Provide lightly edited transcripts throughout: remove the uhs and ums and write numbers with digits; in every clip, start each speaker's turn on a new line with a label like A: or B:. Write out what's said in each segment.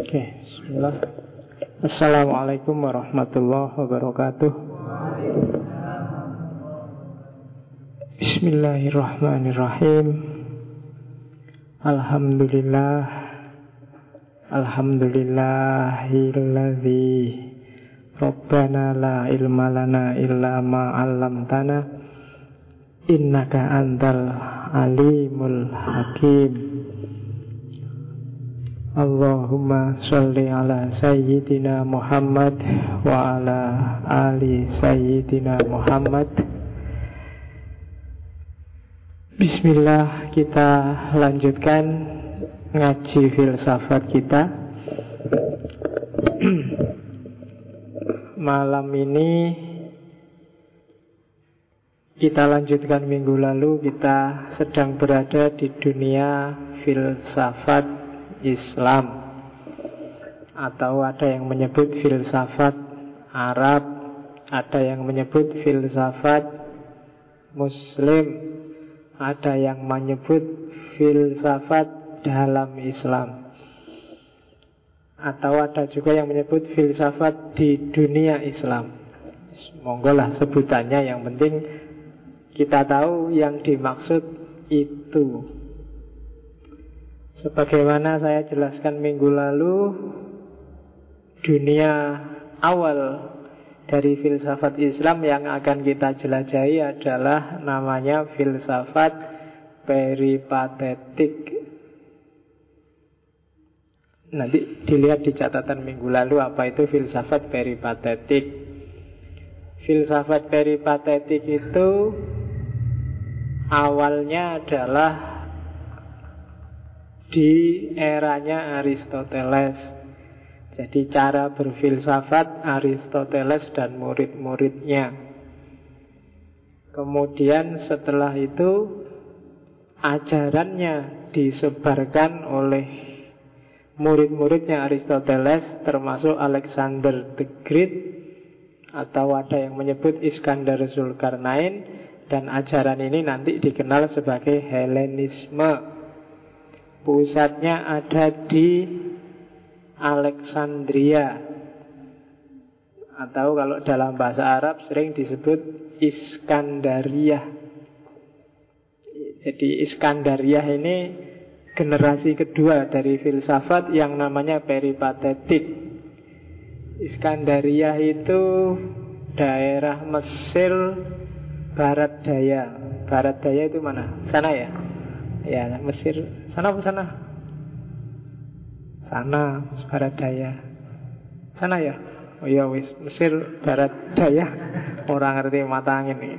A: Oke, bismillah. Assalamualaikum warahmatullahi wabarakatuh. Bismillahirrahmanirrahim. Alhamdulillah. Alhamdulillahilladzi Rabbana la ilma lana illa ma 'allamtana innaka antal alimul hakim. Allahumma sholli ala sayyidina Muhammad wa ala ali sayyidina Muhammad. Bismillah, kita lanjutkan ngaji filsafat kita. Malam ini kita lanjutkan minggu lalu. Kita sedang berada di dunia filsafat Islam, atau ada yang menyebut filsafat Arab, ada yang menyebut filsafat Muslim, ada yang menyebut filsafat dalam Islam, atau ada juga yang menyebut filsafat di dunia Islam. Monggo lah sebutannya, yang penting kita tahu yang dimaksud itu. Sebagaimana saya jelaskan minggu lalu, dunia awal dari filsafat Islam yang akan kita jelajahi adalah namanya filsafat peripatetik. Nanti dilihat di catatan minggu lalu apa itu filsafat peripatetik. Filsafat peripatetik itu awalnya adalah di eranya Aristoteles. Jadi cara berfilsafat Aristoteles dan murid-muridnya. Kemudian setelah itu ajarannya disebarkan oleh murid-muridnya Aristoteles, termasuk Alexander the Great, atau ada yang menyebut Iskandar Zulkarnain. Dan ajaran ini nanti dikenal sebagai Helenisme. Pusatnya ada di Alexandria, atau kalau dalam bahasa Arab sering disebut Iskandariyah. Jadi Iskandariyah ini generasi kedua dari filsafat yang namanya peripatetik. Iskandariyah itu daerah Mesir Barat Daya. Barat Daya itu mana? Sana ya? Ya, Mesir. Sana apa sana? Sana, Barat Daya. Sana ya? Oh iya wis, Mesir Barat Daya. Orang ngerti mata angin ini.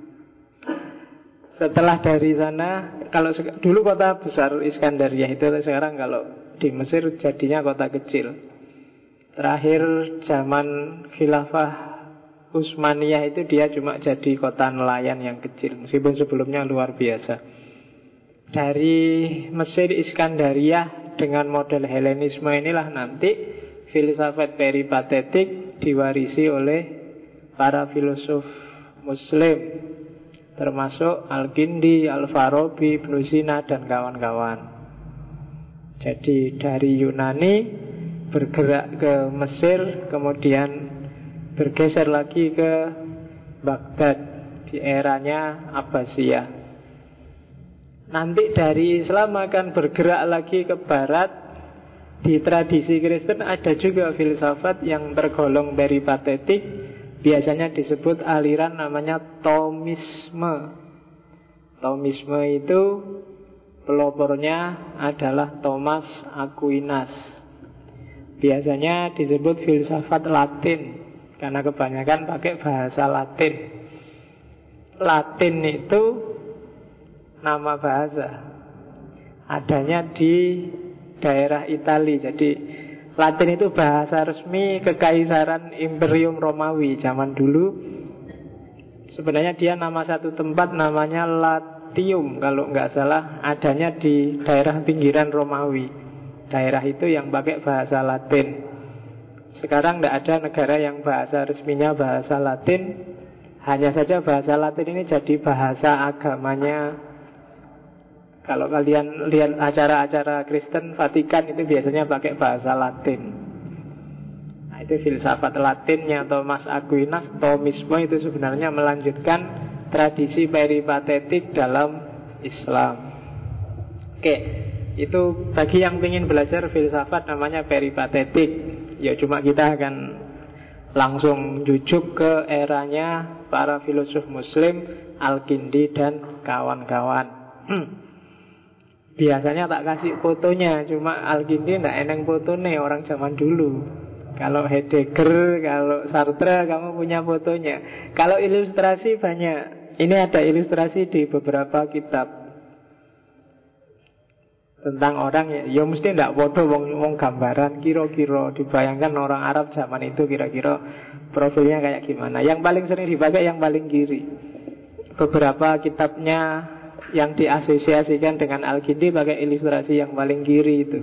A: Setelah dari sana, kalau dulu kota besar Iskandariyah itu, sekarang kalau di Mesir jadinya kota kecil. Terakhir zaman Khilafah Utsmaniyah itu dia cuma jadi kota nelayan yang kecil, meskipun sebelumnya luar biasa. Dari Mesir Iskandariyah dengan model Helenisme inilah nanti filsafat peripatetik diwarisi oleh para filosof Muslim, termasuk Al-Kindi, Al-Farabi, Ibnu Sina, dan kawan-kawan. Jadi dari Yunani bergerak ke Mesir, kemudian bergeser lagi ke Baghdad di eranya Abbasiyah. Nanti dari Islam akan bergerak lagi ke Barat. Di tradisi Kristen ada juga filsafat yang tergolong peripatetik. Biasanya disebut aliran namanya Thomisme. Thomisme itu pelopornya adalah Thomas Aquinas. Biasanya disebut filsafat Latin karena kebanyakan pakai bahasa Latin. Latin itu nama bahasa, adanya di daerah Italia. Jadi Latin itu bahasa resmi Kekaisaran Imperium Romawi zaman dulu. Sebenarnya dia nama satu tempat namanya Latium, kalau nggak salah, adanya di daerah pinggiran Romawi. Daerah itu yang pakai bahasa Latin. Sekarang tidak ada negara yang bahasa resminya bahasa Latin. Hanya saja bahasa Latin ini jadi bahasa agamanya Kalau kalian lihat acara-acara Kristen Vatikan itu biasanya pakai bahasa Latin. Nah, itu filsafat Latinnya Thomas Aquinas, Thomisme itu sebenarnya melanjutkan tradisi peripatetik dalam Islam. Oke, itu bagi yang ingin belajar filsafat namanya peripatetik. Ya cuma kita akan langsung jujuk ke eranya para filosof Muslim, Al-Kindi dan kawan-kawan. Biasanya tak kasih fotonya, cuma Al-Kindi ndak eneng fotone orang zaman dulu. Kalau Heidegger, kalau Sartre kamu punya fotonya. Kalau ilustrasi banyak. Ini ada ilustrasi di beberapa kitab tentang orang ya mesti ndak foto wong gambaran kira-kira dibayangkan orang Arab zaman itu kira-kira profilnya kayak gimana. Yang paling sering dipakai yang paling kiri. Beberapa kitabnya yang diasosiasikan dengan Al-Kindi pakai ilustrasi yang paling kiri itu.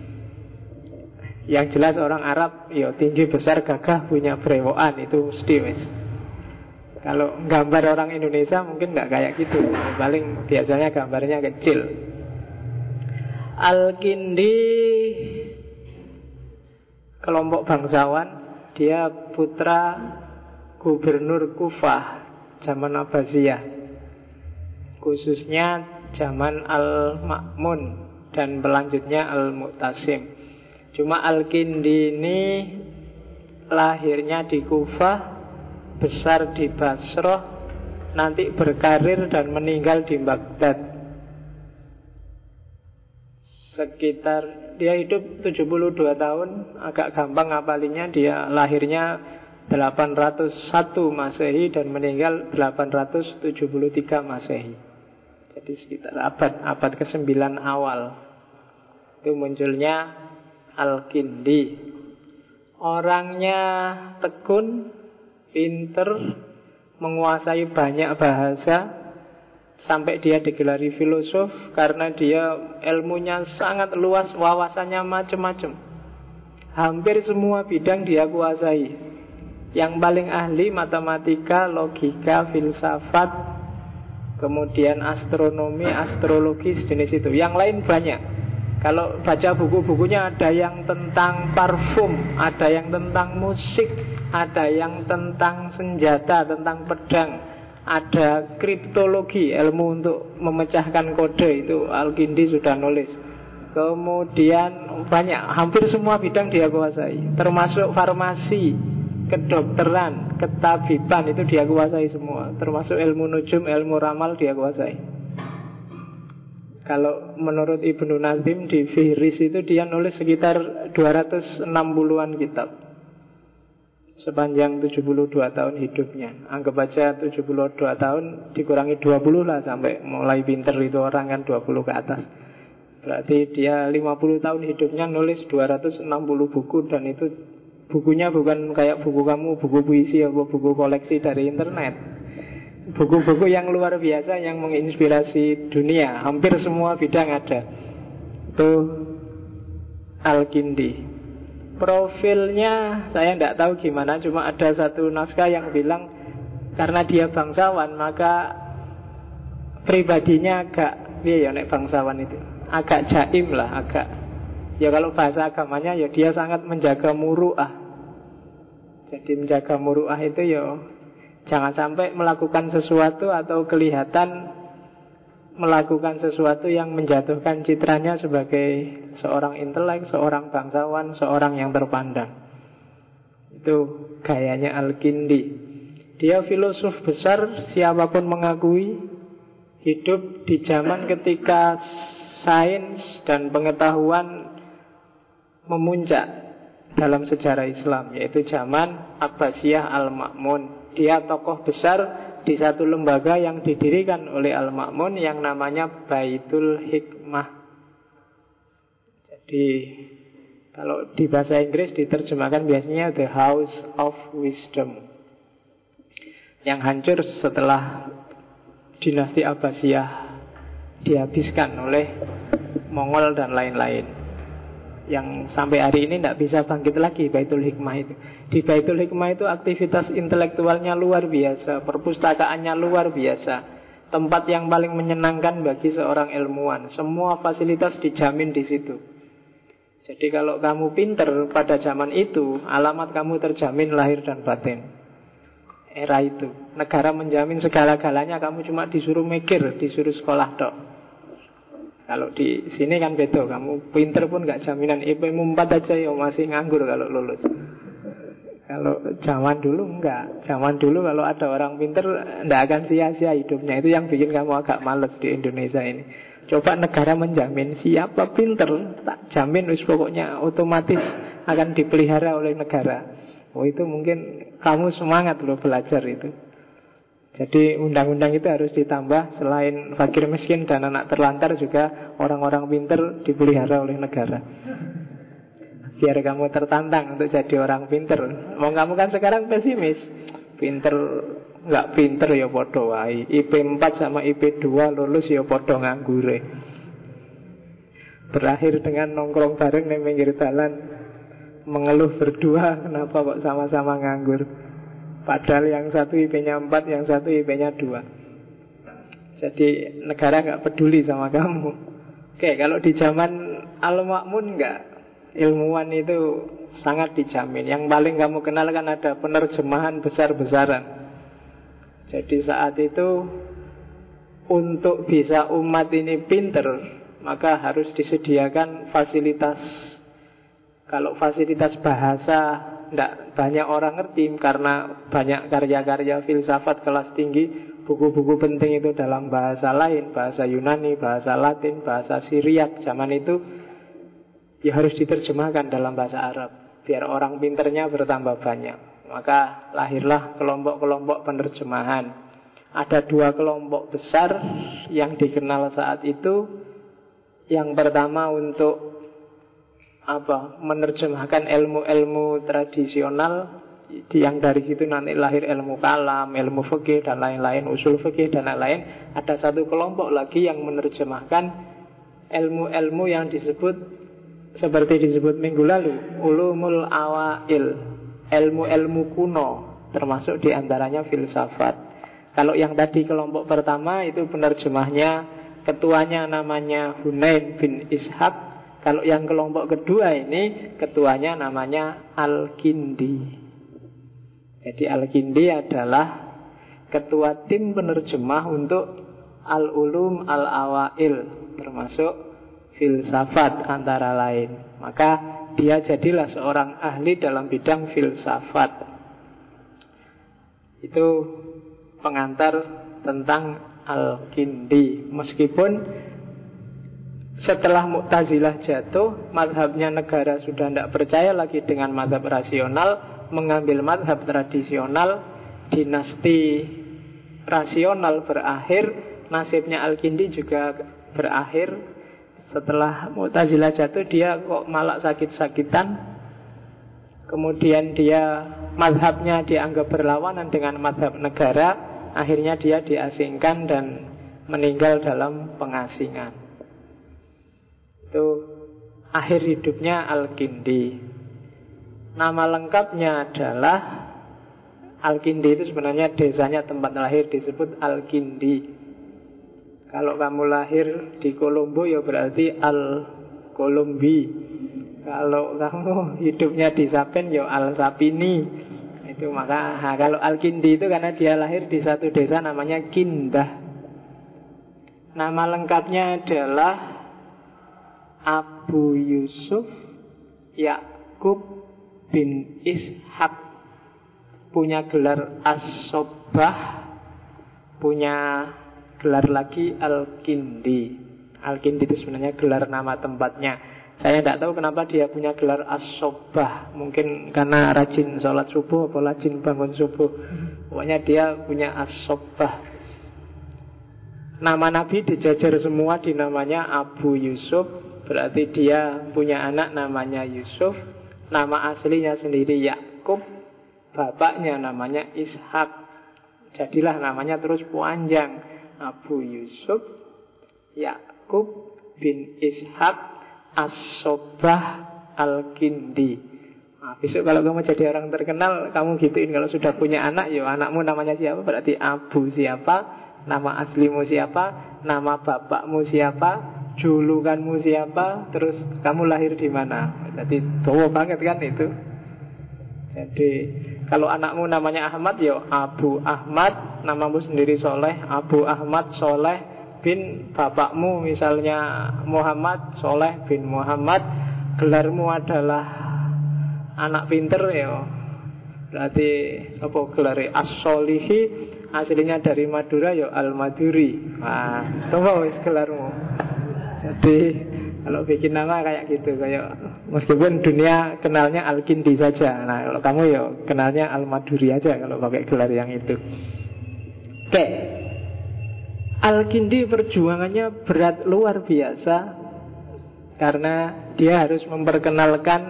A: Yang jelas orang Arab ya tinggi besar gagah punya brewokan itu mesti wis. Kalau gambar orang Indonesia mungkin nggak kayak gitu. Paling biasanya gambarnya kecil. Al-Kindi kelompok bangsawan, dia putra gubernur Kufah zaman Abbasiyah, khususnya zaman Al-Ma'mun dan pelanjutnya Al-Mu'tasim. Cuma Al-Kindi ini lahirnya di Kufah, besar di Basrah, nanti berkarir dan meninggal di Baghdad. Sekitar dia hidup 72 tahun, agak gampang ngapalinya. Dia lahirnya 801 Masehi dan meninggal 873 Masehi. Jadi sekitar abad ke-9 awal itu munculnya Al-Kindi. Orangnya tekun, pinter, menguasai banyak bahasa, sampai dia digelari filosof karena dia ilmunya sangat luas, wawasannya macam-macam. Hampir semua bidang dia kuasai. Yang paling ahli matematika, logika, filsafat, kemudian astronomi, astrologi, sejenis itu. Yang lain banyak. Kalau baca buku-bukunya ada yang tentang parfum, ada yang tentang musik, ada yang tentang senjata, tentang pedang, ada kriptologi, ilmu untuk memecahkan kode, itu Al-Kindi sudah nulis. Kemudian banyak, hampir semua bidang dia kuasai, termasuk farmasi, kedokteran, ketabiban, itu dia kuasai semua. Termasuk ilmu nujum, ilmu ramal dia kuasai. Kalau menurut Ibnu Nazim di Fihris itu dia nulis sekitar 260-an kitab sepanjang 72 tahun hidupnya. Anggap aja 72 tahun dikurangi 20 lah, sampai mulai pinter itu orang kan 20 ke atas. Berarti dia 50 tahun hidupnya nulis 260 buku. Dan itu bukunya bukan kayak buku kamu, buku puisi atau buku koleksi dari internet. Buku-buku yang luar biasa yang menginspirasi dunia. Hampir semua bidang ada. Itu Al-Kindi. Profilnya saya tidak tahu gimana, cuma ada satu naskah yang bilang karena dia bangsawan maka pribadinya agak ya nek bangsawan itu agak jaim lah, agak ya kalau bahasa agamanya ya dia sangat menjaga muru'ah. Jadi menjaga muru'ah itu ya jangan sampai melakukan sesuatu atau kelihatan melakukan sesuatu yang menjatuhkan citranya sebagai seorang intelek, seorang bangsawan, seorang yang terpandang. Itu gayanya Al-Kindi. Dia filosof besar, siapapun mengakui. Hidup di zaman ketika sains dan pengetahuan memuncak dalam sejarah Islam, yaitu zaman Abbasiyah Al-Ma'mun. Dia tokoh besar di satu lembaga yang didirikan oleh Al-Ma'mun yang namanya Baitul Hikmah. Jadi kalau di bahasa Inggris diterjemahkan biasanya The House of Wisdom, yang hancur setelah dinasti Abbasiyah dihabiskan oleh Mongol dan lain-lain, yang sampai hari ini tidak bisa bangkit lagi. Baitul Hikmah itu, di Baitul Hikmah itu aktivitas intelektualnya luar biasa, perpustakaannya luar biasa. tempat yang paling menyenangkan bagi seorang ilmuwan. Semua fasilitas dijamin di situ. Jadi kalau kamu pinter pada zaman itu, alamat kamu terjamin lahir dan batin. Era itu negara menjamin segala-galanya, kamu cuma disuruh mikir, disuruh sekolah tok. Kalau di sini kan beda, kamu pinter pun gak jaminan. IP-mu 4 aja ya masih nganggur kalau lulus. Kalau zaman dulu enggak. Zaman dulu kalau ada orang pinter enggak akan sia-sia hidupnya. Itu yang bikin kamu agak males di Indonesia ini. Coba negara menjamin siapa pinter, tak jamin wis pokoknya otomatis akan dipelihara oleh negara. Oh itu mungkin kamu semangat loh belajar itu. Jadi undang-undang itu harus ditambah. Selain fakir miskin dan anak terlantar, juga orang-orang pinter dipelihara oleh negara, biar kamu tertantang untuk jadi orang pinter. Mau kamu kan sekarang pesimis, pinter nggak pinter ya podo wae. IP 4 sama IP 2 lulus ya podo nganggure. Berakhir dengan nongkrong bareng di pinggir jalan, mengeluh berdua kenapa kok sama-sama nganggur. Padahal yang satu IP-nya 4, yang satu IP-nya 2. Jadi negara nggak peduli sama kamu. Oke, kalau di zaman Al-Ma'mun nggak. Ilmuwan itu sangat dijamin. Yang paling kamu kenal kan ada penerjemahan besar-besaran. Jadi saat itu untuk bisa umat ini pinter, maka harus disediakan fasilitas. Kalau fasilitas bahasa tidak banyak orang ngerti, karena banyak karya-karya filsafat kelas tinggi, buku-buku penting itu dalam bahasa lain, bahasa Yunani, bahasa Latin, bahasa Syriak zaman itu, ya harus diterjemahkan dalam bahasa Arab biar orang pinternya bertambah banyak. Maka lahirlah kelompok-kelompok penerjemahan. Ada 2 kelompok besar yang dikenal saat itu. Yang pertama untuk menerjemahkan ilmu-ilmu tradisional, yang dari situ nanti lahir ilmu kalam, ilmu fikih dan lain-lain, usul fikih dan lain-lain. Ada satu kelompok lagi yang menerjemahkan ilmu-ilmu yang disebut, seperti disebut minggu lalu, ulumul awail, ilmu-ilmu kuno, termasuk diantaranya filsafat. Kalau yang tadi kelompok pertama itu penerjemahnya, ketuanya namanya Hunain bin Ishaq. Kalau yang kelompok kedua ini ketuanya namanya Al-Kindi. Jadi Al-Kindi adalah ketua tim penerjemah untuk Al-Ulum Al-Awail, termasuk filsafat antara lain. Maka dia jadilah seorang ahli dalam bidang filsafat. Itu pengantar tentang Al-Kindi. Meskipun setelah Mu'tazilah jatuh, madhabnya negara sudah tidak percaya lagi dengan madhab rasional, mengambil madhab tradisional, dinasti rasional berakhir, nasibnya Al-Kindi juga berakhir. Setelah Mu'tazilah jatuh, dia kok malah sakit-sakitan. Kemudian dia, madhabnya dianggap berlawanan dengan madhab negara. Akhirnya dia diasingkan dan meninggal dalam pengasingan. Itu akhir hidupnya Al-Kindi. Nama lengkapnya adalah, Al-Kindi itu sebenarnya desanya tempat lahir disebut Al-Kindi. Kalau kamu lahir di Kolombo ya berarti Al-Kolombi. Kalau kamu hidupnya di Sapen ya Al-Sapini. Itu maka kalau Al-Kindi itu karena dia lahir di satu desa namanya Kindah. Nama lengkapnya adalah Abu Yusuf Yakub bin Ishaq. Punya gelar As-Sobbah, punya gelar lagi Al-Kindi. Al-Kindi itu sebenarnya gelar nama tempatnya. Saya tidak tahu kenapa dia punya gelar As-Sobbah. Mungkin karena rajin sholat subuh atau rajin bangun subuh. Pokoknya dia punya As-Sobbah. Nama Nabi dijajar semua di namanya Abu Yusuf. Berarti dia punya anak namanya Yusuf. Nama aslinya sendiri Yakub. Bapaknya namanya Ishak. Jadilah namanya terus panjang, Abu Yusuf Yakub bin Ishaq As-Sobbah Al-Kindi. Nah, besok kalau kamu jadi orang terkenal, kamu gituin. Kalau sudah punya anak, ya anakmu namanya siapa, berarti Abu siapa, Nama aslimu siapa, nama bapakmu siapa, julukanmu siapa, terus kamu lahir di mana. Jadi tua banget kan itu. Jadi kalau anakmu namanya Ahmad, ya Abu Ahmad. Namamu sendiri Soleh, Abu Ahmad Soleh bin bapakmu misalnya Muhammad, Soleh bin Muhammad. Gelarmu adalah anak pinter, ya berarti apa gelar As-Solihi, aslinya dari Madura, ya Al-Maduri. Nah, tunggu wis gelarmu. Jadi kalau bikin nama kayak gitu, kayak meskipun dunia kenalnya Al-Kindi saja. Nah, kalau kamu ya kenalnya Al-Maduri aja kalau pakai gelar yang itu. Oke. Al-Kindi perjuangannya berat luar biasa karena dia harus memperkenalkan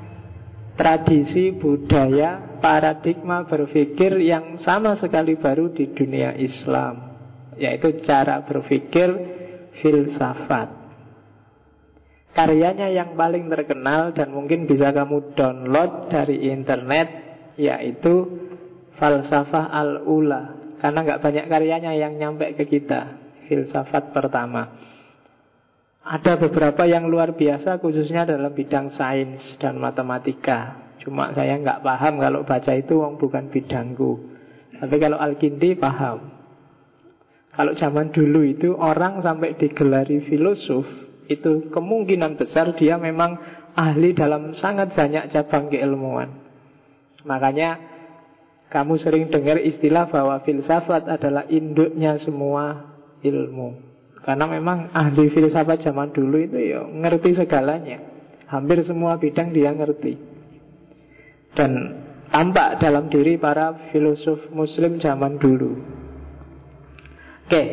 A: tradisi, budaya, paradigma berpikir yang sama sekali baru di dunia Islam, yaitu cara berpikir filsafat. Karyanya yang paling terkenal dan mungkin bisa kamu download dari internet yaitu Falsafah Al-Ula. Karena nggak banyak karyanya yang nyampe ke kita. Filsafat pertama. Ada beberapa yang luar biasa khususnya dalam bidang sains dan matematika. Cuma saya nggak paham kalau baca itu bukan bidangku. Tapi kalau Al-Kindi paham. Kalau zaman dulu itu orang sampai digelari filosof, itu kemungkinan besar dia memang ahli dalam sangat banyak cabang keilmuan. Makanya kamu sering dengar istilah bahwa filsafat adalah induknya semua ilmu. Karena memang ahli filsafat zaman dulu itu ya ngerti segalanya. Hampir semua bidang dia ngerti. Dan tampak dalam diri para filosof muslim zaman dulu. Oke.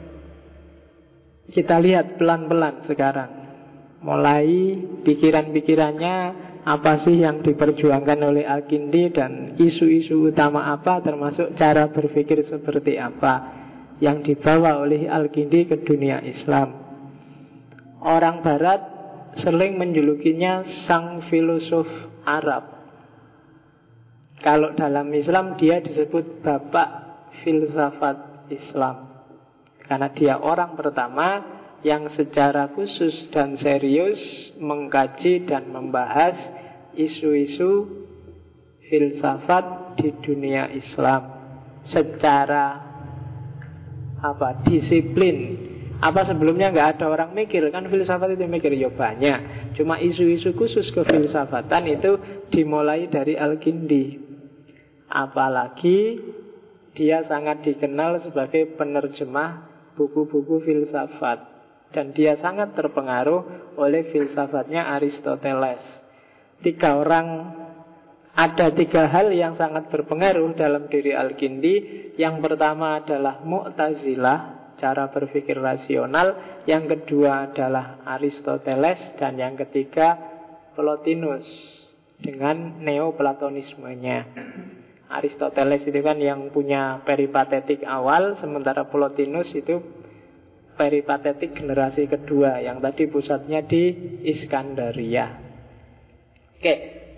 A: Kita lihat pelan-pelan sekarang. Mulai pikiran-pikirannya apa sih yang diperjuangkan oleh Al-Kindi dan isu-isu utama apa, termasuk cara berpikir seperti apa yang dibawa oleh Al-Kindi ke dunia Islam. Orang Barat sering menjulukinya sang filosof Arab. Kalau dalam Islam dia disebut bapak filsafat Islam. Karena dia orang pertama yang secara khusus dan serius mengkaji dan membahas isu-isu filsafat di dunia Islam secara disiplin. Apa sebelumnya nggak ada orang mikir? Kan filsafat itu mikir ya banyak. Cuma isu-isu khusus kefilsafatan itu dimulai dari Al-Kindi. Apalagi dia sangat dikenal sebagai penerjemah buku-buku filsafat. Dan dia sangat terpengaruh oleh filsafatnya Aristoteles. Ada tiga hal yang sangat berpengaruh dalam diri Al-Kindi. Yang pertama adalah Mu'tazilah, cara berpikir rasional. Yang kedua adalah Aristoteles. Dan yang ketiga Plotinus dengan neoplatonismenya. Aristoteles itu kan yang punya peripatetik awal, sementara Plotinus itu peripatetik generasi kedua, yang tadi pusatnya di Iskandaria. Oke.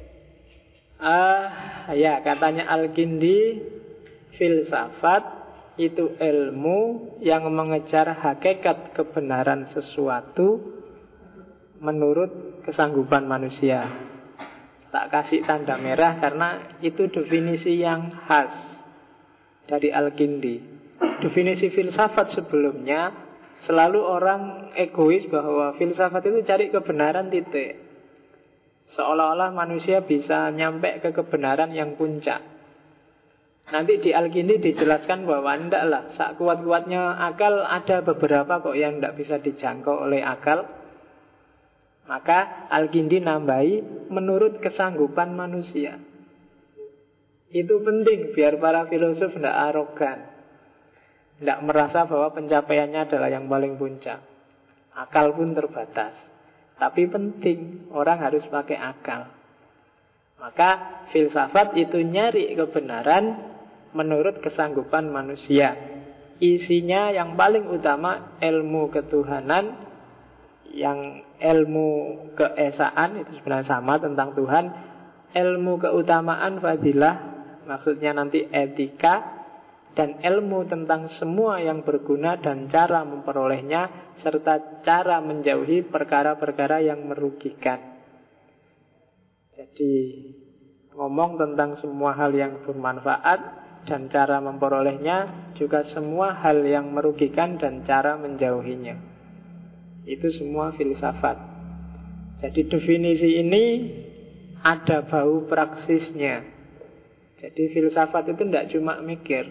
A: Katanya Al-Kindi, filsafat itu ilmu yang mengejar hakikat kebenaran sesuatu menurut kesanggupan manusia. Tak kasih tanda merah karena itu definisi yang khas dari Al-Kindi. Definisi filsafat sebelumnya selalu orang egois bahwa filsafat itu cari kebenaran titik. Seolah-olah manusia bisa nyampe ke kebenaran yang puncak. Nanti di Al-Kindi dijelaskan bahwa ndaklah, sak kuat-kuatnya akal ada beberapa kok yang tidak bisa dijangkau oleh akal. Maka Al-Kindi nambahi menurut kesanggupan manusia. Itu penting biar para filosof tidak arogan, tidak merasa bahwa pencapaiannya adalah yang paling puncak. Akal pun terbatas. Tapi penting, orang harus pakai akal. Maka filsafat itu nyari kebenaran menurut kesanggupan manusia. Isinya yang paling utama ilmu ketuhanan, yang ilmu keesaan itu sebenarnya sama tentang Tuhan. Ilmu keutamaan fadilah, maksudnya nanti etika. dan ilmu tentang semua yang berguna dan cara memperolehnya, serta cara menjauhi perkara-perkara yang merugikan. Jadi ngomong tentang semua hal yang bermanfaat dan cara memperolehnya, juga semua hal yang merugikan dan cara menjauhinya. Itu semua filsafat. Jadi definisi ini ada bau praksisnya. Jadi filsafat itu tidak cuma mikir.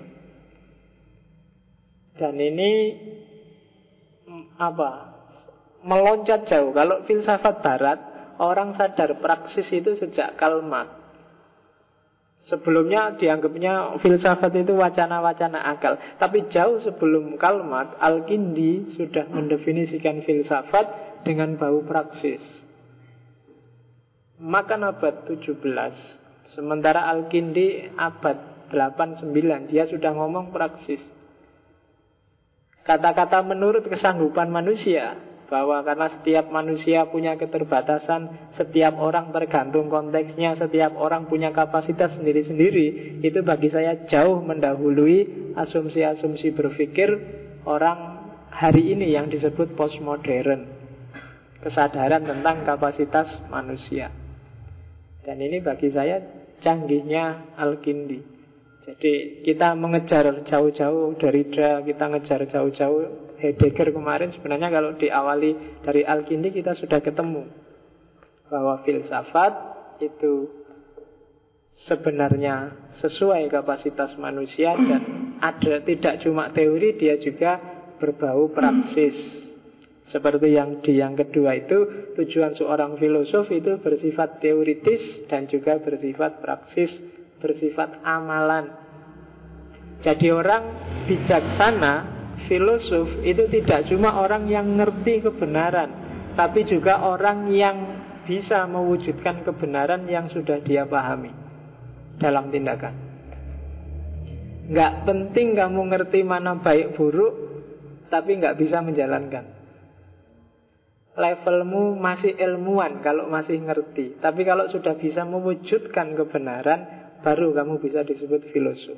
A: Dan ini meloncat jauh. Kalau filsafat barat, orang sadar praksis itu sejak Karl Marx. Sebelumnya dianggapnya filsafat itu wacana-wacana akal. Tapi jauh sebelum Karl Marx, Al-Kindi sudah mendefinisikan filsafat dengan bau praksis. Makan abad 17. Sementara Al-Kindi abad 89, dia sudah ngomong praksis. Kata-kata menurut kesanggupan manusia, bahwa karena setiap manusia punya keterbatasan, setiap orang tergantung konteksnya, setiap orang punya kapasitas sendiri-sendiri, itu bagi saya jauh mendahului asumsi-asumsi berpikir orang hari ini yang disebut postmodern. Kesadaran tentang kapasitas manusia. Dan ini bagi saya canggihnya Al-Kindi. Jadi kita mengejar jauh-jauh Derrida, kita ngejar jauh-jauh Heidegger kemarin. Sebenarnya kalau diawali dari Al-Kindi kita sudah ketemu bahwa filsafat itu sebenarnya sesuai kapasitas manusia dan ada tidak cuma teori, dia juga berbau praksis. Seperti yang kedua itu, tujuan seorang filosof itu bersifat teoritis dan juga bersifat praksis, bersifat amalan. Jadi orang bijaksana, filosof itu tidak cuma orang yang ngerti kebenaran, tapi juga orang yang bisa mewujudkan kebenaran yang sudah dia pahami dalam tindakan. Nggak penting kamu ngerti mana baik buruk, tapi nggak bisa menjalankan. Levelmu masih ilmuwan kalau masih ngerti. Tapi kalau sudah bisa mewujudkan kebenaran, baru kamu bisa disebut filosof.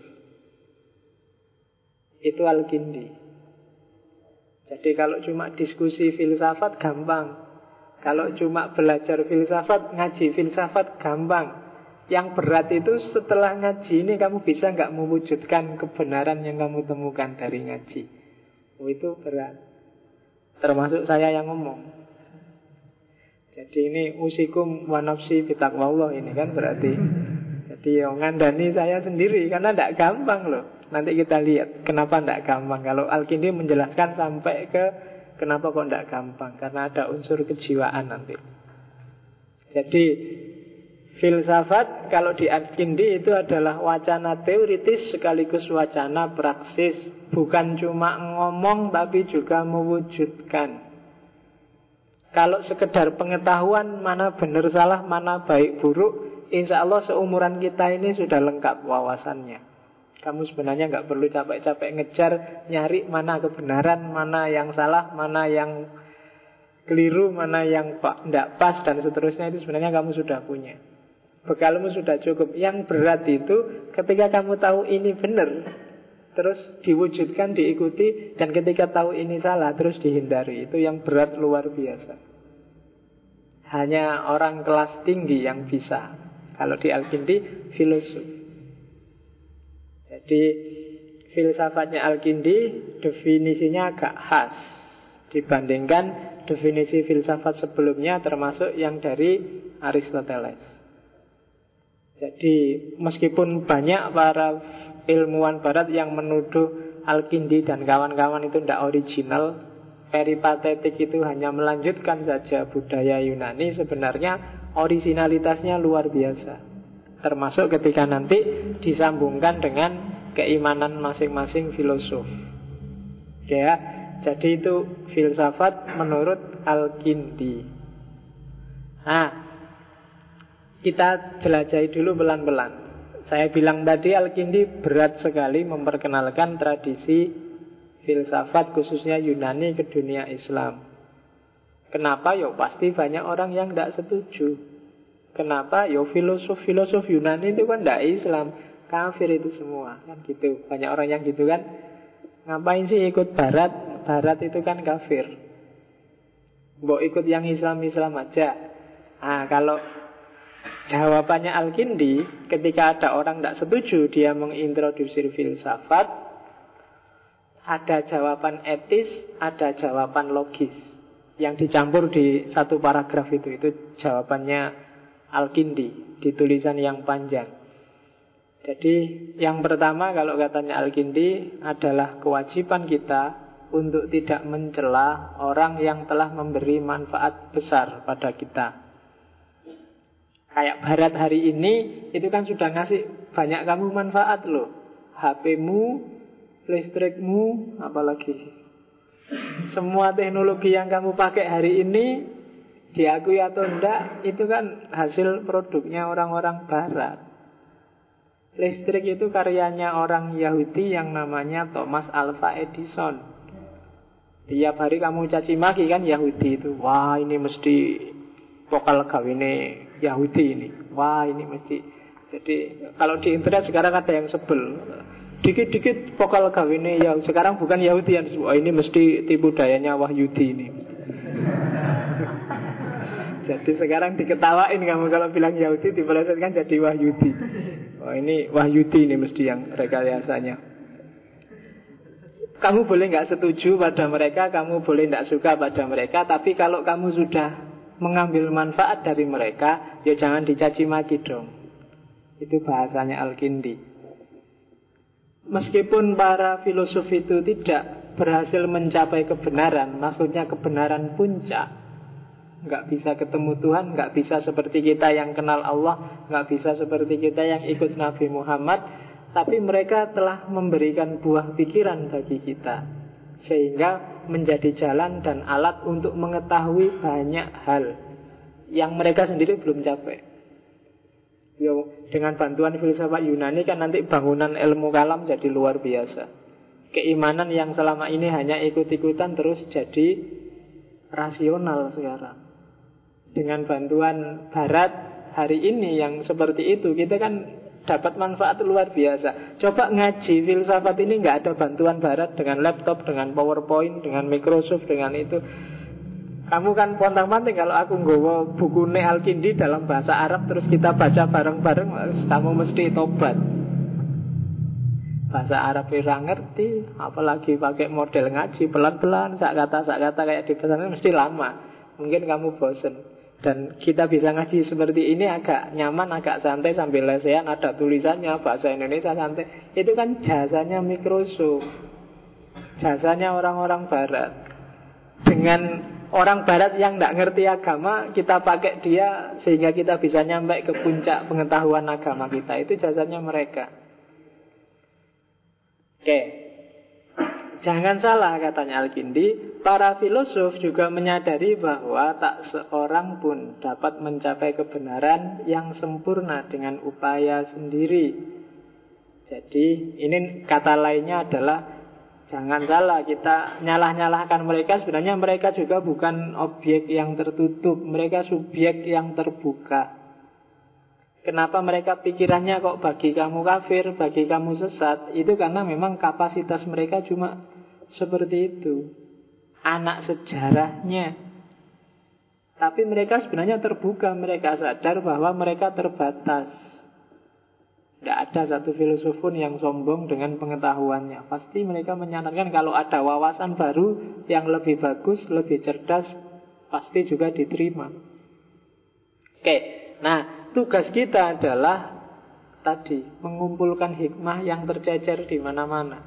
A: Itu Al-Kindi. Jadi kalau cuma diskusi filsafat gampang. Kalau cuma belajar filsafat, ngaji filsafat gampang. Yang berat itu setelah ngaji ini kamu bisa nggak mewujudkan kebenaran yang kamu temukan dari ngaji. Itu berat. Termasuk saya yang ngomong. Jadi ini usikum wa nafsi bitaqwallah ini kan berarti. Jadi ngandani saya sendiri karena tidak gampang loh. Nanti kita lihat kenapa tidak gampang. Kalau Al-Kindi menjelaskan sampai ke kenapa kok tidak gampang. Karena ada unsur kejiwaan nanti. Jadi filsafat kalau di Al-Kindi itu adalah wacana teoritis sekaligus wacana praksis. Bukan cuma ngomong tapi juga mewujudkan. Kalau sekedar pengetahuan mana benar salah, mana baik buruk, insya Allah seumuran kita ini sudah lengkap wawasannya. Kamu sebenarnya nggak perlu capek-capek ngejar, nyari mana kebenaran, mana yang salah, mana yang keliru, mana yang tidak pas, dan seterusnya. Itu sebenarnya kamu sudah punya. Bekalmu sudah cukup. Yang berat itu ketika kamu tahu ini benar, terus diwujudkan, diikuti, dan ketika tahu ini salah, terus dihindari. Itu yang berat luar biasa. Hanya orang kelas tinggi yang bisa. Kalau di Al-Kindi, filosof. Jadi filsafatnya Al-Kindi definisinya agak khas dibandingkan definisi filsafat sebelumnya, termasuk yang dari Aristoteles. Jadi meskipun banyak para ilmuwan barat yang menuduh Al-Kindi dan kawan-kawan itu tidak original, peripatetik itu hanya melanjutkan saja budaya Yunani, sebenarnya originalitasnya luar biasa. Termasuk ketika nanti disambungkan dengan keimanan masing-masing filosof. Ya, jadi itu filsafat menurut Al-Kindi. Nah, kita jelajahi dulu pelan-pelan. Saya bilang tadi Al-Kindi berat sekali memperkenalkan tradisi filsafat khususnya Yunani ke dunia Islam. Kenapa? Ya pasti banyak orang yang tidak setuju. Kenapa? Ya filosof-filosof Yunani itu kan tidak Islam. kafir itu semua. Kan gitu. Banyak orang yang gitu kan. Ngapain sih ikut barat? Barat itu kan kafir. Mbok ikut yang Islam-Islam aja. Nah, kalau jawabannya Al-Kindi, ketika ada orang tidak setuju dia mengintroduksi filsafat, ada jawaban etis, ada jawaban logis yang dicampur di satu paragraf itu. Itu jawabannya Al-Kindi di tulisan yang panjang. Jadi yang pertama kalau katanya Al-Kindi adalah kewajiban kita untuk tidak mencela orang yang telah memberi manfaat besar pada kita. Kayak Barat hari ini itu kan sudah ngasih banyak kamu manfaat loh. HP-mu, listrikmu, apalagi semua teknologi yang kamu pakai hari ini, diakui atau enggak, itu kan hasil produknya orang-orang Barat. Listrik itu karyanya orang Yahudi yang namanya Thomas Alva Edison. Tiap hari kamu caci maki kan Yahudi itu. Wah, ini mesti vokal gawine Yahudi ini. Wah, ini mesti. Jadi kalau di internet sekarang ada yang sebel. Dikit-dikit vokal gawine ya. Sekarang bukan Yahudi yang disebut. Wah, ini mesti tipu dayanya Wahyudi ini. Jadi sekarang diketawain kamu kalau bilang Yahudi, dipelesetkan jadi Wahyudi. Wah, ini Wahyudi ini mesti yang rekayasanya. Kamu boleh nggak setuju pada mereka, kamu boleh nggak suka pada mereka, tapi kalau kamu sudah mengambil manfaat dari mereka, ya jangan dicaci maki dong. Itu bahasanya Al-Kindi. Meskipun para filosof itu tidak berhasil mencapai kebenaran, maksudnya kebenaran puncak, nggak bisa ketemu Tuhan, nggak bisa seperti kita yang kenal Allah, nggak bisa seperti kita yang ikut Nabi Muhammad, tapi mereka telah memberikan buah pikiran bagi kita, sehingga menjadi jalan dan alat untuk mengetahui banyak hal yang mereka sendiri belum capai. Yo, dengan bantuan filsafat Yunani kan nanti bangunan ilmu kalam jadi luar biasa. Keimanan yang selama ini hanya ikut-ikutan terus jadi rasional sekarang. Dengan bantuan Barat hari ini yang seperti itu, kita kan dapat manfaat luar biasa. Coba ngaji filsafat ini nggak ada bantuan Barat dengan laptop, dengan PowerPoint, dengan Microsoft, dengan itu. Kamu kan pontang-panting kalau aku nggawa buku Al-Kindi dalam bahasa Arab terus kita baca bareng-bareng, kamu mesti tobat. Bahasa Arab ora ngerti, apalagi pakai model ngaji pelan-pelan, sak kata kayak di pesantren mesti lama. Mungkin kamu bosen. Dan kita bisa ngaji seperti ini agak nyaman, agak santai sambil lesehan, ada tulisannya bahasa Indonesia santai. Itu kan jasanya Microsoft, jasanya orang-orang Barat. Dengan orang Barat yang tidak ngerti agama, kita pakai dia sehingga kita bisa nyampe ke puncak pengetahuan agama kita. Itu jasanya mereka. Oke. Jangan salah katanya Al-Kindi, para filosof juga menyadari bahwa tak seorang pun dapat mencapai kebenaran yang sempurna dengan upaya sendiri. Jadi ini kata lainnya adalah jangan salah kita nyalah-nyalahkan mereka. Sebenarnya mereka juga bukan objek yang tertutup, mereka subjek yang terbuka. Kenapa mereka pikirannya kok bagi kamu kafir, bagi kamu sesat? Itu karena memang kapasitas mereka cuma seperti itu, anak sejarahnya. Tapi mereka sebenarnya terbuka, mereka sadar bahwa mereka terbatas. Tidak ada satu filosof pun yang sombong dengan pengetahuannya. Pasti mereka menyarankan kalau ada wawasan baru yang lebih bagus, lebih cerdas, pasti juga diterima. Oke, nah tugas kita adalah tadi mengumpulkan hikmah yang tercecer di mana-mana.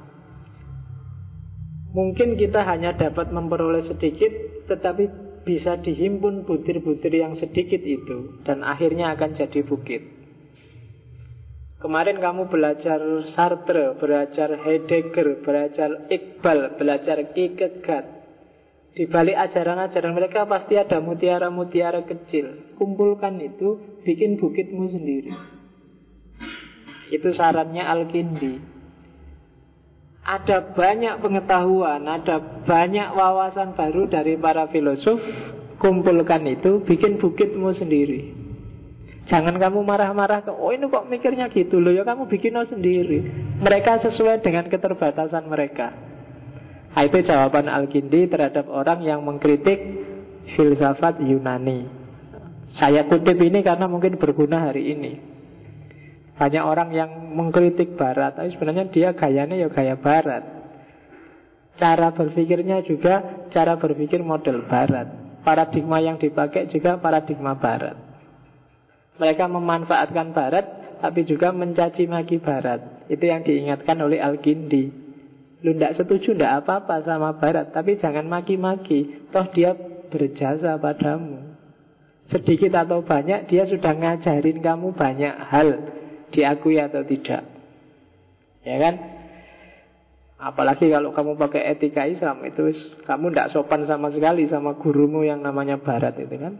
A: Mungkin kita hanya dapat memperoleh sedikit, tetapi bisa dihimpun butir-butir yang sedikit itu, dan akhirnya akan jadi bukit. Kemarin kamu belajar Sartre, belajar Heidegger, belajar Iqbal, belajar Kierkegaard. Di balik ajaran-ajaran mereka pasti ada mutiara-mutiara kecil. Kumpulkan itu, bikin bukitmu sendiri. Itu sarannya Al-Kindi. Ada banyak pengetahuan, ada banyak wawasan baru dari para filosof. Kumpulkan itu, bikin bukitmu sendiri. Jangan kamu marah-marah ke, oh ini kok mikirnya gitu loh, ya kamu bikin sendiri. Mereka sesuai dengan keterbatasan mereka. Nah, itu jawaban Al-Kindi terhadap orang yang mengkritik filsafat Yunani. Saya kutip ini karena mungkin berguna hari ini. Banyak orang yang mengkritik Barat, tapi sebenarnya dia gayanya ya gaya Barat. Cara berpikirnya juga cara berpikir model Barat. Paradigma yang dipakai juga paradigma Barat. Mereka memanfaatkan Barat, tapi juga mencaci maki Barat. Itu yang diingatkan oleh Al-Kindi. Lu tidak setuju, tidak apa-apa sama Barat, tapi jangan maki-maki. Toh dia berjasa padamu. Sedikit atau banyak, dia sudah ngajarin kamu banyak hal. Diakui atau tidak. Ya kan? Apalagi kalau kamu pakai etika Islam, itu kamu tidak sopan sama sekali sama gurumu yang namanya Barat itu kan.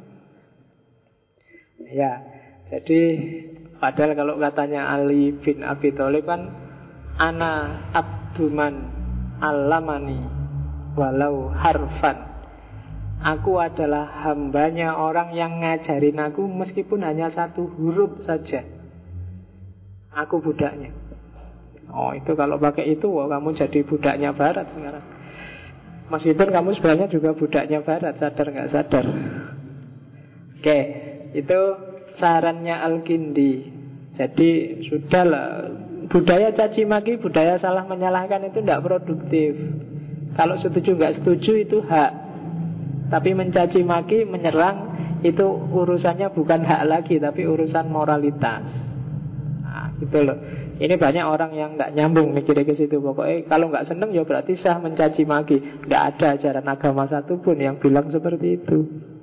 A: Ya, jadi padahal kalau katanya Ali bin Abi Thalib kan, ana abduman alamani walau harfan. Aku adalah hambanya orang yang ngajarin aku meskipun hanya satu huruf saja. Aku budaknya. Oh, itu kalau pakai itu, wah, kamu jadi budaknya Barat sekarang. Meskipun kamu sebenarnya juga budaknya Barat, sadar nggak sadar. Oke, itu sarannya Al-Kindi. Jadi sudahlah, budaya caci maki, budaya salah menyalahkan itu tidak produktif. Kalau setuju nggak setuju itu hak. Tapi mencaci maki, menyerang itu urusannya bukan hak lagi, tapi urusan moralitas. Nah, gitu loh. Ini banyak orang yang nggak nyambung mikirnya ke situ. Pokoknya kalau nggak seneng ya berarti sah mencaci maki. Nggak ada ajaran agama satupun yang bilang seperti itu.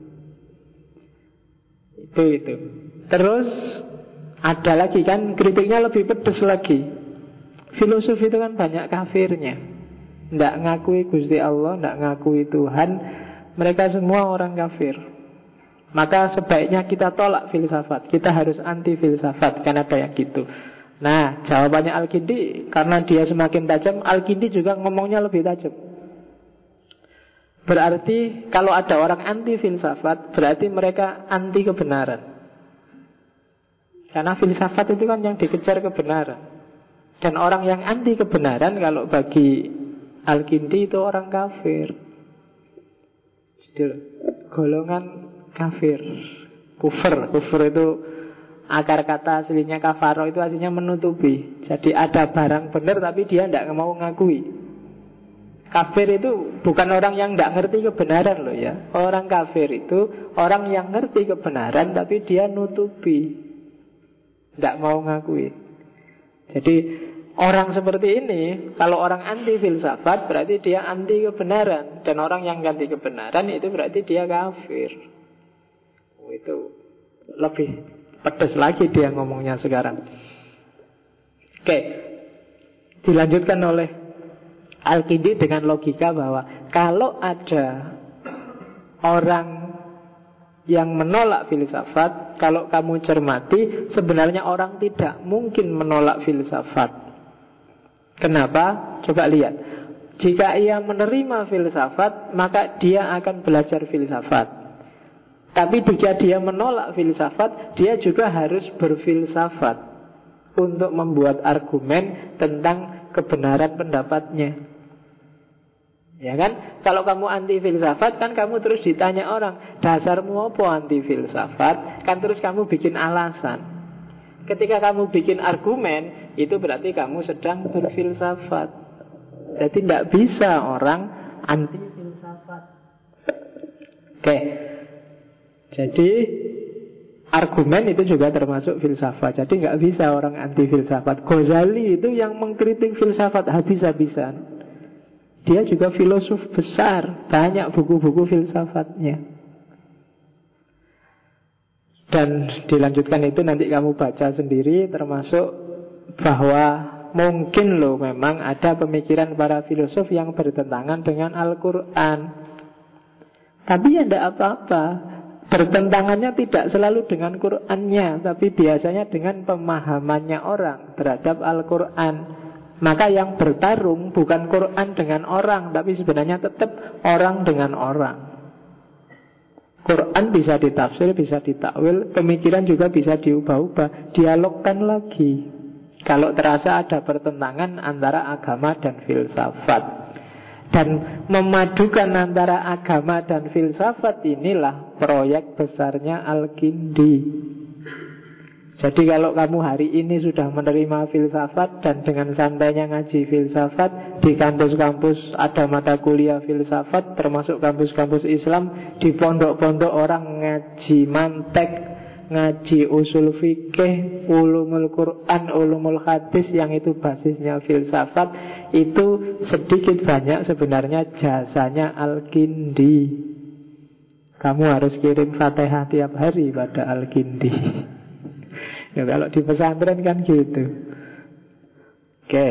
A: Itu. Terus ada lagi kan kritiknya lebih pedes lagi. Filosof itu kan banyak kafirnya. Nggak ngakui Gusti Allah, nggak ngakui Tuhan. Mereka semua orang kafir. Maka sebaiknya kita tolak filsafat. Kita harus anti filsafat. Kan ada yang gitu. Nah, jawabannya Al-Kindi, karena dia semakin tajam, Al-Kindi juga ngomongnya lebih tajam. Berarti kalau ada orang anti filsafat, berarti mereka anti kebenaran. Karena filsafat itu kan yang dikejar kebenaran. Dan orang yang anti kebenaran, kalau bagi Al-Kindi itu orang kafir. Jadi golongan kafir. Kufur itu akar kata aslinya kafaro, itu aslinya menutupi. Jadi ada barang benar tapi dia tidak mau ngakui. Kafir itu bukan orang yang tidak ngerti kebenaran loh ya. Orang kafir itu orang yang ngerti kebenaran tapi dia nutupi, tidak mau ngakui. Jadi orang seperti ini, kalau orang anti filsafat berarti dia anti kebenaran. Dan orang yang anti kebenaran itu berarti dia kafir. Itu lebih pedas lagi dia ngomongnya sekarang. Oke, dilanjutkan oleh Al-Kindi dengan logika bahwa kalau ada orang yang menolak filsafat, kalau kamu cermati, sebenarnya orang tidak mungkin menolak filsafat. Kenapa? Coba lihat. Jika ia menerima filsafat, maka dia akan belajar filsafat. Tapi jika dia menolak filsafat, dia juga harus berfilsafat untuk membuat argumen tentang kebenaran pendapatnya. Ya kan? Kalau kamu anti filsafat, kan kamu terus ditanya orang, dasarmu apa anti filsafat? Kan terus kamu bikin alasan. Ketika kamu bikin argumen, itu berarti kamu sedang berfilsafat. Jadi tidak bisa orang anti filsafat. Oke. Jadi argumen itu juga termasuk filsafat. Jadi nggak bisa orang anti filsafat. Ghazali itu yang mengkritik filsafat habis-habisan. Dia juga filosof besar, banyak buku-buku filsafatnya. Dan dilanjutkan itu nanti kamu baca sendiri, termasuk bahwa mungkin loh memang ada pemikiran para filosof yang bertentangan dengan Al-Quran. Tapi ya tidak apa-apa. Bertentangannya tidak selalu dengan Qur'annya, tapi biasanya dengan pemahamannya orang terhadap Al-Quran. Maka yang bertarung bukan Quran dengan orang, tapi sebenarnya tetap orang dengan orang. Quran bisa ditafsir, bisa ditakwil, pemikiran juga bisa diubah-ubah, dialogkan lagi. Kalau terasa ada pertentangan antara agama dan filsafat. Dan memadukan antara agama dan filsafat inilah proyek besarnya Al-Kindi. Jadi kalau kamu hari ini sudah menerima filsafat dan dengan santainya ngaji filsafat, di kampus-kampus ada mata kuliah filsafat, termasuk kampus-kampus Islam, di pondok-pondok orang ngaji mantek, ngaji usul fikih, ulumul Quran, ulumul hadis yang itu basisnya filsafat, itu sedikit banyak sebenarnya jasanya Al-Kindi. Kamu harus kirim Fatihah tiap hari pada Al-Kindi. Ya, kalau di pesantren kan gitu. Oke.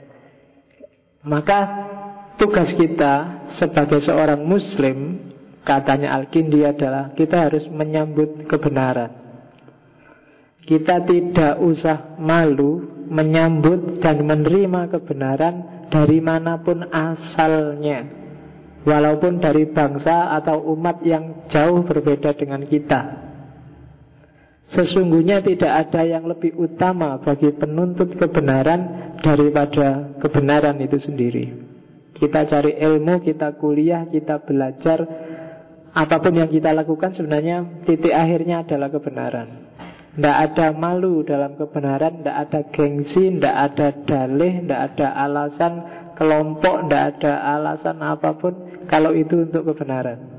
A: Maka tugas kita sebagai seorang muslim, katanya Al-Kindi adalah kita harus menyambut kebenaran. Kita tidak usah malu menyambut dan menerima kebenaran dari manapun asalnya, walaupun dari bangsa atau umat yang jauh berbeda dengan kita. Sesungguhnya tidak ada yang lebih utama bagi penuntut kebenaran daripada kebenaran itu sendiri. Kita cari ilmu, kita kuliah, kita belajar, apapun yang kita lakukan sebenarnya titik akhirnya adalah kebenaran. Tidak ada malu dalam kebenaran, tidak ada gengsi, tidak ada dalih, tidak ada alasan kelompok, tidak ada alasan apapun kalau itu untuk kebenaran.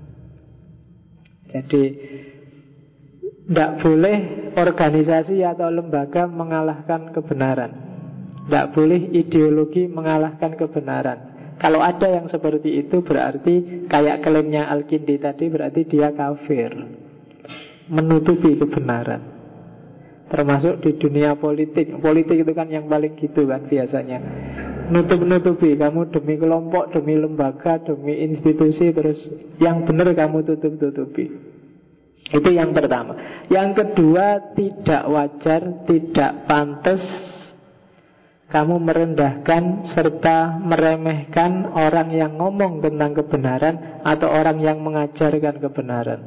A: Jadi tidak boleh organisasi atau lembaga mengalahkan kebenaran. Tidak boleh ideologi mengalahkan kebenaran. Kalau ada yang seperti itu berarti kayak klaimnya Al-Kindi tadi, berarti dia kafir, menutupi kebenaran. Termasuk di dunia politik. Politik itu kan yang paling gitu kan biasanya, nutup-nutupi. Kamu demi kelompok, demi lembaga, demi institusi, terus yang benar kamu tutup-tutupi. Itu yang pertama. Yang kedua, tidak wajar, tidak pantas kamu merendahkan serta meremehkan orang yang ngomong tentang kebenaran atau orang yang mengajarkan kebenaran.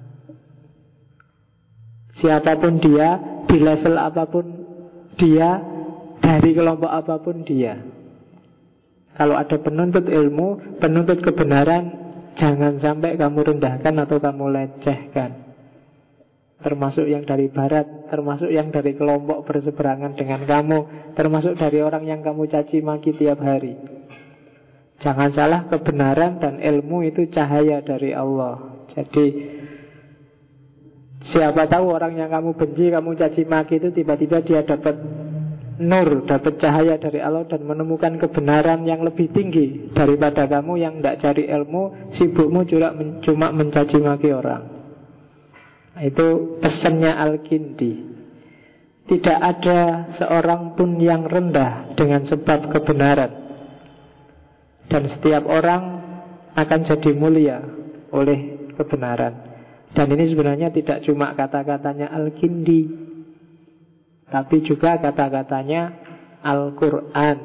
A: Siapapun dia, di level apapun dia, dari kelompok apapun dia. Kalau ada penuntut ilmu, penuntut kebenaran, jangan sampai kamu rendahkan atau kamu lecehkan. Termasuk yang dari barat, termasuk yang dari kelompok berseberangan dengan kamu, termasuk dari orang yang kamu caci maki tiap hari. Jangan salah, kebenaran dan ilmu itu cahaya dari Allah. Jadi siapa tahu orang yang kamu benci, kamu caci maki itu tiba-tiba dia dapat nur, dapat cahaya dari Allah dan menemukan kebenaran yang lebih tinggi daripada kamu yang tidak cari ilmu, sibukmu cuma mencaci maki orang. Itu pesannya Al-Kindi. Tidak ada seorang pun yang rendah dengan sebab kebenaran. Dan setiap orang akan jadi mulia oleh kebenaran. Dan ini sebenarnya tidak cuma kata-katanya Al-Kindi, tapi juga kata-katanya Al-Quran.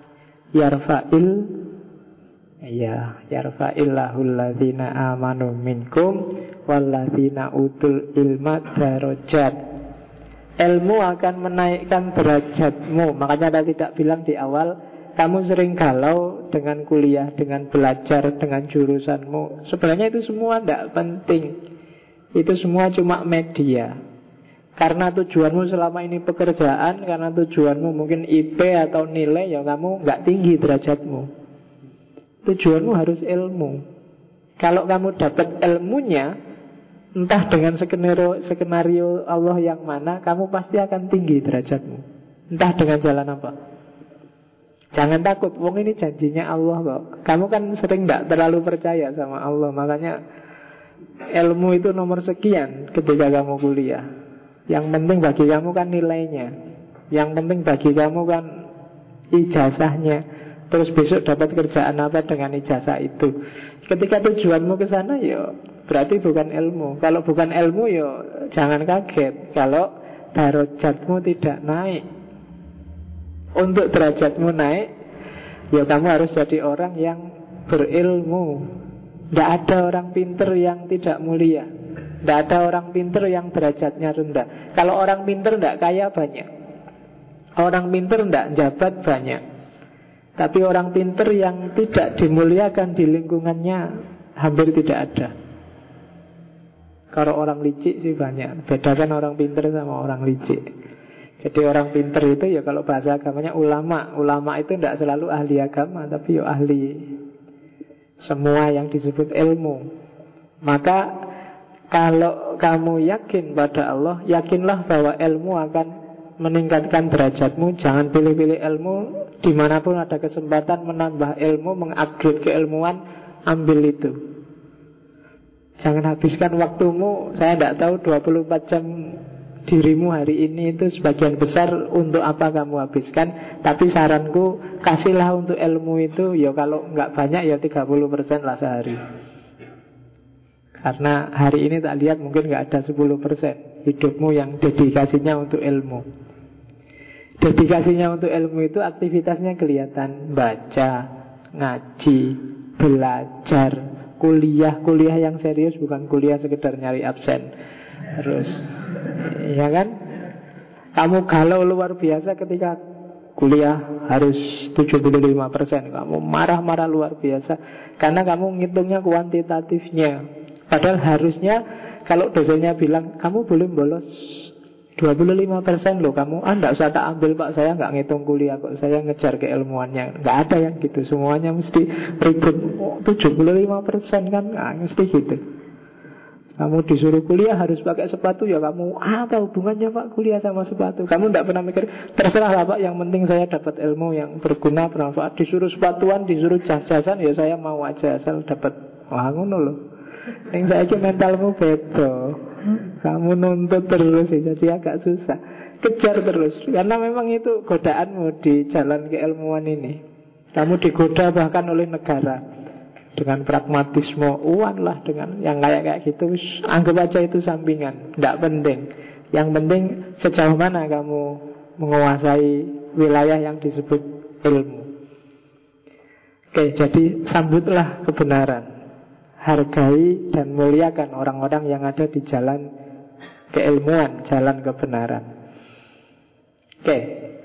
A: Yarfa'illahul ladzina amanu minkum walladzina utul ilma darajat. Ilmu akan menaikkan derajatmu. Makanya saya tidak bilang di awal, kamu sering galau dengan kuliah, dengan belajar, dengan jurusanmu. Sebenarnya itu semua tidak penting. Itu semua cuma media. Karena tujuanmu selama ini pekerjaan, karena tujuanmu mungkin IP atau nilai, ya kamu nggak tinggi derajatmu. Tujuanmu harus ilmu. Kalau kamu dapat ilmunya, entah dengan skenario Allah yang mana, kamu pasti akan tinggi derajatmu. Entah dengan jalan apa. Jangan takut, wong ini janjinya Allah kok. Kamu kan sering tidak terlalu percaya sama Allah. Makanya ilmu itu nomor sekian ketika kamu kuliah. Yang penting bagi kamu kan nilainya. Yang penting bagi kamu kan ijazahnya. Terus besok dapat kerjaan apa dengan ijazah itu. Ketika tujuanmu ke sana, ya berarti bukan ilmu. Kalau bukan ilmu, ya jangan kaget kalau derajatmu tidak naik. Untuk derajatmu naik, ya kamu harus jadi orang yang berilmu. Tidak ada orang pinter yang tidak mulia. Tidak ada orang pinter yang derajatnya rendah. Kalau orang pinter tidak kaya banyak. Orang pinter tidak jabat banyak. Tapi orang pinter yang tidak dimuliakan di lingkungannya hampir tidak ada. Kalau orang licik sih banyak. Bedakan orang pinter sama orang licik. Jadi orang pinter itu ya kalau bahasa agamanya ulama. Ulama itu tidak selalu ahli agama, tapi ya ahli semua yang disebut ilmu. Maka kalau kamu yakin pada Allah, yakinlah bahwa ilmu akan meningkatkan derajatmu. Jangan pilih-pilih ilmu. Dimanapun ada kesempatan menambah ilmu, mengupgrade keilmuan, ambil itu. Jangan habiskan waktumu, saya tidak tahu 24 jam dirimu hari ini itu sebagian besar untuk apa kamu habiskan. Tapi saranku, kasihlah untuk ilmu itu. Ya kalau nggak banyak ya 30% lah sehari. Karena hari ini tak lihat mungkin nggak ada 10% hidupmu yang dedikasinya untuk ilmu. Dedikasinya untuk ilmu itu aktivitasnya kelihatan. Baca, ngaji, belajar, kuliah yang serius, bukan kuliah sekedar nyari absen. Terus, ya kan? Kamu galau luar biasa ketika kuliah harus 75%. Kamu marah-marah luar biasa karena kamu ngitungnya kuantitatifnya. Padahal harusnya kalau dosennya bilang kamu boleh bolos 25% loh kamu. Enggak usah tak ambil pak, saya nggak ngitung kuliah kok, saya ngejar keilmuannya. Nggak ada yang gitu, semuanya mesti ribut. 75% kan mesti gitu. Kamu disuruh kuliah harus pakai sepatu, ya kamu apa hubungannya pak kuliah sama sepatu? Kamu tidak pernah mikir, terserah lah pak, yang penting saya dapat ilmu yang berguna, bermanfaat. Disuruh sepatuan, disuruh jas-jasan, ya saya mau aja asal dapat. Wah ngono loh. Yang saya kira mentalmu beda. Kamu nuntut terus ya, jadi agak susah. Kejar terus, karena memang itu godaanmu di jalan keilmuan ini. Kamu digoda bahkan oleh negara dengan pragmatisme, uang lah, dengan yang kayak gitu. Anggap aja itu sampingan, tidak penting. Yang penting sejauh mana kamu menguasai wilayah yang disebut ilmu. Oke, jadi sambutlah kebenaran. Hargai dan muliakan orang-orang yang ada di jalan keilmuan, jalan kebenaran. Oke.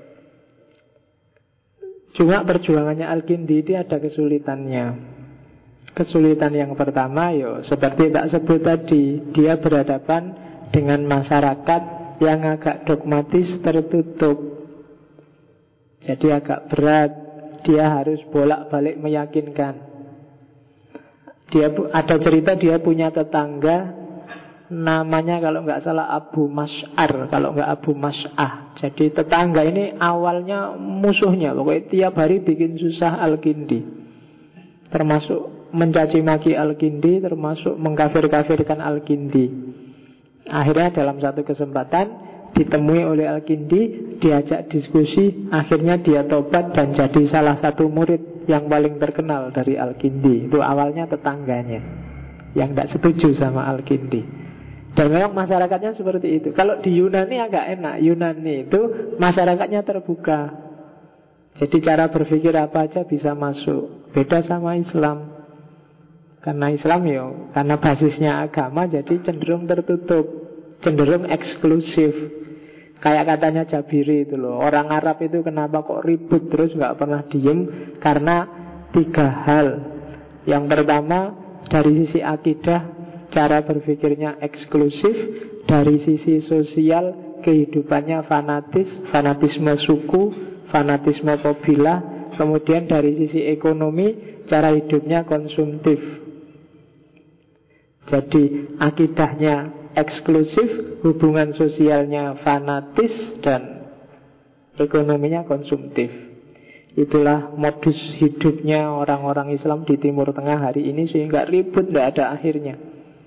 A: Cuma perjuangannya Al-Kindi ini ada kesulitannya. Kesulitan yang pertama, seperti tak sebut tadi, dia berhadapan dengan masyarakat yang agak dogmatis, tertutup. Jadi agak berat. Dia harus bolak-balik meyakinkan. Dia ada cerita dia punya tetangga namanya kalau nggak salah Abu Mas'ar, kalau nggak Abu Mas'ah. Jadi tetangga ini awalnya musuhnya, pokoknya tiap hari bikin susah Al-Kindi, termasuk mencaci maki Al-Kindi, termasuk mengkafir-kafirkan Al-Kindi. Akhirnya dalam satu kesempatan ditemui oleh Al-Kindi, diajak diskusi, akhirnya dia tobat dan jadi salah satu murid yang paling terkenal dari Al-Kindi. Itu awalnya tetangganya yang tidak setuju sama Al-Kindi. Dan memang masyarakatnya seperti itu. Kalau di Yunani agak enak. Yunani itu masyarakatnya terbuka. Jadi cara berpikir apa aja bisa masuk. Beda sama Islam. Karena Islam karena basisnya agama, jadi cenderung tertutup, cenderung eksklusif. Kayak katanya Jabiri itu loh, orang Arab itu kenapa kok ribut terus gak pernah diem? Karena 3 hal. Yang pertama, dari sisi akidah, cara berpikirnya eksklusif. Dari sisi sosial, kehidupannya fanatis, fanatisme suku, fanatisme kabilah. Kemudian dari sisi ekonomi, cara hidupnya konsumtif. Jadi akidahnya eksklusif, hubungan sosialnya fanatis, dan ekonominya konsumtif. Itulah modus hidupnya orang-orang Islam di Timur Tengah hari ini, sehingga ribut tidak ada akhirnya.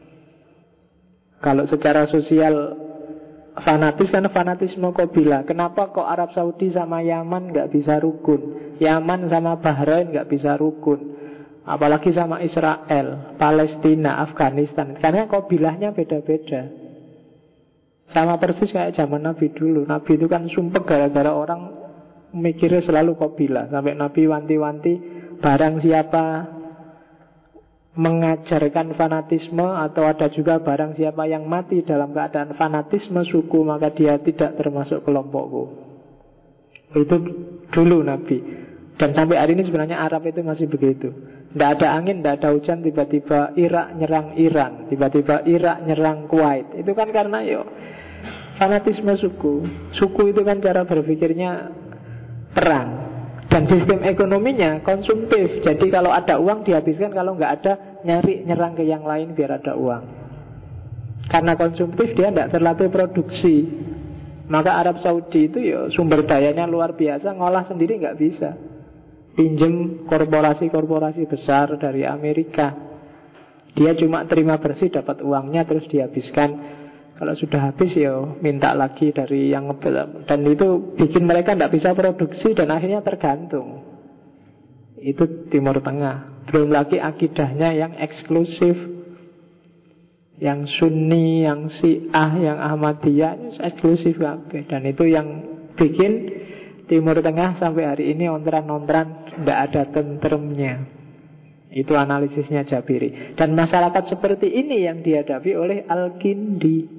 A: Kalau secara sosial fanatis karena fanatisme kabilah. Kenapa kok Arab Saudi sama Yaman nggak bisa rukun? Yaman sama Bahrain nggak bisa rukun? Apalagi sama Israel, Palestina, Afghanistan. Karena kabilahnya beda-beda. Sama persis kayak zaman Nabi dulu. Nabi itu kan sumpah gara-gara orang mikirnya selalu kabilah. Sampai Nabi wanti-wanti, barang siapa mengajarkan fanatisme, atau ada juga barang siapa yang mati dalam keadaan fanatisme suku, maka dia tidak termasuk kelompokku. Itu dulu Nabi. Dan sampai hari ini sebenarnya Arab itu masih begitu. Tidak ada angin, tidak ada hujan, tiba-tiba Irak nyerang Iran, tiba-tiba Irak nyerang Kuwait. Itu kan karena fanatisme suku. Suku itu kan cara berpikirnya perang. Dan sistem ekonominya konsumtif. Jadi kalau ada uang dihabiskan, kalau nggak ada nyerang ke yang lain biar ada uang. Karena konsumtif dia tidak terlatih produksi. Maka Arab Saudi itu sumber dayanya luar biasa, ngolah sendiri nggak bisa. Pinjem korporasi-korporasi besar dari Amerika. Dia cuma terima bersih, dapat uangnya terus dihabiskan. Kalau sudah habis minta lagi dari yang ngebel. Dan itu bikin mereka tidak bisa produksi dan akhirnya tergantung. Itu Timur Tengah. Belum lagi akidahnya yang eksklusif, yang Sunni, yang Syiah, yang Ahmadiyah, eksklusif kabeh. Dan itu yang bikin Timur Tengah sampai hari ini ontran-ontran tidak ada tentremnya. Itu analisisnya Jabiri. Dan masyarakat seperti ini yang dihadapi oleh Al-Kindi.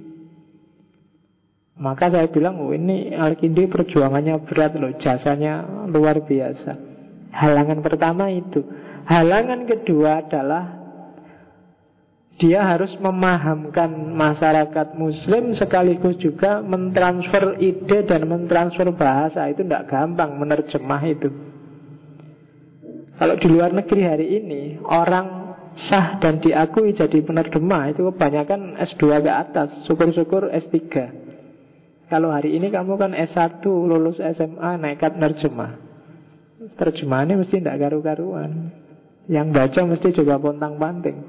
A: Maka saya bilang, ini Al-Kindi perjuangannya berat loh, jasanya luar biasa. Halangan pertama itu. Halangan kedua adalah dia harus memahamkan masyarakat Muslim, sekaligus juga mentransfer ide dan mentransfer bahasa. Itu tidak gampang menerjemah itu. Kalau di luar negeri hari ini, orang sah dan diakui jadi penerjemah itu kebanyakan S2 ke atas, syukur-syukur S3. Kalau hari ini kamu kan S1, lulus SMA, nekat nerjemah. Terjemahannya mesti tidak karu-karuan. Yang baca mesti juga pontang-panting.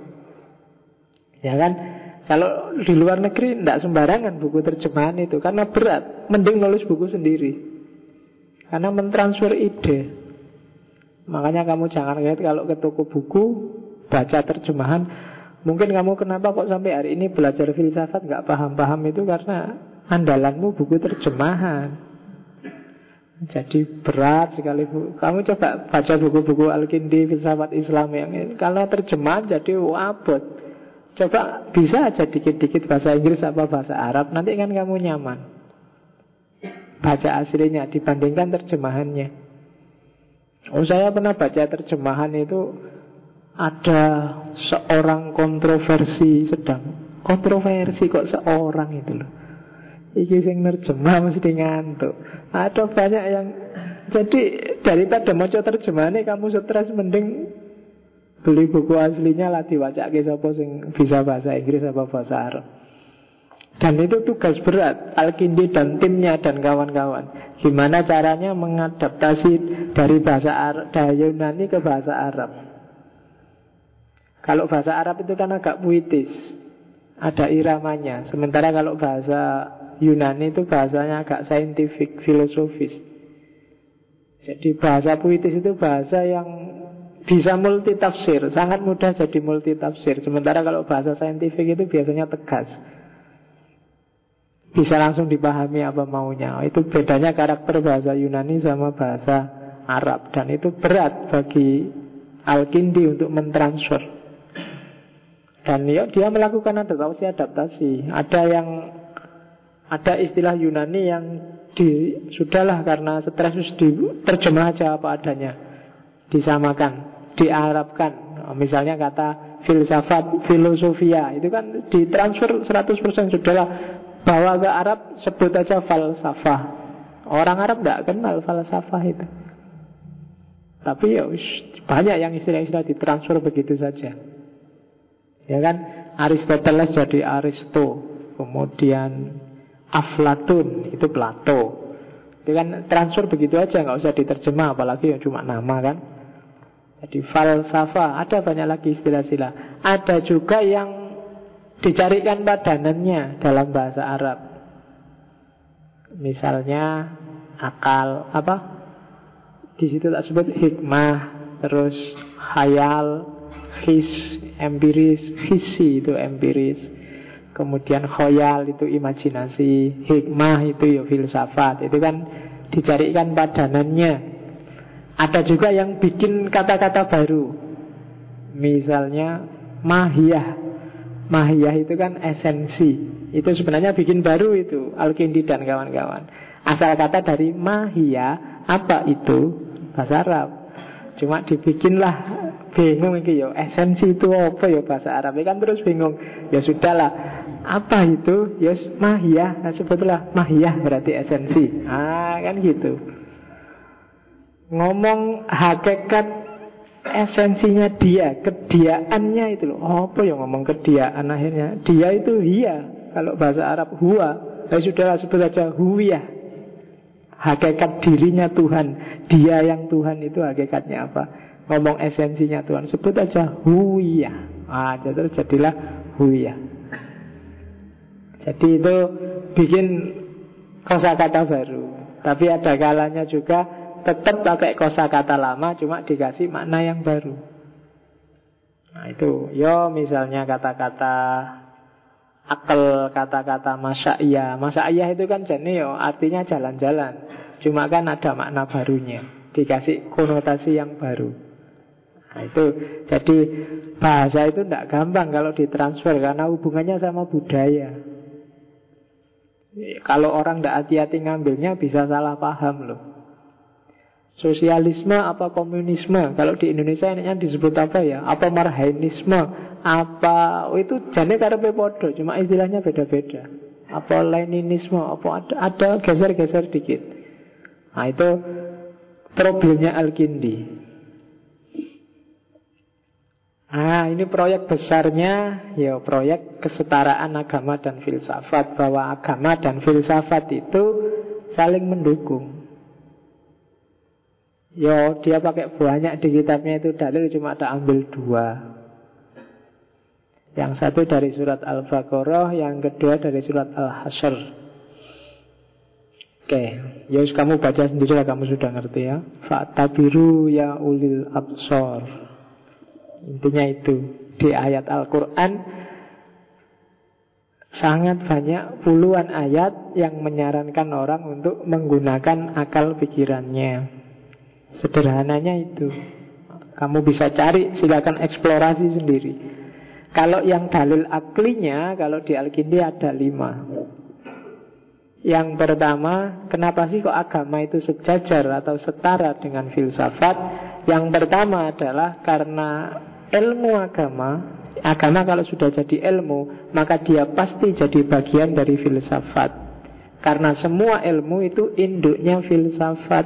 A: Ya kan? Kalau di luar negeri tidak sembarangan buku terjemahan itu, karena berat. Mending nulis buku sendiri. Karena mentransfer ide. Makanya kamu jangan lihat kalau ke toko buku baca terjemahan. Mungkin kamu kenapa kok sampai hari ini belajar filsafat nggak paham-paham, itu karena andalanmu buku terjemahan. Jadi berat sekali bu. Kamu coba baca buku-buku Al-Kindi, filsafat Islam yang ini, kalau terjemahan jadi abot. Coba bisa aja dikit-dikit bahasa Inggris apa bahasa Arab, nanti kan kamu nyaman baca aslinya dibandingkan terjemahannya. Saya pernah baca terjemahan itu, ada seorang kontroversi sedang. Kontroversi kok seorang itu loh. Iki sing nerjemah mesti ngantuk. Ada banyak yang. Jadi daripada maca terjemahannya kamu stres, mending beli buku aslinya lah diwacake sapa sing bisa bahasa Inggris apa bahasa Arab. Dan itu tugas berat Al-Kindi dan timnya dan kawan-kawan. Gimana caranya mengadaptasi dari bahasa Arab, dari Yunani ke bahasa Arab. Kalau bahasa Arab itu kan agak puitis, ada iramanya. Sementara kalau bahasa Yunani itu bahasanya agak saintifik, filosofis. Jadi bahasa puitis itu bahasa yang bisa multitafsir, sangat mudah jadi multitafsir. Sementara kalau bahasa saintifik itu biasanya tegas, bisa langsung dipahami apa maunya. Itu bedanya karakter bahasa Yunani sama bahasa Arab. Dan itu berat bagi Al-Kindi untuk mentransfer. Dan dia melakukan adaptasi. Ada istilah Yunani yang sudahlah karena stres diterjemah aja apa adanya, disamakan, diarabkan. Misalnya kata filsafat, filosofia, itu kan ditransfer 100%. Sudahlah, bawa ke Arab, sebut aja falsafah. Orang Arab tidak kenal falsafah itu. Tapi banyak yang istilah-istilah ditransfer begitu saja. Ya kan, Aristoteles jadi Aristo, kemudian Aflatun itu Plato. Itu kan transfer begitu aja, nggak usah diterjemah, apalagi cuma nama kan. Jadi falsafah, ada banyak lagi istilah-istilah. Ada juga yang dicarikan padanannya dalam bahasa Arab. Misalnya akal, apa? Di situ tak sebut hikmah, terus khayal, his, empiris, hisi itu empiris. Kemudian khoyal itu imajinasi, hikmah itu ya filsafat. Itu kan dicarikan padanannya. Ada juga yang bikin kata-kata baru. Misalnya Mahiyah. Mahiyah itu kan esensi. Itu sebenarnya bikin baru itu Al-Kindi dan kawan-kawan. Asal kata dari mahiyah, apa itu? Bahasa Arab. Cuma dibikinlah bingung iki ya, esensi itu apa ya bahasa Arab. Kan terus bingung. Ya sudahlah. Apa itu? Ya mahiyah. Nah, sebetulnya mahiyah berarti esensi. Kan gitu. Ngomong hakikat esensinya dia, kediaannya itu loh. Apa yang ngomong kediaan akhirnya? Dia itu hiya. Kalau bahasa Arab huwa. Ya sudahlah, sebut saja huwiyah. Hakikat dirinya Tuhan. Dia yang Tuhan itu hakikatnya apa? Ngomong esensinya Tuhan, sebut aja huwiyah. Jadilah huwiyah. Jadi itu bikin kosakata baru. Tapi ada kalanya juga tetap pakai kosakata lama, cuma dikasih makna yang baru. Nah itu, misalnya kata-kata akal, kata-kata masya'iyah. Masya'iyah itu kan jenis artinya jalan-jalan. Cuma kan ada makna barunya, dikasih konotasi yang baru. Nah itu, jadi bahasa itu tidak gampang kalau ditransfer, karena hubungannya sama budaya. Kalau orang tidak hati-hati ngambilnya bisa salah paham loh. Sosialisme apa komunisme? Kalau di Indonesia ini disebut apa ya? Apa marhainisme? Apa itu jane karepe padha, cuma istilahnya beda-beda. Apa leninisme? Apa ada geser-geser dikit. Nah itu problemnya Al-Kindi. Ini proyek besarnya, proyek kesetaraan agama dan filsafat. Bahwa agama dan filsafat itu saling mendukung. Dia pakai banyak di kitabnya itu dalil, cuma ada ambil 2. Yang satu dari surat Al-Baqarah, yang kedua dari surat Al-Hasyr. Oke, kamu baca sendiri lah, kamu sudah ngerti ya. Fa'tabiru ya ulil absor. Intinya itu. Di ayat Al-Quran sangat banyak, puluhan ayat yang menyarankan orang untuk menggunakan akal pikirannya. Sederhananya itu. Kamu bisa cari, silakan eksplorasi sendiri. Kalau yang dalil aklinya, kalau di Al-Kindi ada 5. Yang pertama, kenapa sih kok agama itu sejajar atau setara dengan filsafat? Yang pertama adalah karena ilmu agama kalau sudah jadi ilmu, maka dia pasti jadi bagian dari filsafat. Karena semua ilmu itu induknya filsafat.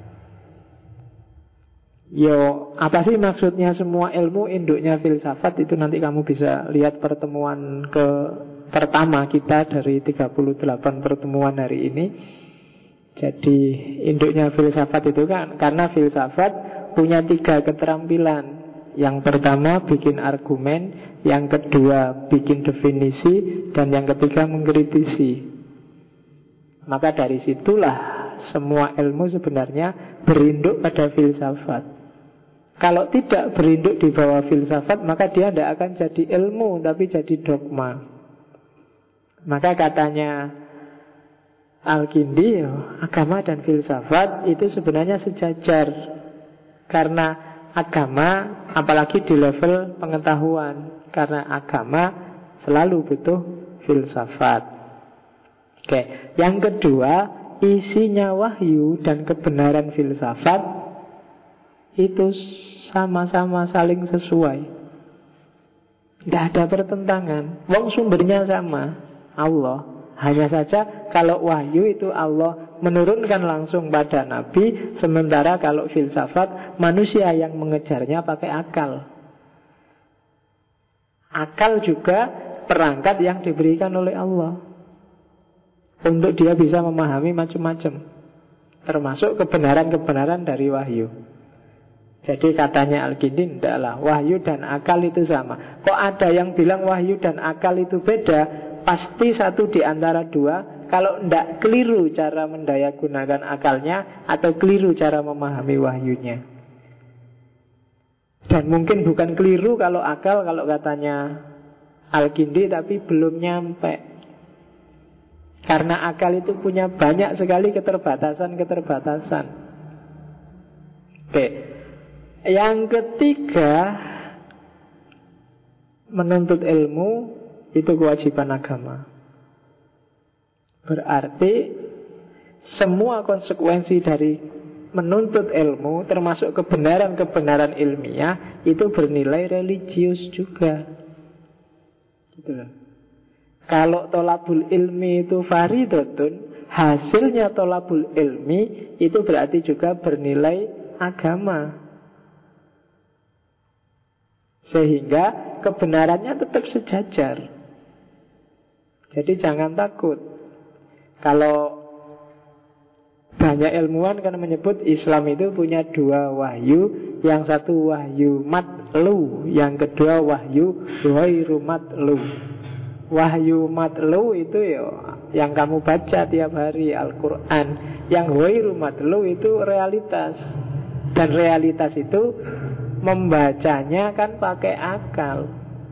A: Apa sih maksudnya semua ilmu induknya filsafat? Itu nanti kamu bisa lihat pertemuan pertama kita dari 38 pertemuan hari ini. Jadi induknya filsafat itu kan karena filsafat punya 3 keterampilan. Yang pertama bikin argumen, yang kedua bikin definisi, dan yang ketiga mengkritisi. Maka dari situlah semua ilmu sebenarnya berinduk pada filsafat. Kalau tidak berinduk di bawah filsafat, maka dia tidak akan jadi ilmu, tapi jadi dogma. Maka katanya Al-Kindi, agama dan filsafat itu sebenarnya sejajar. Karena agama, apalagi di level pengetahuan, karena agama selalu butuh filsafat. Oke, yang kedua, isinya wahyu dan kebenaran filsafat itu sama-sama saling sesuai. Tidak ada pertentangan. Wong sumbernya sama, Allah. Hanya saja kalau wahyu itu Allah menurunkan langsung pada Nabi, sementara kalau filsafat manusia yang mengejarnya pakai akal. Akal juga perangkat yang diberikan oleh Allah untuk dia bisa memahami macam-macam, termasuk kebenaran-kebenaran dari wahyu. Jadi katanya Al-Kindi, tidaklah, wahyu dan akal itu sama. Kok ada yang bilang wahyu dan akal itu beda? Pasti satu di antara dua. Kalau tidak, keliru cara mendayagunakan akalnya, atau keliru cara memahami wahyunya. Dan mungkin bukan keliru kalau akal, kalau katanya Al-Kindi, tapi belum nyampe. Karena akal itu punya banyak sekali keterbatasan-keterbatasan. Oke. Yang ketiga, menuntut ilmu itu kewajiban agama. Berarti semua konsekuensi dari menuntut ilmu, termasuk kebenaran-kebenaran ilmiah, itu bernilai religius juga. Gitu loh. Kalau tolabul ilmi itu faridatun, hasilnya tolabul ilmi itu berarti juga bernilai agama. Sehingga kebenarannya tetap sejajar. Jadi jangan takut. Kalau banyak ilmuwan kan menyebut Islam itu punya 2 wahyu. Yang satu wahyu matlu, yang kedua wahyu ghairu matlu. Wahyu matlu itu ya yang kamu baca tiap hari, Al-Quran. Yang ghairu matlu itu realitas. Dan realitas itu membacanya kan pakai akal.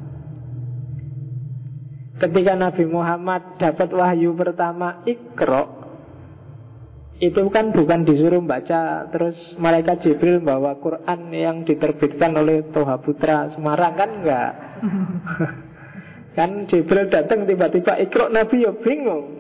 A: Ketika Nabi Muhammad dapat wahyu pertama Iqra, itu kan bukan disuruh baca terus malaikat Jibril bawa Quran yang diterbitkan oleh Toha Putra Semarang, kan enggak. Kan Jibril datang tiba-tiba Iqra, Nabi ya bingung.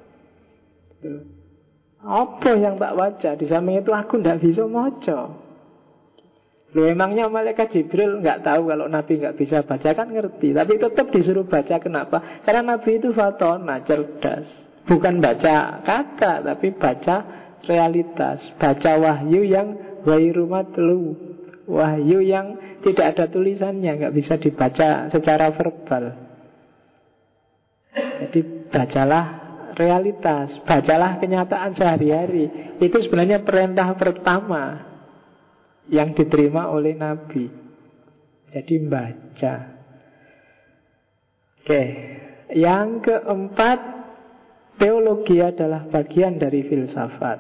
A: Apa yang tak baca? Di samping itu aku enggak bisa maca. Loh, emangnya malaikat Jibril nggak tahu kalau Nabi nggak bisa baca? Kan ngerti, tapi tetap disuruh baca. Kenapa? Karena Nabi itu fatona, cerdas. Bukan baca kata, tapi baca realitas. Baca wahyu yang ghairu matlu, wahyu yang tidak ada tulisannya, nggak bisa dibaca secara verbal. Jadi bacalah realitas, bacalah kenyataan sehari-hari. Itu sebenarnya perintah pertama yang diterima oleh Nabi. Jadi baca. Oke. Yang keempat, teologi adalah bagian dari filsafat.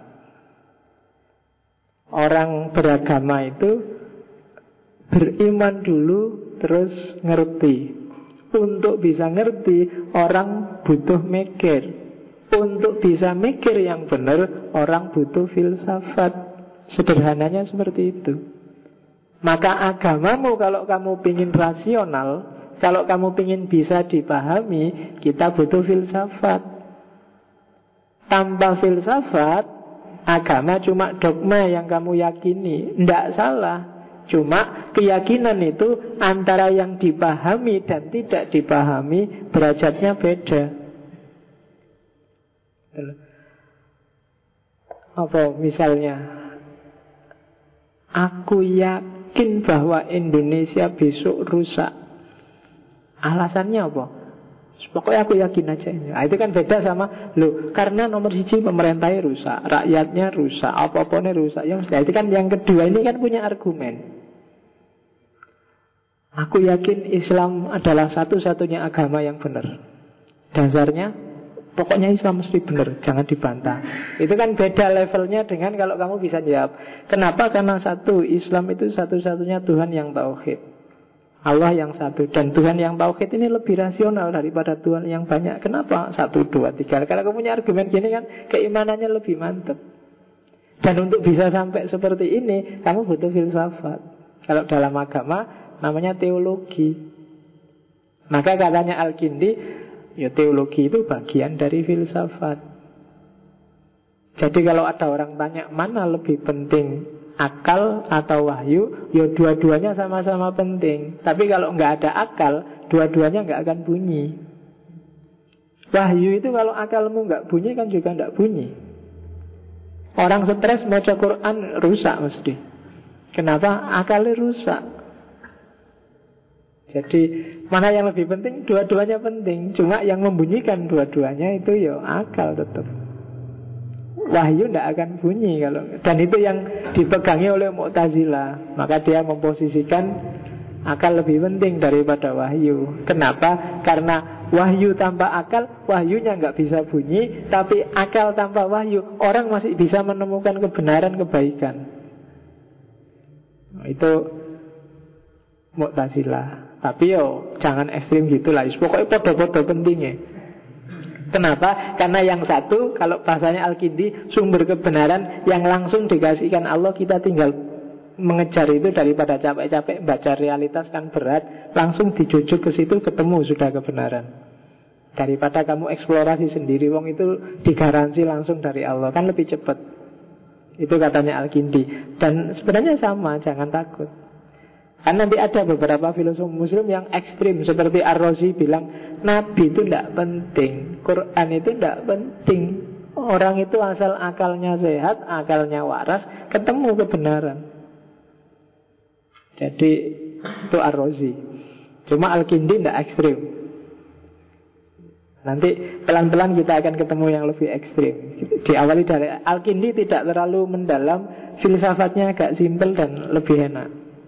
A: Orang beragama itu beriman dulu terus ngerti. Untuk bisa ngerti, orang butuh mikir. Untuk bisa mikir yang benar, orang butuh filsafat. Sederhananya seperti itu. Maka agamamu kalau kamu pingin rasional, kalau kamu pingin bisa dipahami, kita butuh filsafat. Tanpa filsafat, agama cuma dogma yang kamu yakini. Tidak salah. Cuma keyakinan itu antara yang dipahami dan tidak dipahami derajatnya beda. Apa misalnya, aku yakin bahwa Indonesia besok rusak. Alasannya apa? Pokoknya aku yakin aja. Nah, itu kan beda sama karena nomor 1 pemerintahnya rusak, rakyatnya rusak, apa-apanya rusak. Itu kan yang kedua ini kan punya argumen. Aku yakin Islam adalah satu-satunya agama yang benar. Dasarnya pokoknya Islam mesti benar, jangan dibantah. Itu kan beda levelnya dengan kalau kamu bisa jawab. Kenapa? Karena satu, Islam itu satu-satunya Tuhan yang tauhid, Allah yang satu. Dan Tuhan yang tauhid ini lebih rasional daripada Tuhan yang banyak. Kenapa? 1, 2, 3. Kalau kamu punya argumen gini kan keimanannya lebih mantap. Dan untuk bisa sampai seperti ini, kamu butuh filsafat. Kalau dalam agama namanya teologi. Maka katanya Al-Kindi, ya teologi itu bagian dari filsafat. Jadi kalau ada orang tanya mana lebih penting, akal atau wahyu, ya dua-duanya sama-sama penting. Tapi kalau nggak ada akal, dua-duanya nggak akan bunyi. Wahyu itu kalau akalmu nggak bunyi kan juga nggak bunyi. Orang stres baca Quran rusak mesti. Kenapa? Akalnya rusak. Jadi mana yang lebih penting? Dua-duanya penting. Cuma yang membunyikan dua-duanya itu ya akal tetap. Wahyu tidak akan bunyi kalau. Dan itu yang dipegangi oleh Mu'tazilah. Maka dia memposisikan akal lebih penting daripada wahyu. Kenapa? Karena wahyu tanpa akal, wahyunya nggak bisa bunyi. Tapi akal tanpa wahyu, orang masih bisa menemukan kebenaran, kebaikan. Nah, itu Mu'tazilah. Tapi yo jangan ekstrim gitulah. Pokoknya podo-podo pentingnya. Kenapa? Karena yang satu, kalau bahasanya Al-Kindi, sumber kebenaran yang langsung dikasihkan Allah, kita tinggal mengejar itu daripada capek-capek baca realitas kan berat, langsung dijujuk ke situ ketemu sudah kebenaran. Daripada kamu eksplorasi sendiri, wong itu digaransi langsung dari Allah, kan lebih cepat. Itu katanya Al-Kindi. Dan sebenarnya sama, jangan takut. Kan nanti ada beberapa filosof muslim yang ekstrim, seperti Ar-Razi bilang Nabi itu tidak penting, Quran itu tidak penting. Orang itu asal akalnya sehat, akalnya waras, ketemu kebenaran. Jadi itu Ar-Razi. Cuma Al-Kindi tidak ekstrim. Nanti pelan-pelan kita akan ketemu yang lebih ekstrim. Diawali dari Al-Kindi tidak terlalu mendalam, filsafatnya agak simpel dan lebih enak.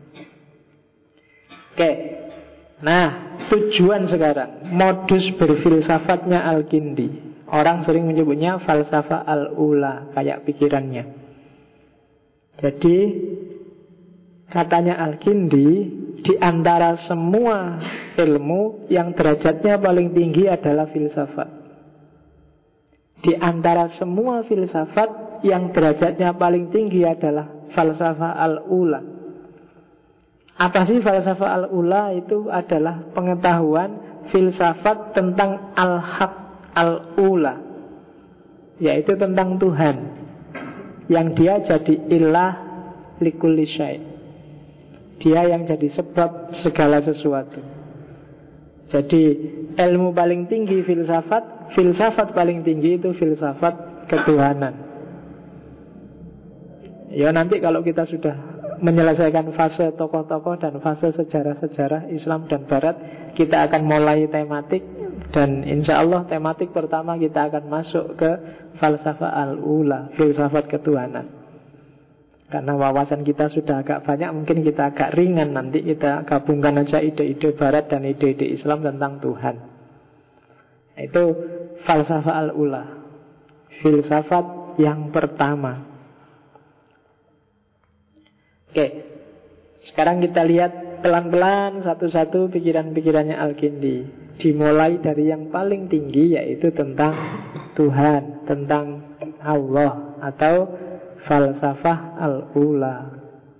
A: Oke. Nah, tujuan sekarang, modus berfilsafatnya Al-Kindi. Orang sering menyebutnya falsafah al-ula, kayak pikirannya. Jadi katanya Al-Kindi, di antara semua ilmu yang derajatnya paling tinggi adalah filsafat. Di antara semua filsafat yang derajatnya paling tinggi adalah falsafah al-ula. Apa sih falsafah al-ula? Itu adalah pengetahuan filsafat tentang al-haq al-ula, yaitu tentang Tuhan, yang dia jadi ilah likulli syai'. Dia yang jadi sebab segala sesuatu. Jadi ilmu paling tinggi filsafat, filsafat paling tinggi itu filsafat ketuhanan. Ya nanti kalau kita sudah menyelesaikan fase tokoh-tokoh dan fase sejarah-sejarah Islam dan Barat, kita akan mulai tematik. Dan insya Allah tematik pertama kita akan masuk ke falsafah al-ula, filsafat ketuhanan. Karena wawasan kita sudah agak banyak, mungkin kita agak ringan. Nanti kita gabungkan aja ide-ide Barat dan ide-ide Islam tentang Tuhan. Itu falsafah al-ula, filsafat yang pertama. Oke, sekarang kita lihat pelan-pelan satu-satu pikiran-pikirannya Al-Kindi. Dimulai dari yang paling tinggi, yaitu tentang Tuhan, tentang Allah, atau falsafah al-ula.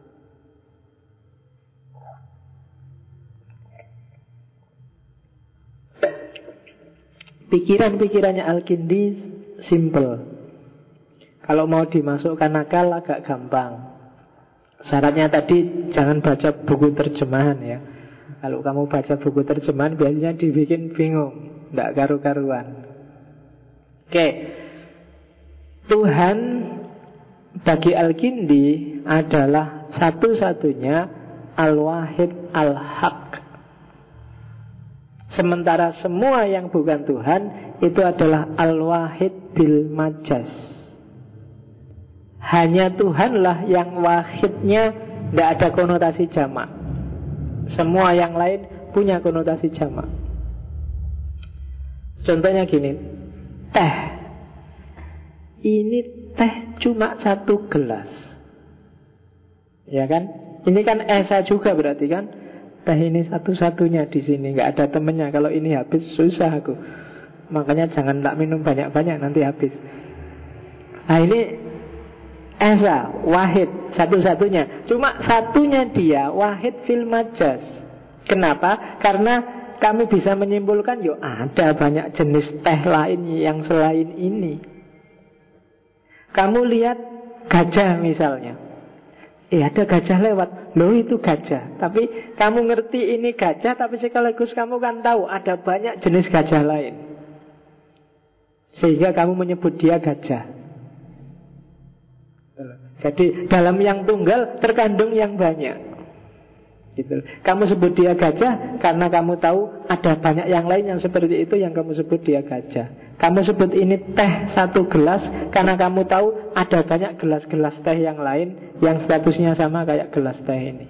A: Pikiran-pikirannya Al-Kindi simple. Kalau mau dimasukkan akal agak gampang. Syaratnya tadi jangan baca buku terjemahan ya. Kalau kamu baca buku terjemahan biasanya dibikin bingung, tidak karu-karuan. Oke. Tuhan bagi Al-Kindi adalah satu-satunya al-wahid al-haq. Sementara semua yang bukan Tuhan itu adalah al-wahid bil majas. Hanya Tuhanlah yang wahidnya tidak ada konotasi jamak. Semua yang lain punya konotasi jamak. Contohnya gini, teh. Ini teh cuma satu gelas, ya kan? Ini kan esa juga berarti kan? Teh ini satu-satunya di sini, nggak ada temennya. Kalau ini habis susah aku. Makanya jangan tak minum banyak-banyak, nanti habis. Nah ini esa, wahid, satu-satunya. Cuma satunya dia, wahid fil majas. Kenapa? Karena kamu bisa menyimpulkan, yo ada banyak jenis teh lain yang selain ini. Kamu lihat gajah misalnya, ada gajah lewat, loh itu gajah. Tapi kamu ngerti ini gajah, tapi sekaligus kamu kan tahu ada banyak jenis gajah lain, sehingga kamu menyebut dia gajah. Jadi dalam yang tunggal terkandung yang banyak gitu. Kamu sebut dia gajah karena kamu tahu ada banyak yang lain yang seperti itu, yang kamu sebut dia gajah. Kamu sebut ini teh satu gelas karena kamu tahu ada banyak gelas-gelas teh yang lain yang statusnya sama kayak gelas teh ini.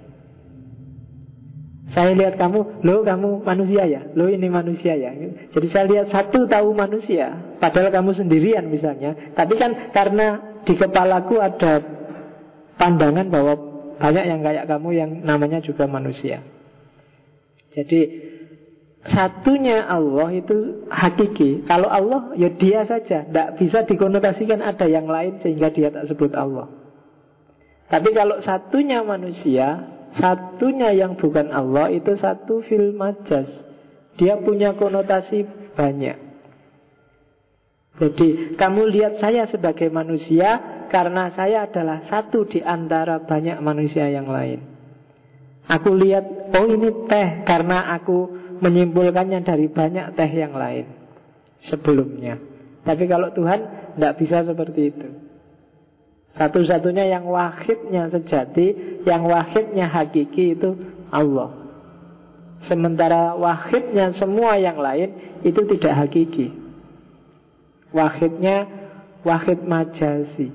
A: Saya lihat kamu, loh kamu manusia ya, loh ini manusia ya. Jadi saya lihat satu tahu manusia, padahal kamu sendirian misalnya. Tapi kan karena di kepalaku ada pandangan bahwa banyak yang kayak kamu yang namanya juga manusia. Jadi satunya Allah itu hakiki. Kalau Allah ya dia saja, tidak bisa dikonotasikan ada yang lain sehingga dia tak sebut Allah. Tapi kalau satunya manusia, satunya yang bukan Allah, itu satu fil majas. Dia punya konotasi banyak. Jadi kamu lihat saya sebagai manusia karena saya adalah satu di antara banyak manusia yang lain. Aku lihat, oh ini teh, karena aku menyimpulkannya dari banyak teh yang lain sebelumnya. Tapi kalau Tuhan tidak bisa seperti itu. Satu-satunya yang wahidnya sejati, yang wahidnya hakiki itu Allah. Sementara wahidnya semua yang lain itu tidak hakiki. Wahidnya wahid majasi.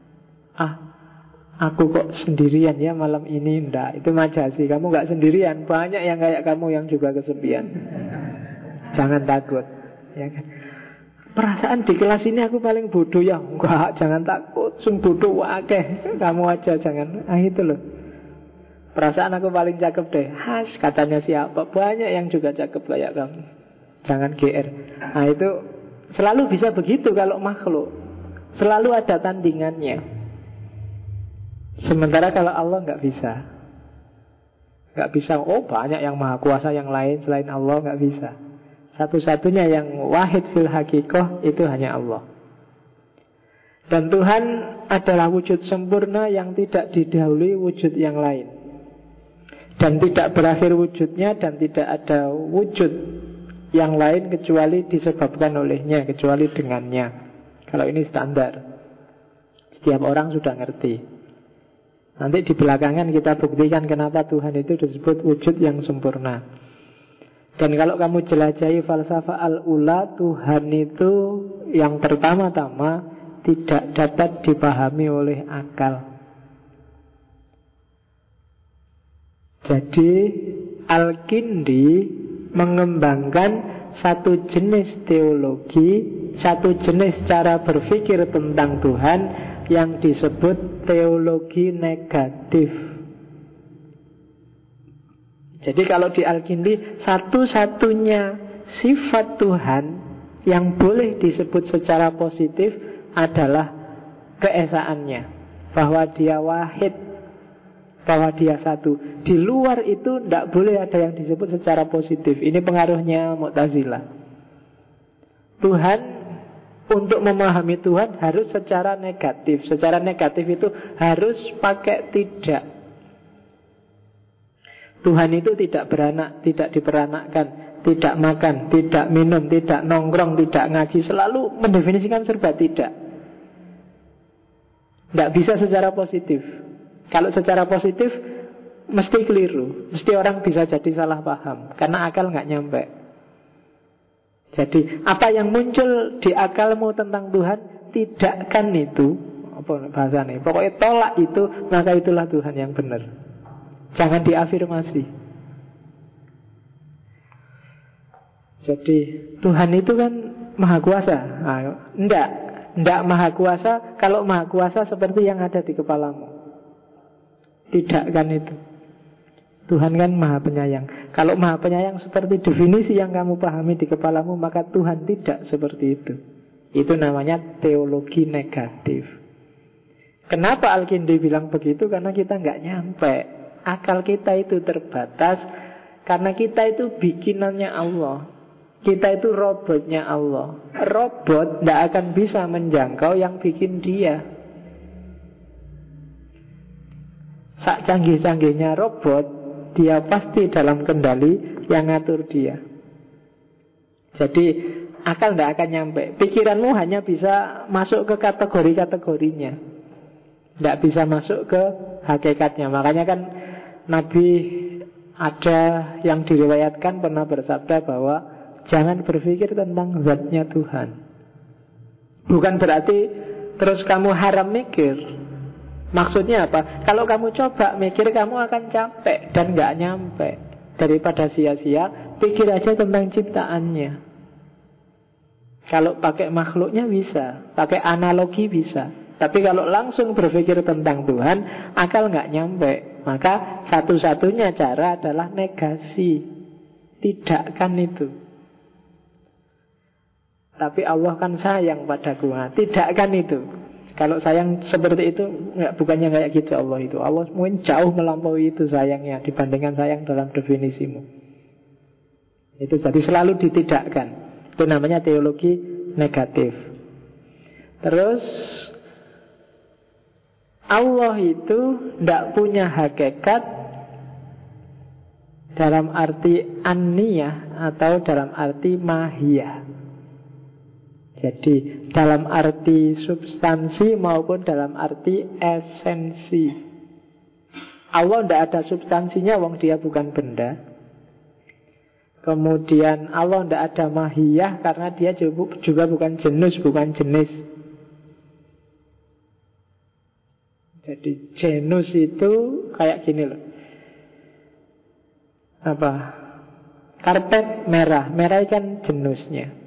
A: Aku kok sendirian ya malam ini. Enggak, itu majasi. Kamu gak sendirian, banyak yang kayak kamu yang juga kesepian. Jangan takut, ya kan? Perasaan di kelas ini aku paling bodoh ya. Enggak, jangan takut. Sung bodoh wakeh. Kamu aja jangan. Itu loh. Perasaan aku paling cakep deh. Katanya siapa? Banyak yang juga cakep kayak kamu. Jangan GR. Itu selalu bisa begitu kalau makhluk. Selalu ada tandingannya. Sementara kalau Allah nggak bisa. Nggak bisa. Oh banyak yang maha kuasa yang lain selain Allah, nggak bisa. Satu-satunya yang wahid fil hakikoh itu hanya Allah. Dan Tuhan adalah wujud sempurna yang tidak didahului wujud yang lain. Dan tidak berakhir wujudnya, dan tidak ada wujud yang lain kecuali disebabkan olehnya, kecuali dengannya. Kalau ini standar, setiap orang sudah ngerti. Nanti di belakangan kita buktikan kenapa Tuhan itu disebut wujud yang sempurna. Dan kalau kamu jelajahi falsafah al-ula, Tuhan itu yang pertama-tama tidak dapat dipahami oleh akal. Jadi Al-Kindi mengembangkan satu jenis teologi, satu jenis cara berpikir tentang Tuhan yang disebut teologi negatif. Jadi kalau di Al-Kindi, satu-satunya sifat Tuhan yang boleh disebut secara positif adalah keesaannya, bahwa dia wahid, bahwa dia satu. Di luar itu tidak boleh ada yang disebut secara positif. Ini pengaruhnya Mu'tazilah. Tuhan, untuk memahami Tuhan harus secara negatif. Secara negatif itu harus pakai tidak. Tuhan itu tidak beranak, tidak diperanakkan, tidak makan, tidak minum, tidak nongkrong, tidak ngaji. Selalu mendefinisikan serba tidak. Tidak bisa secara positif. Kalau secara positif mesti keliru. Mesti orang bisa jadi salah paham, karena akal nggak nyampe. Jadi apa yang muncul di akalmu tentang Tuhan, tidakkan itu, apa bahasanya, pokoknya tolak itu, maka itulah Tuhan yang benar. Jangan diafirmasi. Jadi Tuhan itu kan maha kuasa. Enggak maha kuasa. Kalau maha kuasa seperti yang ada di kepalamu. Tidak kan itu. Tuhan kan maha penyayang. Kalau maha penyayang seperti definisi yang kamu pahami di kepalamu, maka Tuhan tidak seperti itu. Itu namanya teologi negatif. Kenapa Al-Kindi bilang begitu? Karena kita nggak nyampe. Akal kita itu terbatas, karena kita itu bikinannya Allah. Kita itu robotnya Allah. Robot tidak akan bisa menjangkau yang bikin dia. Sak canggih-canggihnya robot, dia pasti dalam kendali yang ngatur dia. Jadi akal tidak akan nyampe. Pikiranmu hanya bisa masuk ke kategori-kategorinya, tidak bisa masuk ke hakikatnya. Makanya kan Nabi ada yang diriwayatkan pernah bersabda bahwa jangan berpikir tentang zatnya Tuhan. Bukan berarti terus kamu haram mikir. Maksudnya apa? Kalau kamu coba mikir, kamu akan capek dan gak nyampe. Daripada sia-sia, pikir aja tentang ciptaannya. Kalau pakai makhluknya bisa, pakai analogi bisa. Tapi kalau langsung berpikir tentang Tuhan, akal gak nyampe. Maka satu-satunya cara adalah negasi. Tidakkan itu. Tapi Allah kan sayang padaku. Tidakkan itu. Kalau sayang seperti itu, bukannya kayak gitu Allah itu. Allah mungkin jauh melampaui itu sayangnya dibandingkan sayang dalam definisimu. Itu jadi selalu ditidakkan. Itu namanya teologi negatif. Terus Allah itu tidak punya hakikat dalam arti anniyah atau dalam arti mahiyah. Jadi dalam arti substansi maupun dalam arti esensi. Allah tidak ada substansinya, wong dia bukan benda. Kemudian Allah tidak ada mahiyah karena dia juga bukan jenis, bukan jenis. Jadi genus itu kayak gini loh. Apa? Karpet merah. Merah kan jenisnya.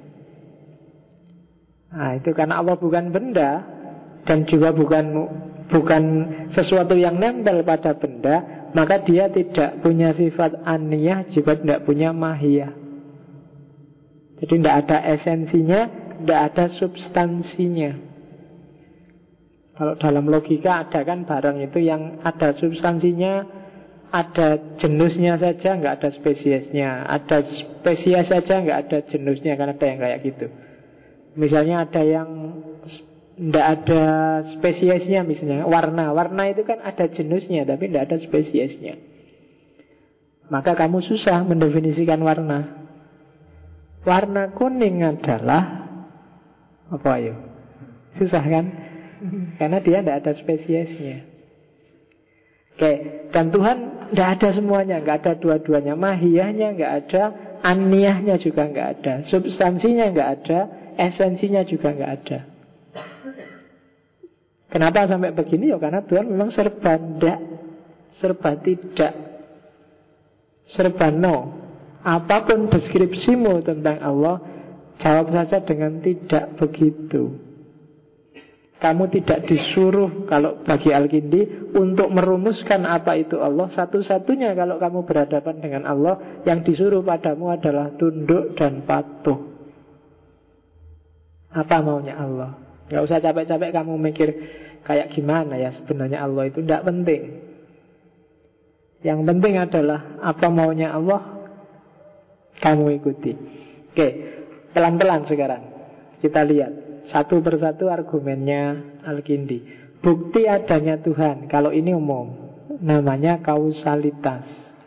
A: Nah, itu karena Allah bukan benda dan juga bukan sesuatu yang nempel pada benda, maka dia tidak punya sifat aniyah, juga tidak punya mahiyah. Jadi tidak ada esensinya, tidak ada substansinya. Kalau dalam logika ada kan barang itu yang ada substansinya, ada jenisnya saja, nggak ada spesiesnya. Ada spesies saja, nggak ada jenisnya, kan ada yang kayak gitu. Misalnya ada yang tidak ada spesiesnya, misalnya warna. Warna itu kan ada jenisnya, tapi tidak ada spesiesnya. Maka kamu susah mendefinisikan warna. Warna kuning adalah apa ya? Susah kan? Karena dia tidak ada spesiesnya. Oke, dan Tuhan tidak ada semuanya, nggak ada dua-duanya. Mahiyahnya nggak ada, aniyahnya juga nggak ada, substansinya nggak ada, esensinya juga nggak ada. Kenapa sampai begini? Ya karena Tuhan memang serba tidak, serba tidak, serba no. Apapun deskripsimu tentang Allah, jawab saja dengan tidak begitu. Kamu tidak disuruh, kalau bagi Al-Kindi, untuk merumuskan apa itu Allah. Satu-satunya kalau kamu berhadapan dengan Allah, yang disuruh padamu adalah tunduk dan patuh. Apa maunya Allah? Gak usah capek-capek kamu mikir kayak gimana ya sebenarnya Allah itu. Tidak penting. Yang penting adalah apa maunya Allah, kamu ikuti. Oke, pelan-pelan sekarang kita lihat satu persatu argumennya Al-Kindi. Bukti adanya Tuhan, kalau ini umum, namanya kausalitas.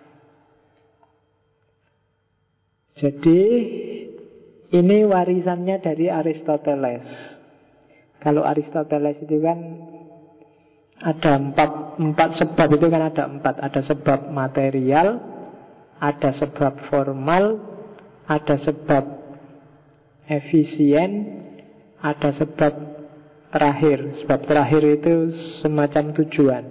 A: Jadi ini warisannya dari Aristoteles. Kalau Aristoteles itu kan ada empat sebab, itu kan ada empat. Ada sebab material, ada sebab formal, ada sebab efisien, ada sebab terakhir. Sebab terakhir itu semacam tujuan.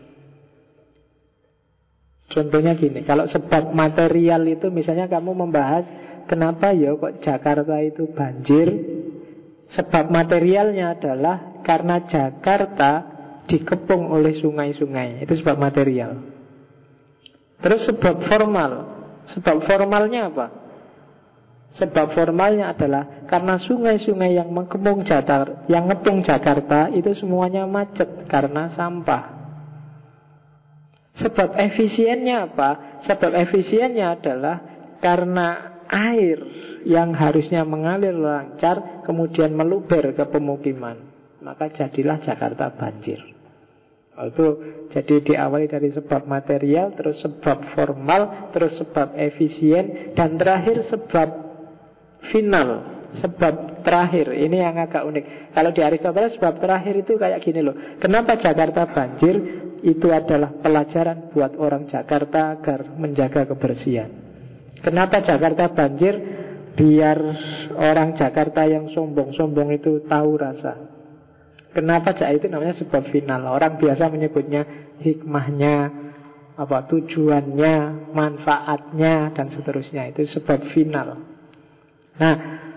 A: Contohnya gini, kalau sebab material itu misalnya kamu membahas kenapa ya kok Jakarta itu banjir. Sebab materialnya adalah karena Jakarta dikepung oleh sungai-sungai. Itu sebab material. Terus sebab formal. Sebab formalnya apa? Sebab formalnya adalah karena sungai-sungai yang mengepung Jakarta itu semuanya macet karena sampah. Sebab efisiennya apa? Sebab efisiennya adalah karena air yang harusnya mengalir lancar kemudian meluber ke pemukiman. Maka jadilah Jakarta banjir. Itu jadi diawali dari sebab material, terus sebab formal, terus sebab efisien, dan terakhir sebab final, sebab terakhir. Ini yang agak unik. Kalau di Aristoteles sebab terakhir itu kayak gini loh. Kenapa Jakarta banjir? Itu adalah pelajaran buat orang Jakarta agar menjaga kebersihan. Kenapa Jakarta banjir? Biar orang Jakarta yang sombong-sombong itu tahu rasa. Kenapa itu namanya sebab final. Orang biasa menyebutnya hikmahnya, tujuannya, manfaatnya, dan seterusnya. Itu sebab final. Nah,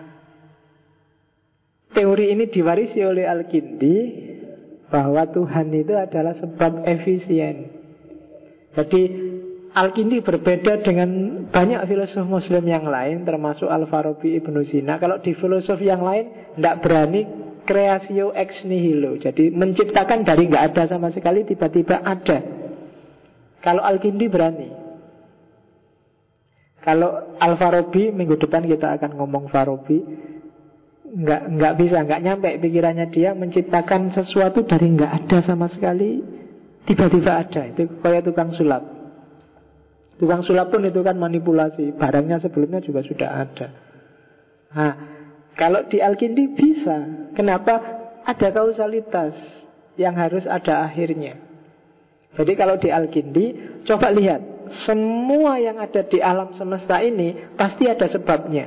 A: teori ini diwarisi oleh Al-Kindi, bahwa Tuhan itu adalah sebab efisien. Jadi Al-Kindi berbeda dengan banyak filosof Muslim yang lain, termasuk Al-Farabi, Ibnu Sina. Kalau di filosof yang lain tidak berani creatio ex nihilo. Jadi menciptakan dari nggak ada sama sekali tiba-tiba ada. Kalau Al-Kindi berani. Kalau Al-Farabi, minggu depan kita akan ngomong Farabi, nggak bisa, nggak nyampe pikirannya dia menciptakan sesuatu dari nggak ada sama sekali tiba-tiba ada. Itu kayak tukang sulap. Tukang sulap pun itu kan manipulasi. Barangnya sebelumnya juga sudah ada. Nah, kalau di Al-Kindi bisa. Kenapa? Ada kausalitas yang harus ada akhirnya. Jadi kalau di Al-Kindi, coba lihat, semua yang ada di alam semesta ini pasti ada sebabnya.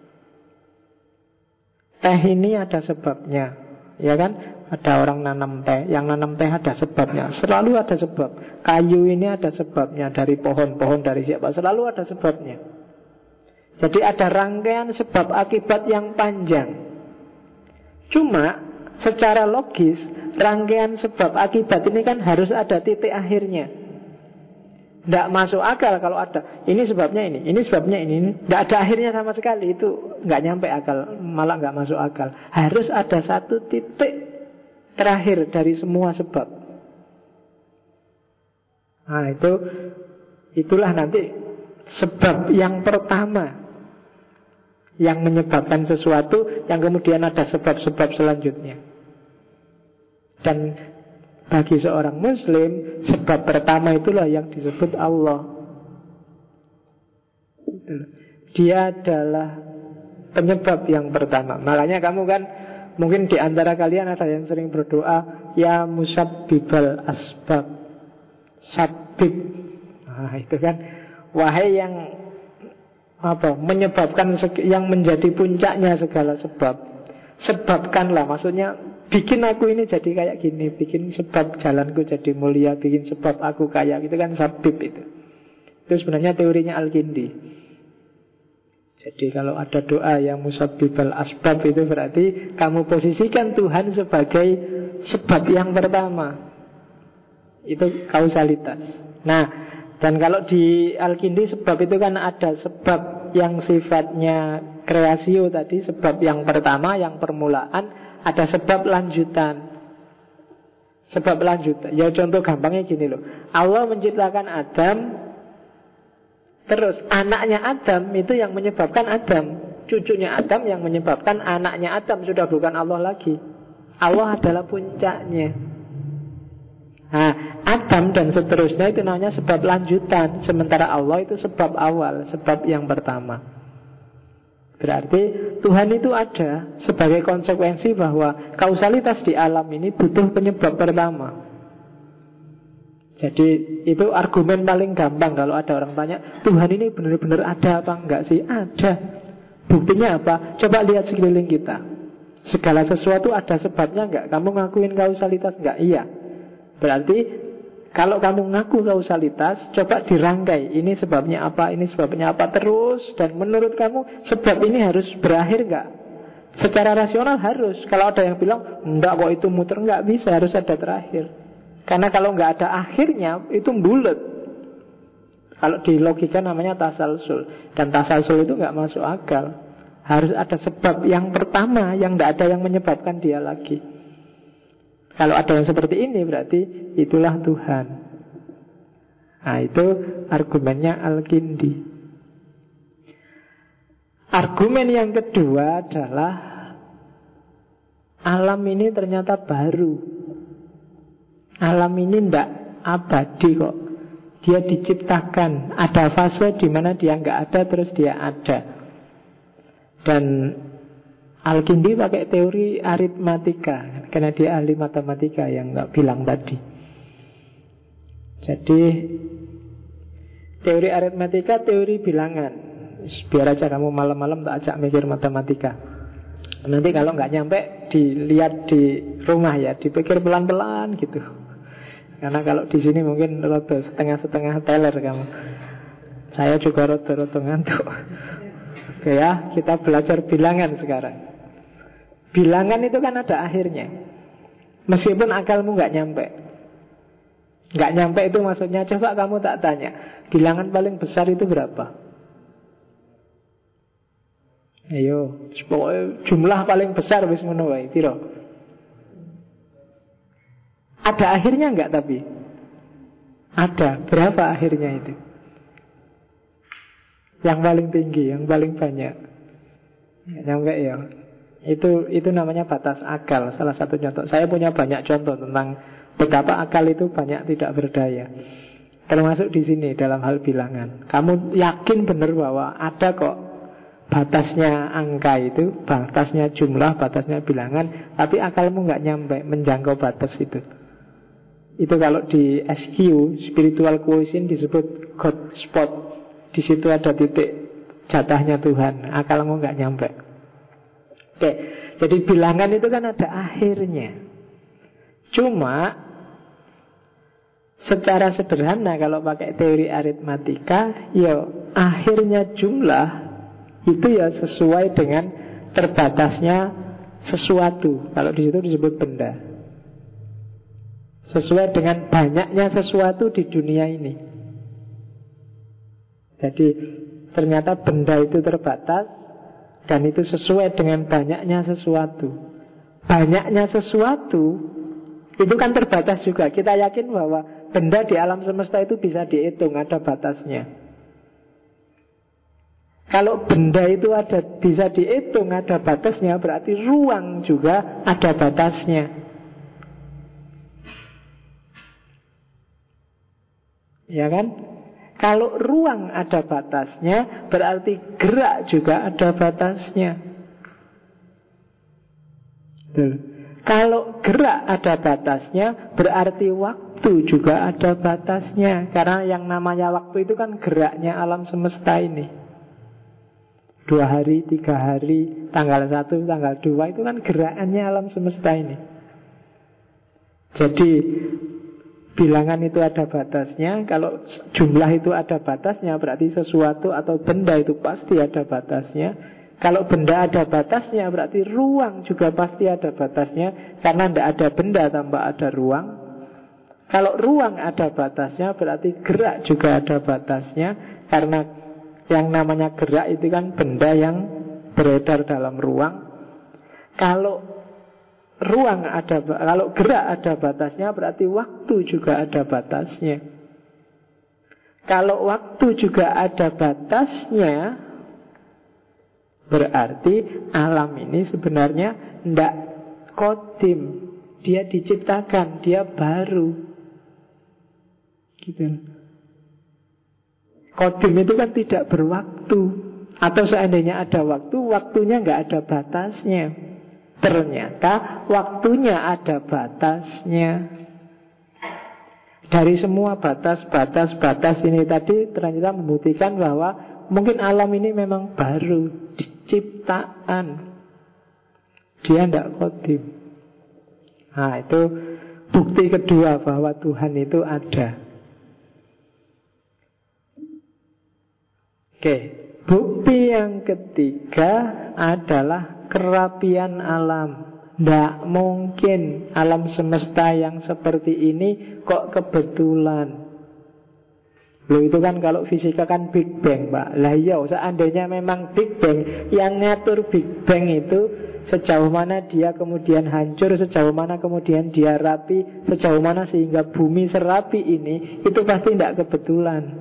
A: Teh ini ada sebabnya, ya kan? Ada orang nanam teh, yang nanam teh ada sebabnya. Selalu ada sebab. Kayu ini ada sebabnya, dari pohon-pohon, dari siapa, selalu ada sebabnya. Jadi ada rangkaian sebab akibat yang panjang. Cuma secara logis, rangkaian sebab akibat ini kan harus ada titik akhirnya. Tidak masuk akal kalau ada ini sebabnya ini sebabnya ini. Tidak ada akhirnya sama sekali. Itu nggak nyampe akal, malah nggak masuk akal. Harus ada satu titik terakhir dari semua sebab. Nah itulah nanti sebab yang pertama yang menyebabkan sesuatu, yang kemudian ada sebab-sebab selanjutnya. Dan bagi seorang muslim, sebab pertama itulah yang disebut Allah. Dia adalah penyebab yang pertama. Makanya kamu kan, mungkin di antara kalian ada yang sering berdoa, ya musabbibal asbab, sabib. Nah itu kan, wahai yang menyebabkan, yang menjadi puncaknya segala sebab, sebabkanlah, maksudnya bikin aku ini jadi kayak gini, bikin sebab jalanku jadi mulia, bikin sebab aku kaya, itu kan sabib itu. Itu sebenarnya teorinya Al-Kindi. Jadi kalau ada doa yang musabbibal asbab, itu berarti kamu posisikan Tuhan sebagai sebab yang pertama. Itu kausalitas. Nah, dan kalau di Al-Kindi sebab itu kan ada sebab yang sifatnya kreasio tadi, sebab yang pertama, yang permulaan, ada sebab lanjutan. Sebab lanjutan. Ya contoh gampangnya gini loh. Allah menciptakan Adam, terus anaknya Adam itu yang menyebabkan Adam. Cucunya Adam yang menyebabkan anaknya Adam. Sudah bukan Allah lagi. Allah adalah puncaknya. Nah, Adam dan seterusnya itu namanya sebab lanjutan. Sementara Allah itu sebab awal, sebab yang pertama. Berarti Tuhan itu ada sebagai konsekuensi bahwa kausalitas di alam ini butuh penyebab pertama. Jadi itu argumen paling gampang kalau ada orang tanya, Tuhan ini benar-benar ada apa enggak sih? Ada. Buktinya apa? Coba lihat sekeliling kita. Segala sesuatu ada sebabnya enggak? Kamu ngakuin kausalitas enggak? Iya. Berarti kalau kamu ngaku kausalitas, coba dirangkai. Ini sebabnya apa, ini sebabnya apa terus. Dan menurut kamu sebab ini harus berakhir enggak? Secara rasional harus. Kalau ada yang bilang enggak kok itu muter, enggak bisa, harus ada terakhir. Karena kalau enggak ada akhirnya itu bulat. Kalau di logika namanya tasalsul. Dan tasalsul itu enggak masuk akal. Harus ada sebab yang pertama, yang enggak ada yang menyebabkan dia lagi. Kalau ada yang seperti ini berarti itulah Tuhan. Nah itu argumennya Al-Kindi. Argumen yang kedua adalah alam ini ternyata baru. Alam ini tidak abadi kok. Dia diciptakan. Ada fase di mana dia nggak ada terus dia ada. Dan Al-Kindi pakai teori aritmatika karena dia ahli matematika yang nggak bilang tadi. Jadi teori aritmatika, teori bilangan. Biar aja kamu malam-malam tak ajak mikir matematika. Nanti kalau nggak nyampe dilihat di rumah ya, dipikir pelan-pelan gitu. Karena kalau di sini mungkin rada setengah-setengah teler kamu. Saya juga rada-rada ngantuk. Oke ya, kita belajar bilangan sekarang. Bilangan itu kan ada akhirnya. Meskipun akalmu gak nyampe. Gak nyampe itu maksudnya, coba kamu tak tanya, bilangan paling besar itu berapa? Ayo, jumlah paling besar wis ngono wae, piro? Ada akhirnya enggak tapi? Ada. Berapa akhirnya itu? Yang paling tinggi, yang paling banyak. Nyampe ya. Itu namanya batas akal. Salah satu contoh. Saya punya banyak contoh tentang betapa akal itu banyak tidak berdaya. Termasuk di sini dalam hal bilangan. Kamu yakin benar bahwa ada kok batasnya angka itu, batasnya jumlah, batasnya bilangan, tapi akalmu nggak nyampe menjangkau batas itu. Itu kalau di SQ, spiritual quotient, disebut God spot. Di situ ada titik jatahnya Tuhan. Akalmu nggak nyampe. Oke, jadi bilangan itu kan ada akhirnya. Cuma secara sederhana kalau pakai teori aritmatika, ya akhirnya jumlah itu ya sesuai dengan terbatasnya sesuatu. Kalau di situ disebut benda. Sesuai dengan banyaknya sesuatu di dunia ini. Jadi ternyata benda itu terbatas, dan itu sesuai dengan banyaknya sesuatu. Banyaknya sesuatu itu kan terbatas juga. Kita yakin bahwa benda di alam semesta itu bisa dihitung, ada batasnya. Kalau benda itu bisa dihitung, ada batasnya, berarti ruang juga ada batasnya. Ya kan? Kalau ruang ada batasnya, berarti gerak juga ada batasnya. Betul. Kalau gerak ada batasnya, berarti waktu juga ada batasnya. Karena yang namanya waktu itu kan geraknya alam semesta ini. 2 hari, 3 hari, tanggal 1, tanggal 2, itu kan gerakannya alam semesta ini. Jadi bilangan itu ada batasnya. Kalau jumlah itu ada batasnya, berarti sesuatu atau benda itu pasti ada batasnya. Kalau benda ada batasnya, berarti ruang juga pasti ada batasnya. Karena tidak ada benda tanpa ada ruang. Kalau ruang ada batasnya, berarti gerak juga ada batasnya. Karena yang namanya gerak itu kan benda yang beredar dalam ruang. Kalau gerak ada batasnya, berarti waktu juga ada batasnya. Kalau waktu juga ada batasnya, berarti alam ini sebenarnya tidak kodim. Dia diciptakan, dia baru. Gitu. Kodim itu kan tidak berwaktu. Atau seandainya ada waktu, waktunya nggak ada batasnya. Ternyata waktunya ada batasnya. Dari semua batas ini tadi ternyata membuktikan bahwa mungkin alam ini memang baru, ciptaan. Dia tidak kodim. Nah, itu bukti kedua bahwa Tuhan itu ada. Oke, bukti yang ketiga adalah kerapian alam. Tidak mungkin alam semesta yang seperti ini kok kebetulan. Loh, itu kan kalau fisika kan Big Bang, Pak. Lah iya, seandainya memang Big Bang, yang ngatur Big Bang itu sejauh mana dia kemudian hancur, sejauh mana kemudian dia rapi, sejauh mana sehingga bumi serapi ini, itu pasti tidak kebetulan.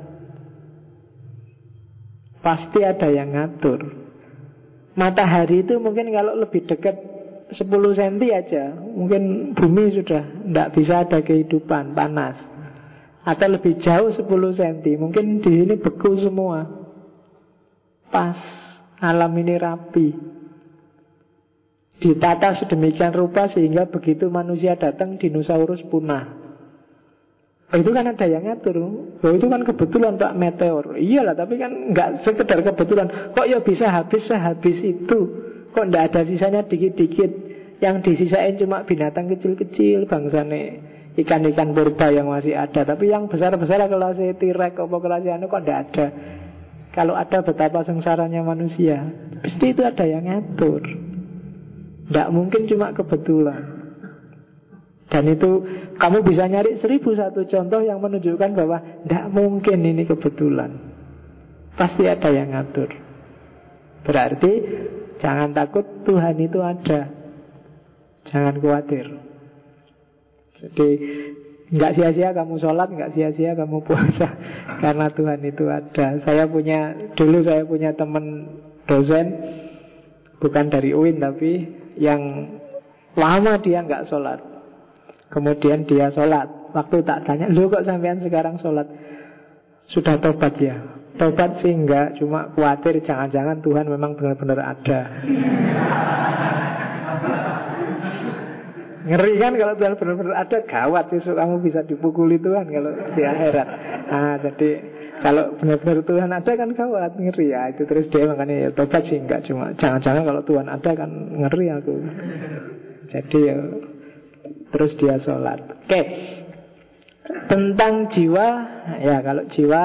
A: Pasti ada yang ngatur. Matahari itu mungkin kalau lebih dekat 10 cm aja, mungkin bumi sudah tidak bisa ada kehidupan, panas. Atau lebih jauh 10 cm, mungkin di sini beku semua. Pas, alam ini rapi. Ditata sedemikian rupa sehingga begitu manusia datang, dinosaurus punah. Itu kan ada yang ngatur. Itu kan kebetulan Pak, meteor. Iyalah, tapi kan nggak sekedar kebetulan. Kok ya bisa habis sehabis itu? Kok nggak ada sisanya dikit-dikit? Yang disisain cuma binatang kecil-kecil, bangsane ikan-ikan purba yang masih ada. Tapi yang besar-besar kelasnya T-Rex apa kelasnya kok nggak ada. Kalau ada, betapa sengsaranya manusia. Pasti itu ada yang ngatur. Nggak mungkin cuma kebetulan. Dan itu kamu bisa nyari 1001 contoh yang menunjukkan bahwa tidak mungkin ini kebetulan. Pasti ada yang ngatur. Berarti jangan takut, Tuhan itu ada. Jangan khawatir. Jadi nggak sia-sia kamu sholat, nggak sia-sia kamu puasa, karena Tuhan itu ada. Dulu saya punya teman dosen, bukan dari UIN tapi yang lama dia nggak sholat. Kemudian dia sholat. Waktu tak tanya, lu kok sampean sekarang sholat? Sudah tobat ya? Tobat sih enggak, cuma khawatir jangan-jangan Tuhan memang benar-benar ada. Ngeri kan kalau Tuhan benar-benar ada, gawat besok kamu bisa dipukuli Tuhan kalau di akhirat. Nah, jadi kalau benar-benar Tuhan ada kan gawat, ngeri ya. Itu terus dia makanya ya tobat sih enggak, cuma jangan-jangan kalau Tuhan ada kan ngeri aku. Jadi ya terus dia sholat. Oke. Tentang jiwa, ya kalau jiwa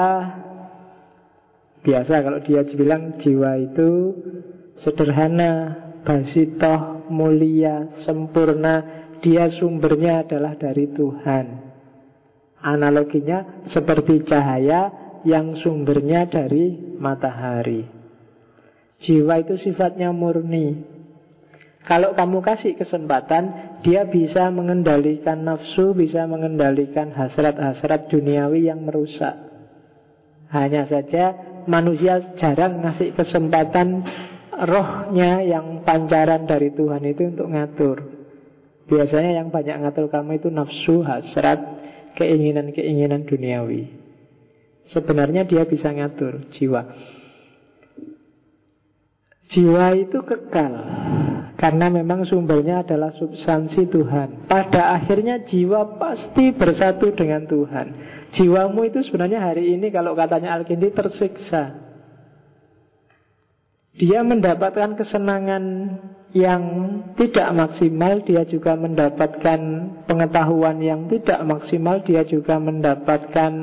A: biasa kalau dia bilang jiwa itu sederhana, basitoh, mulia, sempurna. Dia sumbernya adalah dari Tuhan. Analoginya seperti cahaya yang sumbernya dari matahari. Jiwa itu sifatnya murni. Kalau kamu kasih kesempatan, dia bisa mengendalikan nafsu, bisa mengendalikan hasrat-hasrat duniawi yang merusak. Hanya saja manusia jarang ngasih kesempatan rohnya yang pancaran dari Tuhan itu untuk ngatur. Biasanya yang banyak ngatur kamu itu nafsu, hasrat, keinginan-keinginan duniawi. Sebenarnya dia bisa ngatur jiwa. Jiwa itu kekal karena memang sumbernya adalah substansi Tuhan. Pada akhirnya jiwa pasti bersatu dengan Tuhan. Jiwamu itu sebenarnya hari ini kalau katanya Al-Kindi tersiksa. Dia mendapatkan kesenangan yang tidak maksimal, dia juga mendapatkan pengetahuan yang tidak maksimal, dia juga mendapatkan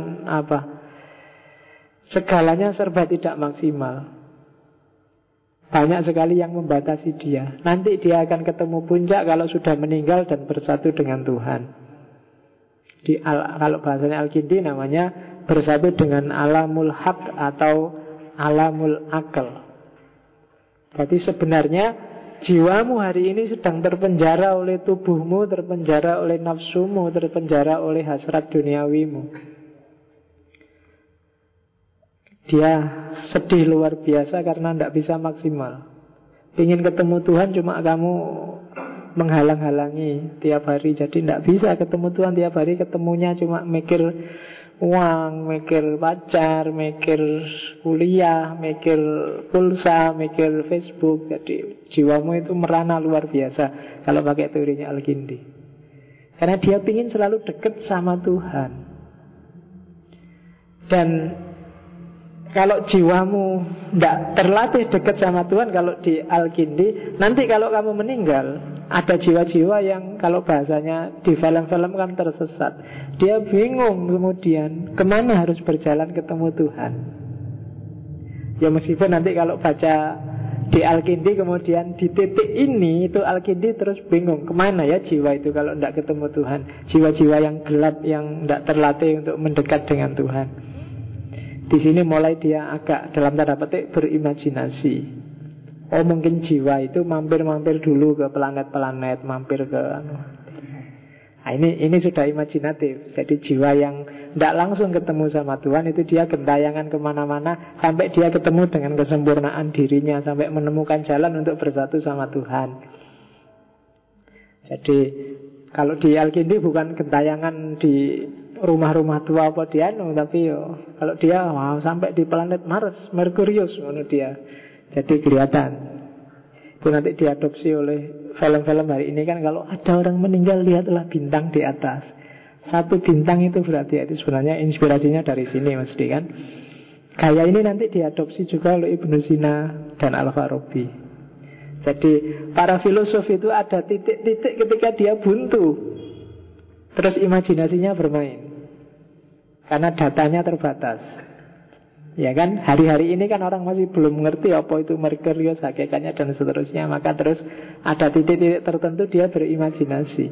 A: segalanya serba tidak maksimal. Banyak sekali yang membatasi dia. Nanti dia akan ketemu puncak kalau sudah meninggal dan bersatu dengan Tuhan. Kalau bahasanya Al-Kindi namanya bersatu dengan alamul haq atau alamul akal. Berarti sebenarnya jiwamu hari ini sedang terpenjara oleh tubuhmu, terpenjara oleh nafsumu, terpenjara oleh hasrat duniawimu. Dia sedih luar biasa karena tidak bisa maksimal. Ingin ketemu Tuhan cuma kamu menghalang-halangi tiap hari. Jadi tidak bisa ketemu Tuhan tiap hari. Ketemunya cuma mikir uang, mikir pacar, mikir kuliah, mikir pulsa, mikir Facebook. Jadi jiwamu itu merana luar biasa kalau pakai teorinya Al-Kindi. Karena dia ingin selalu dekat sama Tuhan. Dan kalau jiwamu tidak terlatih dekat sama Tuhan, kalau di Al-Kindi, nanti kalau kamu meninggal, ada jiwa-jiwa yang kalau bahasanya di film-film kan tersesat. Dia bingung kemudian kemana harus berjalan ketemu Tuhan. Ya meskipun nanti kalau baca di Al-Kindi kemudian di titik ini itu Al-Kindi terus bingung kemana ya jiwa itu kalau tidak ketemu Tuhan. Jiwa-jiwa yang gelap yang tidak terlatih untuk mendekat dengan Tuhan. Di sini mulai dia agak dalam tanda petik berimajinasi. Oh mungkin jiwa itu mampir-mampir dulu ke planet-planet, mampir ke nah, ini sudah imajinatif. Jadi jiwa yang tidak langsung ketemu sama Tuhan itu dia gentayangan kemana-mana sampai dia ketemu dengan kesempurnaan dirinya, sampai menemukan jalan untuk bersatu sama Tuhan. Jadi kalau di Al-Kindi bukan gentayangan di rumah-rumah tua apa dia tapi kalau dia sampai di planet Mars, Merkurius dia. Jadi kelihatan. Itu nanti diadopsi oleh film-film hari ini kan, kalau ada orang meninggal lihatlah bintang di atas. Satu bintang itu berarti itu sebenarnya inspirasinya dari sini mesti kan. Gaya ini nanti diadopsi juga oleh Ibnu Sina dan Al-Farabi. Jadi para filosof itu ada titik-titik ketika dia buntu, terus imajinasinya bermain. Karena datanya terbatas. Ya kan, hari-hari ini kan orang masih belum mengerti apa itu Merkurius, hakikatnya dan seterusnya. Maka terus ada titik-titik tertentu dia berimajinasi.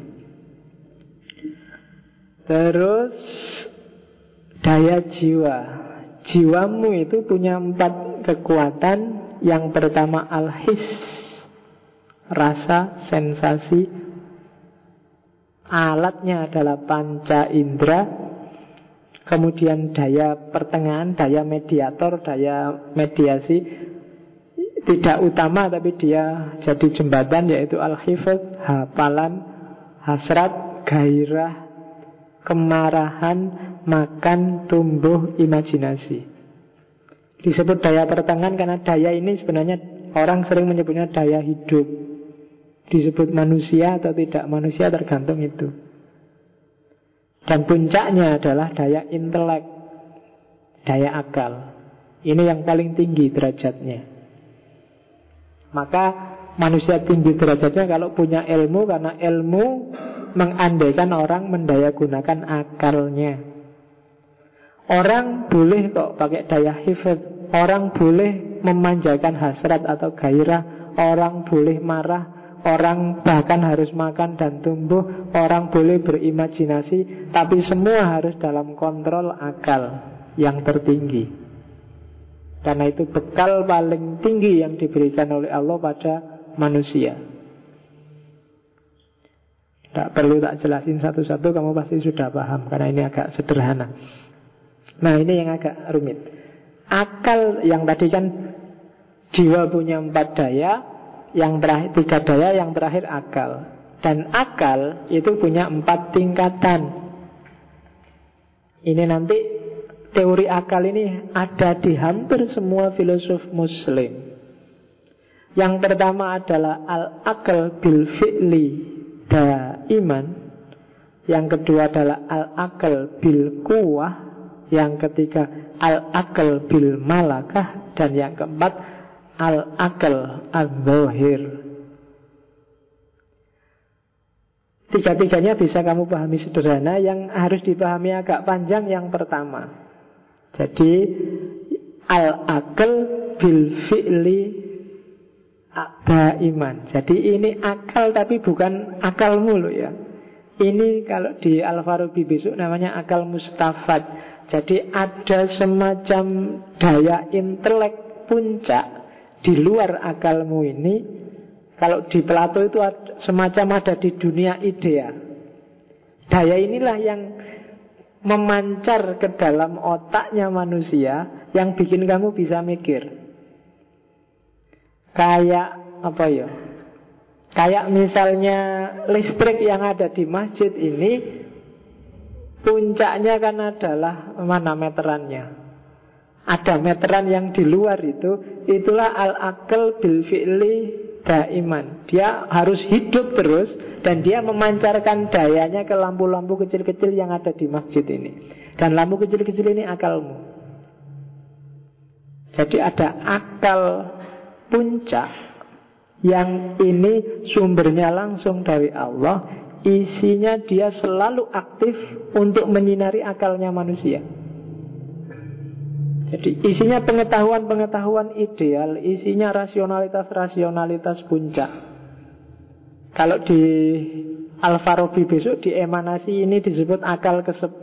A: Terus daya jiwa. Jiwamu itu punya 4 kekuatan. Yang pertama al-his, rasa, sensasi. alatnya adalah panca indera, kemudian daya pertengahan, daya mediator, daya mediasi tidak utama tapi dia jadi jembatan, yaitu al-hifdz, hafalan, hasrat, gairah, kemarahan, makan, tumbuh, imajinasi. Disebut daya pertengahan karena daya ini sebenarnya orang sering menyebutnya daya hidup. Disebut manusia atau tidak manusia tergantung itu. Dan puncaknya adalah daya intelek, daya akal. Ini yang paling tinggi derajatnya. Maka manusia tinggi derajatnya kalau punya ilmu, karena ilmu mengandaikan orang mendayagunakan akalnya. Orang boleh kok pakai daya hifdz, orang boleh memanjakan hasrat atau gairah, orang boleh marah, orang bahkan harus makan dan tumbuh, orang boleh berimajinasi, tapi semua harus dalam kontrol akal yang tertinggi. Karena itu bekal paling tinggi yang diberikan oleh Allah pada manusia. Tidak perlu tak jelasin satu-satu, kamu pasti sudah paham, karena ini agak sederhana. Nah, ini yang agak rumit. Akal yang tadi kan jiwa punya 4 daya, yang terakhir 3 daya, yang terakhir akal. Dan akal itu punya 4 tingkatan. Ini nanti teori akal ini ada di hampir semua filosof muslim. Yang pertama adalah al-akal bil fi'li daiman. Yang kedua adalah al-akal bil quwwah. Yang ketiga al-akal bil malakah. Dan yang keempat al-akal al-zahir. Tiga-tiganya bisa kamu pahami sederhana. Yang harus dipahami agak panjang yang pertama. Jadi al-akal bil fi'li daiman. Jadi ini akal tapi bukan akalmu loh ya. Ini kalau di Al-Farabi besok namanya akal mustafad. Jadi ada semacam daya intelek puncak di luar akalmu ini. Kalau di Plato itu semacam ada di dunia idea. Daya inilah yang memancar ke dalam otaknya manusia, yang bikin kamu bisa mikir. Kayak apa ya? Kayak misalnya listrik yang ada di masjid ini, puncaknya kan adalah mana meterannya. Ada meteran yang di luar itu, itulah al-akal bil fi'li daiman. Dia harus hidup terus dan dia memancarkan dayanya ke lampu-lampu kecil-kecil yang ada di masjid ini. Dan lampu kecil-kecil ini akalmu. Jadi ada akal puncak yang ini sumbernya langsung dari Allah. Isinya dia selalu aktif untuk menyinari akalnya manusia. Jadi isinya pengetahuan-pengetahuan ideal, isinya rasionalitas-rasionalitas puncak. Kalau di Al-Farabi besok di emanasi ini disebut akal ke-10.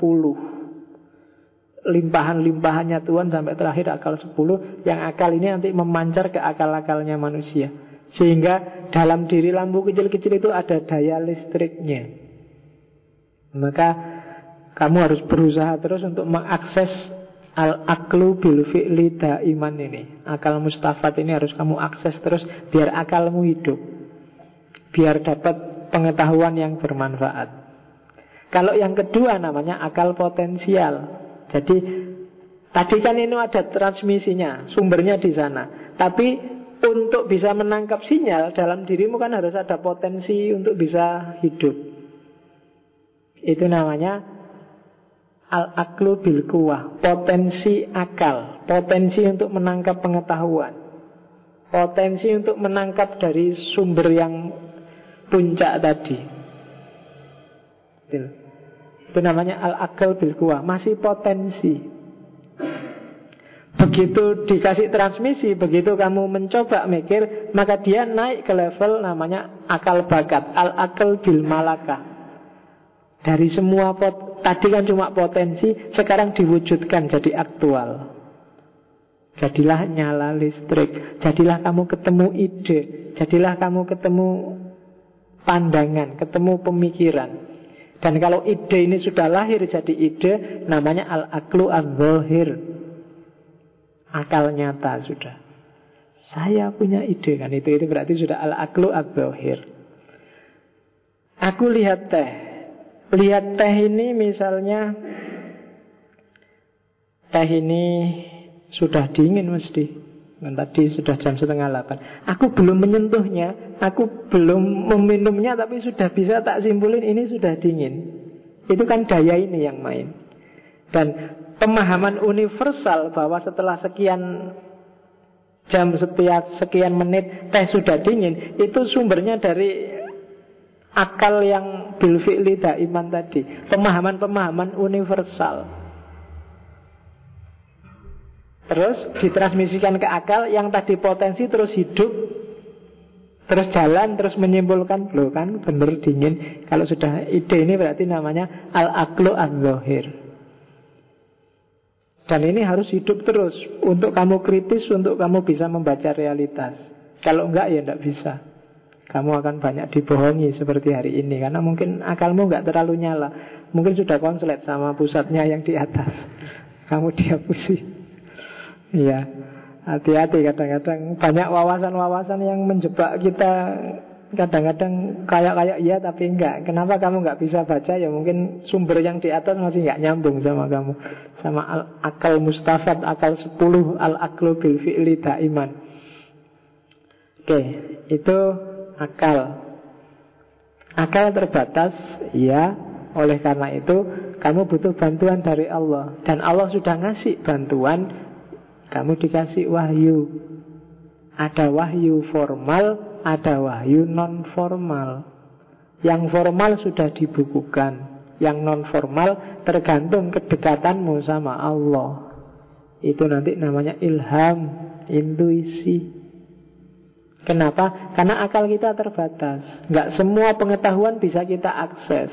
A: Limpahan-limpahannya Tuhan sampai terakhir akal 10. Yang akal ini nanti memancar ke akal-akalnya manusia. Sehingga dalam diri lampu kecil-kecil itu ada daya listriknya. Maka kamu harus berusaha terus untuk mengakses al-aklu bil fi'li daiman ini. Akal mustafad ini harus kamu akses terus biar akalmu hidup, biar dapat pengetahuan yang bermanfaat. Kalau yang kedua namanya akal potensial. Jadi tadi kan ini ada transmisinya, sumbernya di sana. Tapi untuk bisa menangkap sinyal dalam dirimu kan harus ada potensi untuk bisa hidup. Itu namanya al-aklu bil quwwah, potensi akal, potensi untuk menangkap pengetahuan, potensi untuk menangkap dari sumber yang puncak tadi. Itu namanya al-akal bil quwwah, masih potensi. Begitu dikasih transmisi, begitu kamu mencoba mikir, maka dia naik ke level namanya akal bakat, al-akal bil malakah. Dari semua tadi kan cuma potensi, sekarang diwujudkan jadi aktual. Jadilah nyala listrik, jadilah kamu ketemu ide, jadilah kamu ketemu pandangan, ketemu pemikiran. Dan kalau ide ini sudah lahir jadi ide, namanya al-aqlu adz-dzahir. Akal nyata sudah. Saya punya ide kan, itu berarti sudah al-aqlu adz-dzahir. Aku lihat teh. Lihat teh ini misalnya, teh ini sudah dingin mesti. Dan tadi sudah jam 7:30. Aku belum menyentuhnya, aku belum meminumnya, tapi sudah bisa tak simpulin ini sudah dingin. Itu kan daya ini yang main. Dan pemahaman universal bahwa setelah sekian jam, setiap sekian menit teh sudah dingin, itu sumbernya dari akal yang bil fi'li daiman tadi. Pemahaman-pemahaman universal. Terus ditransmisikan ke akal, yang tadi potensi terus hidup, terus jalan, terus menyimpulkan, loh kan bener dingin. Kalau sudah ide ini berarti namanya al-aqlu adz-dzahir. Dan ini harus hidup terus untuk kamu kritis, untuk kamu bisa membaca realitas. Kalau enggak ya enggak bisa. Kamu akan banyak dibohongi seperti hari ini, karena mungkin akalmu enggak terlalu nyala. Mungkin sudah konslet sama pusatnya yang di atas. Kamu dihapusi. Iya, hati-hati kadang-kadang banyak wawasan-wawasan yang menjebak kita. Kadang-kadang kayak iya tapi enggak. Kenapa kamu enggak bisa baca? Ya mungkin sumber yang di atas masih enggak nyambung sama kamu. Sama akal mustafad, akal 10, al-aqlu bil fi'li daiman. Oke, itu akal. Akal terbatas, iya. Oleh karena itu kamu butuh bantuan dari Allah. Dan Allah sudah ngasih bantuan. Kamu dikasih wahyu. Ada wahyu formal, ada wahyu non formal. Yang formal sudah dibukukan, yang non formal tergantung kedekatanmu sama Allah. Itu nanti namanya ilham, intuisi. Kenapa? Karena akal kita terbatas. Nggak semua pengetahuan bisa kita akses.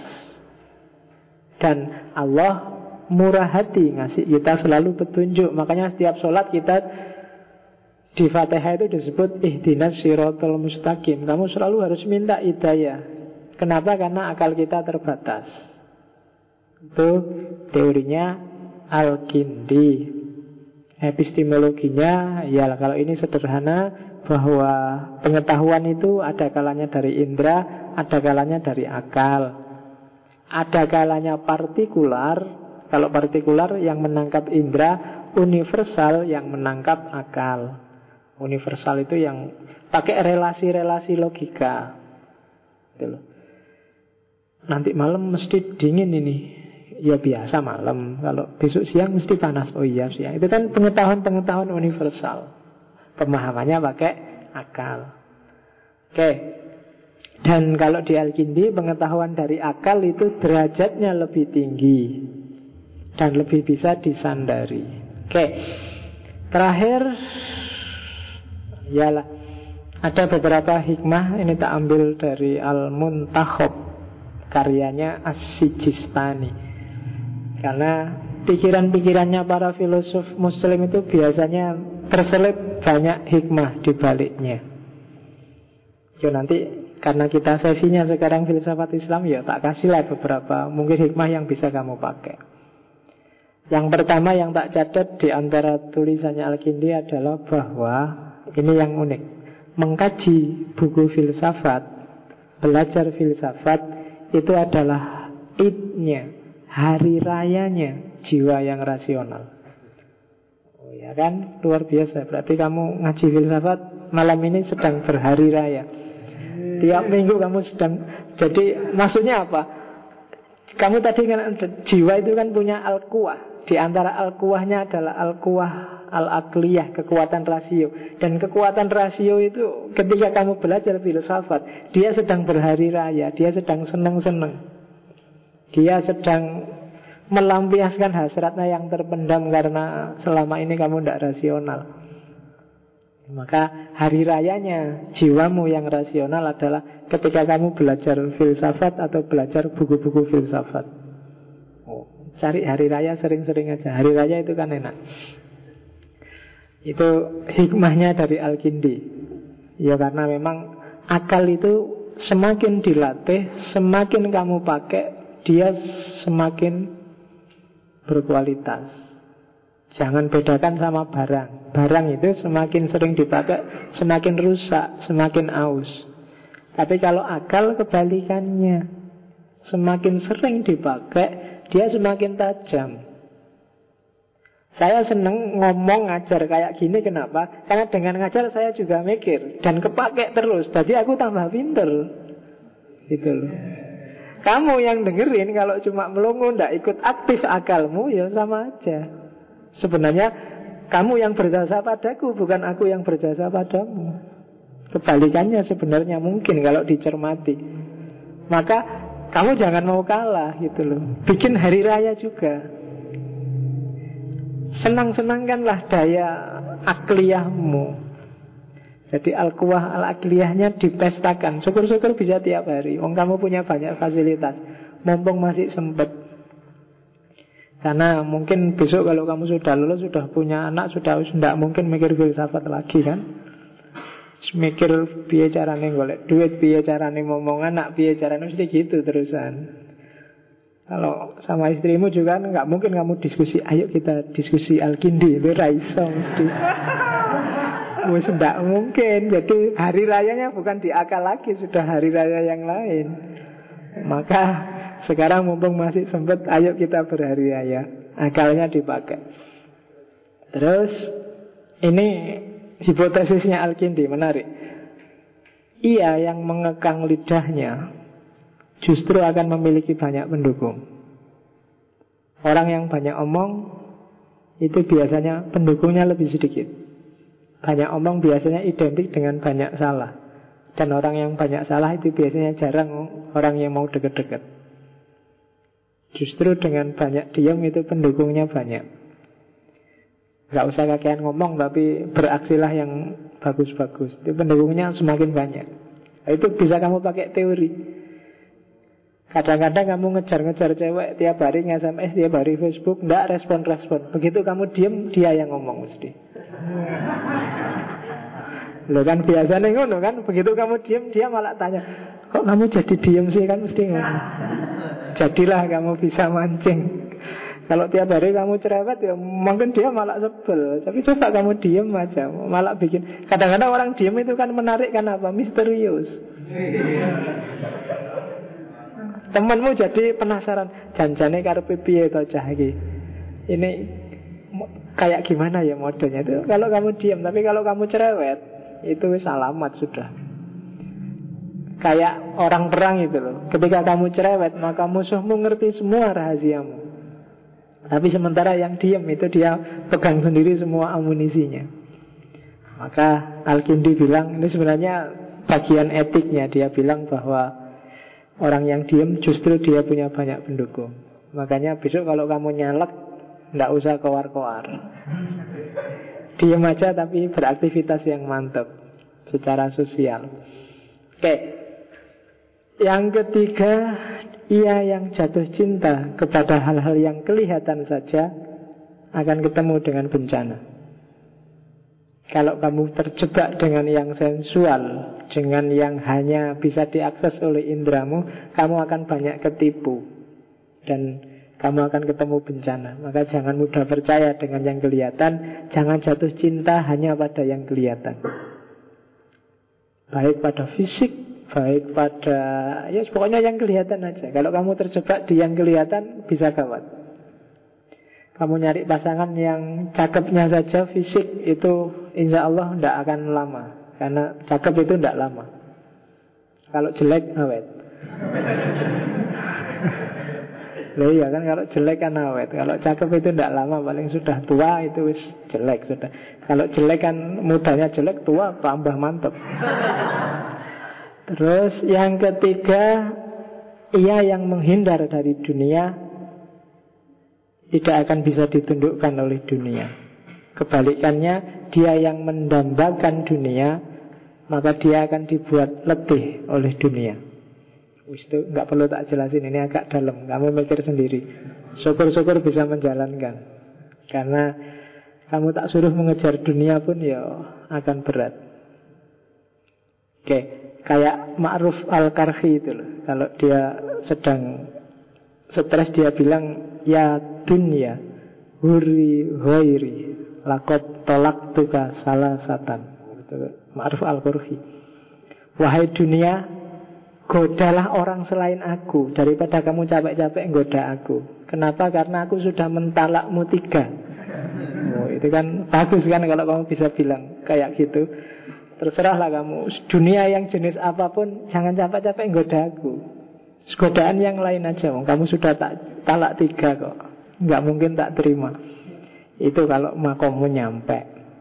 A: Dan Allah murah hati ngasih kita selalu petunjuk. Makanya setiap sholat kita di Fatihah itu disebut ihdinas siratal mustaqim. Kamu selalu harus minta hidayah. Kenapa? Karena akal kita terbatas. Itu teorinya Al-Kindi. Epistemologinya, ya kalau ini sederhana, bahwa pengetahuan itu ada kalanya dari indera, ada kalanya dari akal. Ada kalanya partikular. Kalau partikular yang menangkap indera, universal yang menangkap akal. Universal itu yang pakai relasi-relasi logika. Gitu loh. Nanti malam mesti dingin ini. Ya biasa malam. Kalau besok siang mesti panas. Oh iya siang. Itu kan pengetahuan-pengetahuan universal. Pemahamannya pakai akal. Oke. Dan kalau di Al-Kindi, pengetahuan dari akal itu derajatnya lebih tinggi dan lebih bisa disandari. Oke. Terakhir, yalah, ada beberapa hikmah. Ini tak ambil dari Al-Muntakhab, karyanya As-Sijistani. Karena pikiran-pikirannya para filosof muslim itu biasanya terselip banyak hikmah di baliknya. Ya nanti karena kita sesinya sekarang filsafat Islam, ya tak kasihlah beberapa mungkin hikmah yang bisa kamu pakai. Yang pertama yang tak catat di antara tulisannya Al-Kindi adalah bahwa ini yang unik. Mengkaji buku filsafat, belajar filsafat itu adalah idnya, hari rayanya jiwa yang rasional. Oh ya kan, luar biasa. Berarti kamu ngaji filsafat malam ini sedang berhari raya. Tiap minggu kamu sedang. Jadi maksudnya apa? Kamu tadi kan jiwa itu kan punya al-quwah. Di antara al-quwahnya adalah al-quwah al-aqliyah, kekuatan rasio. Dan kekuatan rasio itu ketika kamu belajar filsafat, dia sedang berhari raya, dia sedang senang-senang. Dia sedang melampiaskan hasratnya yang terpendam karena selama ini kamu tidak rasional. Maka hari rayanya jiwamu yang rasional adalah ketika kamu belajar filsafat atau belajar buku-buku filsafat. Cari hari raya sering-sering aja. Hari raya itu kan enak. Itu hikmahnya dari Al-Kindi. Ya karena memang akal itu semakin dilatih, semakin kamu pakai, dia semakin berkualitas. Jangan bedakan sama barang. Barang itu semakin sering dipakai, semakin rusak, semakin aus. Tapi kalau akal kebalikannya, semakin sering dipakai, dia semakin tajam. Saya seneng ngomong ngajar kayak gini, kenapa? Karena dengan ngajar saya juga mikir dan kepake terus. Jadi aku tambah pinter. Gitu loh. Kamu yang dengerin kalau cuma melongo, ndak ikut aktif akalmu, ya sama aja. Sebenarnya kamu yang berjasa padaku, bukan aku yang berjasa padamu. Kebalikannya sebenarnya mungkin kalau dicermati. Maka kamu jangan mau kalah gitu loh. Bikin hari raya juga. Senang-senangkanlah daya akliyahmu. Jadi al-quwah al-akliyahnya dipestakan. Syukur-syukur bisa tiap hari. Kamu punya banyak fasilitas. Mumpung masih sempat. Karena mungkin besok kalau kamu sudah lulus, sudah punya anak, sudah tidak mungkin mikir filsafat lagi kan. Mikir piye carane golek duit, piye carane ngomong anak, piye carane, mesti gitu terusan. Kalau sama istrimu juga nggak mungkin kamu diskusi, ayo kita diskusi Al-Kindi, itu raiso mesti. Wes ndak mungkin. Jadi hari rayanya bukan di akal lagi, sudah hari raya yang lain. Maka sekarang mumpung masih sempat, ayo kita berhari raya. Akalnya dipakai. Terus ini hipotesisnya Al-Kindi menarik. Ia yang mengekang lidahnya justru akan memiliki banyak pendukung. Orang yang banyak omong itu biasanya pendukungnya lebih sedikit. Banyak omong biasanya identik dengan banyak salah. Dan orang yang banyak salah itu biasanya jarang orang yang mau deket-deket. Justru dengan banyak diam itu pendukungnya banyak. Gak usah kakean ngomong, tapi beraksilah yang bagus-bagus. Itu pendukungnya semakin banyak. Itu bisa kamu pakai teori. Kadang-kadang kamu ngejar-ngejar cewek tiap hari nge-SMS, tiap hari Facebook, nggak respon-respon. Begitu kamu diem, dia yang ngomong mesti. Loh kan biasanya ngono kan. Begitu kamu diem, dia malah tanya, kok kamu jadi diem sih, kan mesti ngomong. Jadilah kamu bisa mancing. Kalau tiap hari kamu cerewet, ya mungkin dia malah sebel. Tapi coba kamu diem aja, malah bikin. Kadang-kadang orang diem itu kan menarik, kan apa? Misterius. Temanmu jadi penasaran, janjane karepe piye to cah iki. Ini kayak gimana ya modenya itu. Kalau kamu diam, tapi kalau kamu cerewet, itu wis alamat sudah. Kayak orang perang itu loh. Ketika kamu cerewet, maka musuhmu ngerti semua rahasiamu. Tapi sementara yang diam itu dia pegang sendiri semua amunisinya. Maka Al-Kindi bilang, ini sebenarnya bagian etiknya. Dia bilang bahwa orang yang diam justru dia punya banyak pendukung. Makanya besok kalau kamu nyalek, nggak usah koar-koar. Diam aja tapi beraktivitas yang mantap secara sosial. Oke. Yang ketiga, ia yang jatuh cinta kepada hal-hal yang kelihatan saja akan ketemu dengan bencana. Kalau kamu terjebak dengan yang sensual, dengan yang hanya bisa diakses oleh indramu, kamu akan banyak ketipu dan kamu akan ketemu bencana. Maka jangan mudah percaya dengan yang kelihatan. Jangan jatuh cinta hanya pada yang kelihatan. Baik pada fisik, baik pada, ya pokoknya yang kelihatan aja. Kalau kamu terjebak di yang kelihatan, bisa gawat. Kamu nyari pasangan yang cakepnya saja, fisik itu insya Allah tidak akan lama. Karena cakep itu tidak lama. Kalau jelek, awet. Loh iya kan, kalau jelek kan awet. Kalau cakep itu tidak lama, paling sudah tua itu wis jelek sudah. Kalau jelek kan mudanya jelek, tua tambah mantep. Terus yang ketiga, ia yang menghindar dari dunia tidak akan bisa ditundukkan oleh dunia. Kebalikannya, dia yang mendambakan dunia, maka dia akan dibuat letih oleh dunia. Itu nggak perlu tak jelasin, ini agak dalam, kamu mikir sendiri. Syukur-syukur bisa menjalankan. Karena kamu tak suruh mengejar dunia pun ya akan berat. Oke, kayak Ma'ruf Al-Karhi itu loh. Kalau dia sedang stres dia bilang, ya dunya huri ghairi lakot tolak tuka salah satan. Ma'ruf Al-Qurhi. Wahai dunia, godalah orang selain aku daripada kamu capek-capek goda aku. Kenapa? Karena aku sudah mentalakmu 3. Itu kan bagus kan kalau kamu bisa bilang kayak gitu. Terserahlah kamu, dunia yang jenis apapun, jangan capek-capek goda aku. Godaan yang lain aja. Kamu sudah tak talak 3 kok, nggak mungkin tak terima. Itu kalau makommu nyampe.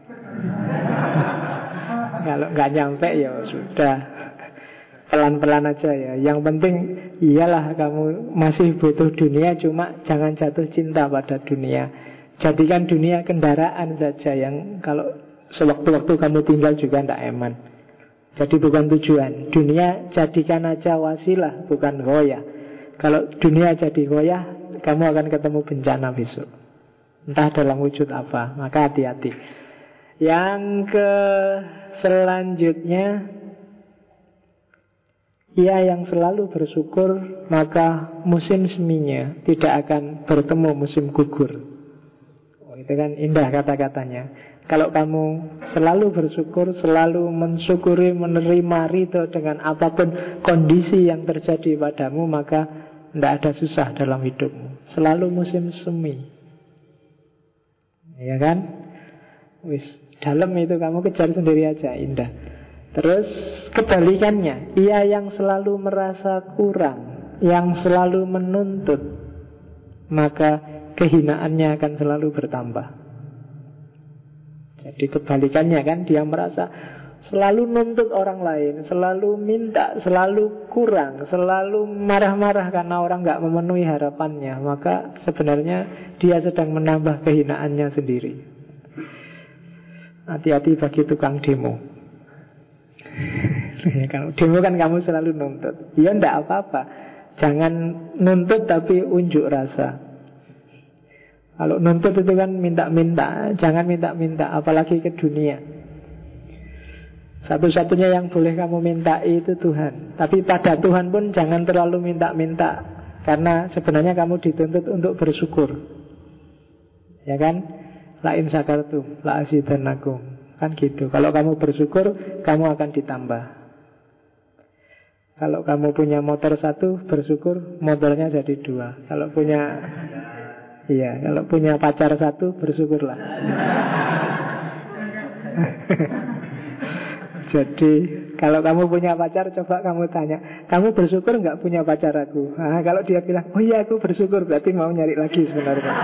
A: Kalau nggak nyampe ya sudah, pelan-pelan aja ya. Yang penting iyalah kamu masih butuh dunia, cuma jangan jatuh cinta pada dunia. Jadikan dunia kendaraan saja yang kalau sewaktu-waktu kamu tinggal juga tidak eman. Jadi bukan tujuan. Dunia jadikan aja wasilah, bukan ghoyah. Kalau dunia jadi ghoyah, kamu akan ketemu bencana besok, entah dalam wujud apa. Maka hati-hati. Yang selanjutnya, ia yang selalu bersyukur, maka musim seminya tidak akan bertemu musim gugur. Itu kan indah kata-katanya. Kalau kamu selalu bersyukur, selalu mensyukuri, menerima ridho dengan apapun kondisi yang terjadi padamu, maka tidak ada susah dalam hidupmu. Selalu musim semi. Ya kan? Wis, dalam itu kamu kejar sendiri aja, indah. Terus kebalikannya, ia yang selalu merasa kurang, yang selalu menuntut, maka kehinaannya akan selalu bertambah. Jadi kebalikannya kan, dia merasa selalu nuntut orang lain, selalu minta, selalu kurang, selalu marah-marah karena orang nggak memenuhi harapannya, maka sebenarnya dia sedang menambah kehinaannya sendiri. Hati-hati bagi tukang demo. Kalau demo kan kamu selalu nuntut, ya ndak apa-apa, jangan nuntut tapi unjuk rasa. Kalau nuntut itu kan minta-minta, jangan minta-minta, apalagi ke dunia. Satu-satunya yang boleh kamu mintai itu Tuhan. Tapi pada Tuhan pun jangan terlalu minta-minta, karena sebenarnya kamu dituntut untuk bersyukur. Ya kan? La in syakartum la azidannakum. Kan gitu. Kalau kamu bersyukur, kamu akan ditambah. Kalau kamu punya motor 1, bersyukur motornya jadi 2. Kalau punya pacar 1, bersyukurlah. Jadi kalau kamu punya pacar, coba kamu tanya, kamu bersyukur nggak punya pacar aku? Nah, kalau dia bilang, oh iya aku bersyukur, berarti mau nyari lagi sebenarnya.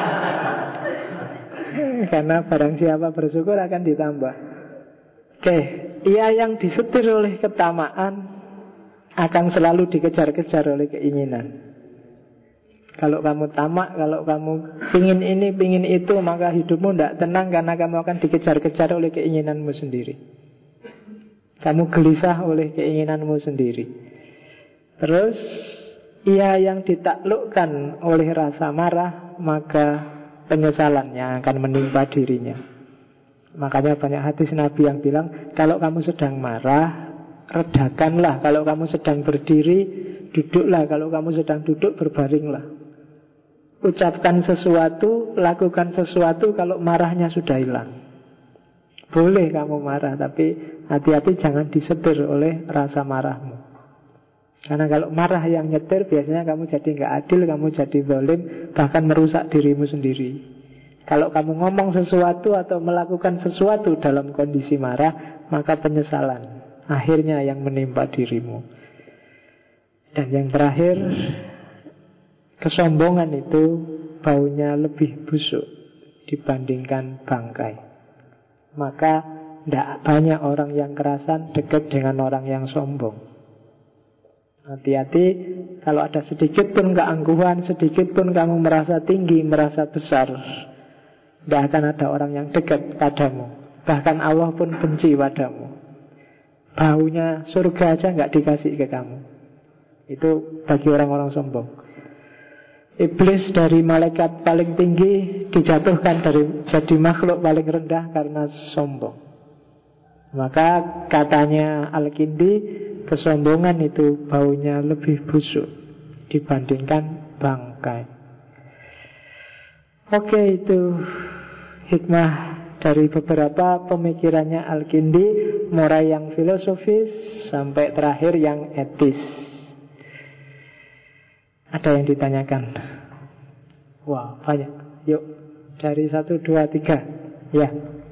A: Karena barang siapa bersyukur akan ditambah. Oke, ia yang disetir oleh ketamaan akan selalu dikejar-kejar oleh keinginan. Kalau kamu tamak, kalau kamu pingin ini, pingin itu, maka hidupmu tidak tenang karena kamu akan dikejar-kejar oleh keinginanmu sendiri. Kamu gelisah oleh keinginanmu sendiri. Terus, ia yang ditaklukkan oleh rasa marah, maka penyesalannya akan menimpa dirinya. Makanya banyak hadis Nabi yang bilang, kalau kamu sedang marah, redakanlah. Kalau kamu sedang berdiri, duduklah. Kalau kamu sedang duduk, berbaringlah. Ucapkan sesuatu, lakukan sesuatu kalau marahnya sudah hilang. Boleh kamu marah, tapi hati-hati jangan disetir oleh rasa marahmu. Karena kalau marah yang nyetir, biasanya kamu jadi nggak adil, kamu jadi zalim, bahkan merusak dirimu sendiri. Kalau kamu ngomong sesuatu atau melakukan sesuatu dalam kondisi marah, maka penyesalan akhirnya yang menimpa dirimu. Dan yang terakhir, kesombongan itu baunya lebih busuk dibandingkan bangkai. Maka tidak banyak orang yang kerasan dekat dengan orang yang sombong. Hati-hati, kalau ada sedikit pun keangkuhan, sedikit pun kamu merasa tinggi, merasa besar, tidak akan ada orang yang dekat padamu. Bahkan Allah pun benci padamu. Baunya surga aja nggak dikasih ke kamu. Itu bagi orang-orang sombong. Iblis dari malaikat paling tinggi dijatuhkan jadi makhluk paling rendah karena sombong. Maka katanya Al-Kindi, kesombongan itu baunya lebih busuk dibandingkan bangkai. Oke, itu hikmah dari beberapa pemikirannya Al-Kindi, mulai yang filosofis sampai terakhir yang etis. Ada yang ditanyakan? Wah, banyak. Yuk, dari 1, 2, 3. Ya.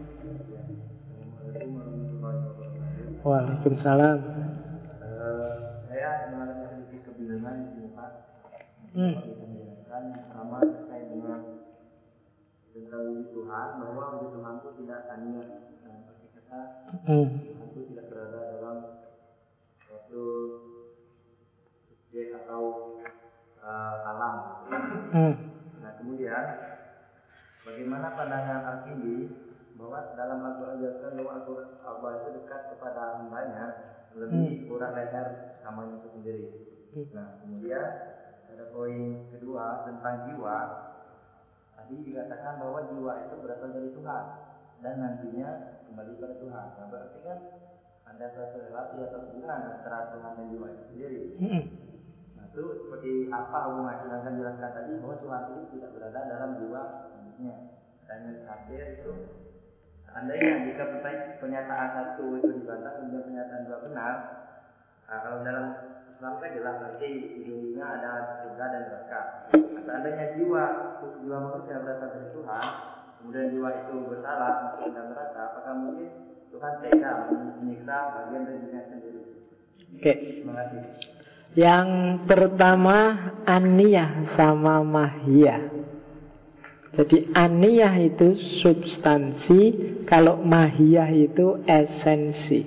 A: Waalaikumsalam.
B: Saya mengalami kebingungan di sini, Pak. Menjelaskan pertama terkait dengan tentang wujud Tuhan, bahwa wujud Tuhan itu tidak hanya seperti kata Tuhan itu tidak berada dalam suatu subjek atau alam. Nah, kemudian bagaimana pandangan Al-Kindi bahwa dalam Al-Quran dijelaskan bahwa Allah itu dekat kepada hambanya lebih kurang leher namanya itu sendiri. Nah, kemudian ada poin kedua tentang jiwa. Tadi dikatakan bahwa jiwa itu berasal dari Tuhan dan nantinya kembali pada Tuhan. Nah, berarti kan ada suatu relasi atau hubungan antara Tuhan dan jiwa itu sendiri. Nah, itu seperti apa hubungan? Sedangkan jelaskan tadi bahwa Tuhan itu tidak berada dalam jiwa manusia. Dan yang terakhir itu, andainya jika pernyataan satu itu dibantah kemudian pernyataan dua benar, kalau dalam Islam kan jelas nanti ujungnya ada surga dan neraka. Seandainya jiwa manusia berasal dari Tuhan, kemudian jiwa itu bersalah masuk ke neraka, apakah mungkin Tuhan tega menyiksa bagian dari dirinya sendiri?
A: Oke.
B: Terima kasih.
A: Yang pertama, aniyah sama mahiyah. Jadi aniyah itu substansi, kalau mahiyah itu esensi.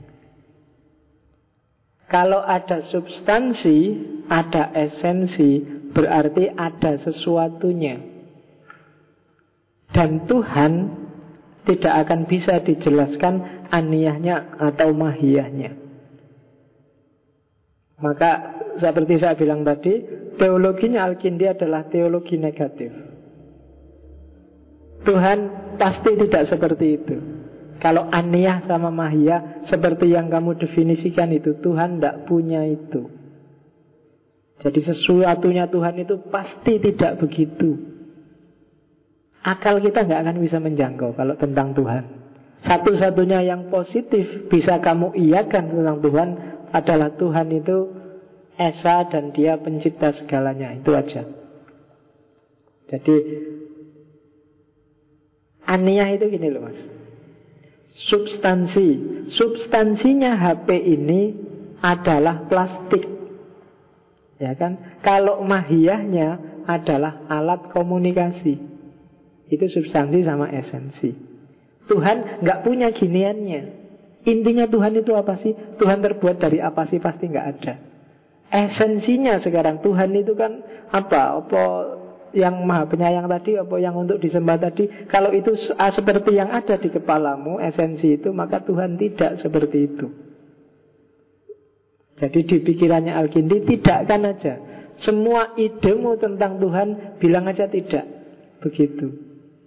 A: Kalau ada substansi, ada esensi, berarti ada sesuatunya. Dan Tuhan tidak akan bisa dijelaskan aniyahnya atau mahiyahnya. Maka seperti saya bilang tadi, teologinya Al-Kindi adalah teologi negatif. Tuhan pasti tidak seperti itu. Kalau aniyah sama mahiyah seperti yang kamu definisikan itu, Tuhan tidak punya itu. Jadi sesuatunya Tuhan itu pasti tidak begitu. Akal kita nggak akan bisa menjangkau kalau tentang Tuhan. Satu-satunya yang positif bisa kamu iyakan tentang Tuhan adalah Tuhan itu Esa dan Dia pencipta segalanya. Itu aja. Jadi aniyah itu gini loh mas, substansinya HP ini adalah plastik, ya kan? Kalau mahiyahnya adalah alat komunikasi, itu substansi sama esensi. Tuhan nggak punya giniannya. Intinya Tuhan itu apa sih? Tuhan terbuat dari apa sih? Pasti nggak ada. Esensinya sekarang Tuhan itu kan apa? Apa yang maha penyayang tadi, apa yang untuk disembah tadi? Kalau itu seperti yang ada di kepalamu, esensi itu, maka Tuhan tidak seperti itu. Jadi di pikirannya Al-Kindi tidak kan aja. Semua idemu tentang Tuhan bilang aja tidak. Begitu.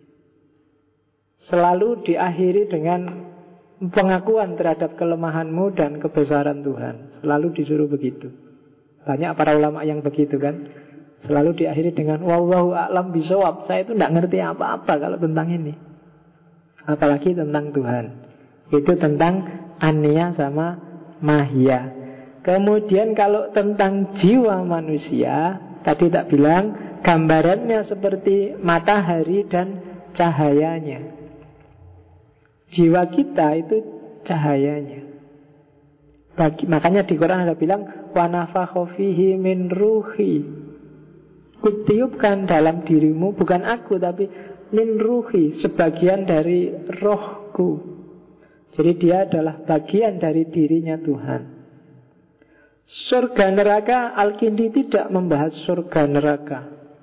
A: Selalu diakhiri dengan pengakuan terhadap kelemahanmu dan kebesaran Tuhan. Selalu disuruh begitu. Banyak para ulama yang begitu kan. Selalu diakhiri dengan wallahu a'lam bishawab. Saya itu tidak ngerti apa-apa kalau tentang ini. Apalagi tentang Tuhan. Itu tentang aniyah sama mahiyah. Kemudian kalau tentang jiwa manusia, tadi tak bilang gambarannya seperti matahari dan cahayanya. Jiwa kita itu cahayanya. Makanya di Quran ada bilang wa nafakha fihi min ruhi. Kutiupkan dalam dirimu, bukan aku tapi min ruhi, sebagian dari rohku. Jadi dia adalah bagian dari dirinya Tuhan. Surga neraka, Al-Kindi tidak membahas surga neraka.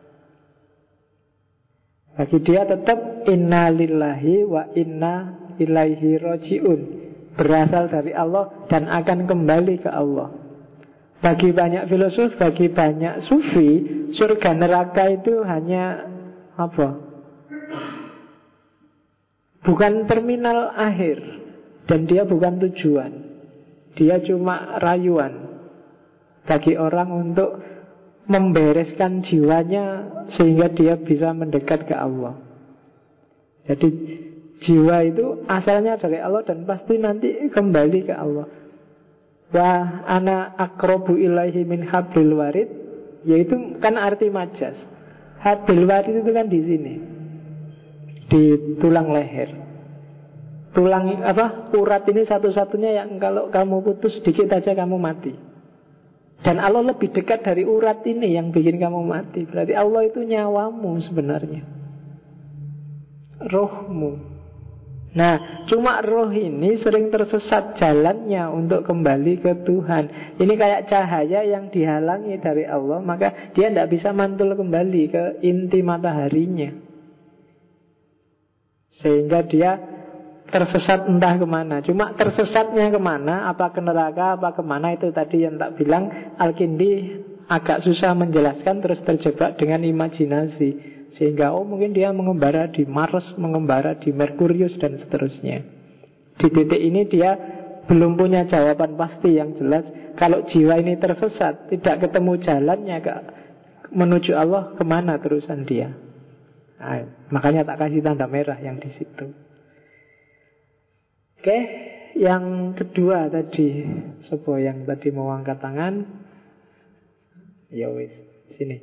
A: Bagi dia tetap inna lillahi wa inna ilaihi roji'un, berasal dari Allah dan akan kembali ke Allah. Bagi banyak filosof, bagi banyak sufi, surga neraka itu hanya apa? Bukan terminal akhir, dan dia bukan tujuan. Dia cuma rayuan bagi orang untuk membereskan jiwanya sehingga dia bisa mendekat ke Allah. Jadi jiwa itu asalnya dari Allah dan pasti nanti kembali ke Allah. Wa ana aqrabu ilaihi min hablil warid, yaitu kan arti majas. Hablil warid itu kan di sini, di tulang leher. Tulang urat ini satu-satunya yang kalau kamu putus sedikit aja kamu mati. Dan Allah lebih dekat dari urat ini yang bikin kamu mati. Berarti Allah itu nyawamu sebenarnya, rohmu. Nah, cuma roh ini sering tersesat jalannya untuk kembali ke Tuhan. Ini kayak cahaya yang dihalangi dari Allah, maka dia tidak bisa mantul kembali ke inti mataharinya. Sehingga dia tersesat entah kemana. Cuma tersesatnya kemana, apa ke neraka, apa kemana, itu tadi yang tak bilang Al-Kindi agak susah menjelaskan, terus terjebak dengan imajinasi. Sehingga mungkin dia mengembara di Mars, mengembara di Merkurius dan seterusnya. Di titik ini dia belum punya jawaban pasti yang jelas. Kalau jiwa ini tersesat, tidak ketemu jalannya menuju Allah, kemana terusan dia. Nah, makanya tak kasih tanda merah yang di situ. Oke, yang kedua tadi, Sopo yang tadi mau angkat tangan. Ya wis, sini.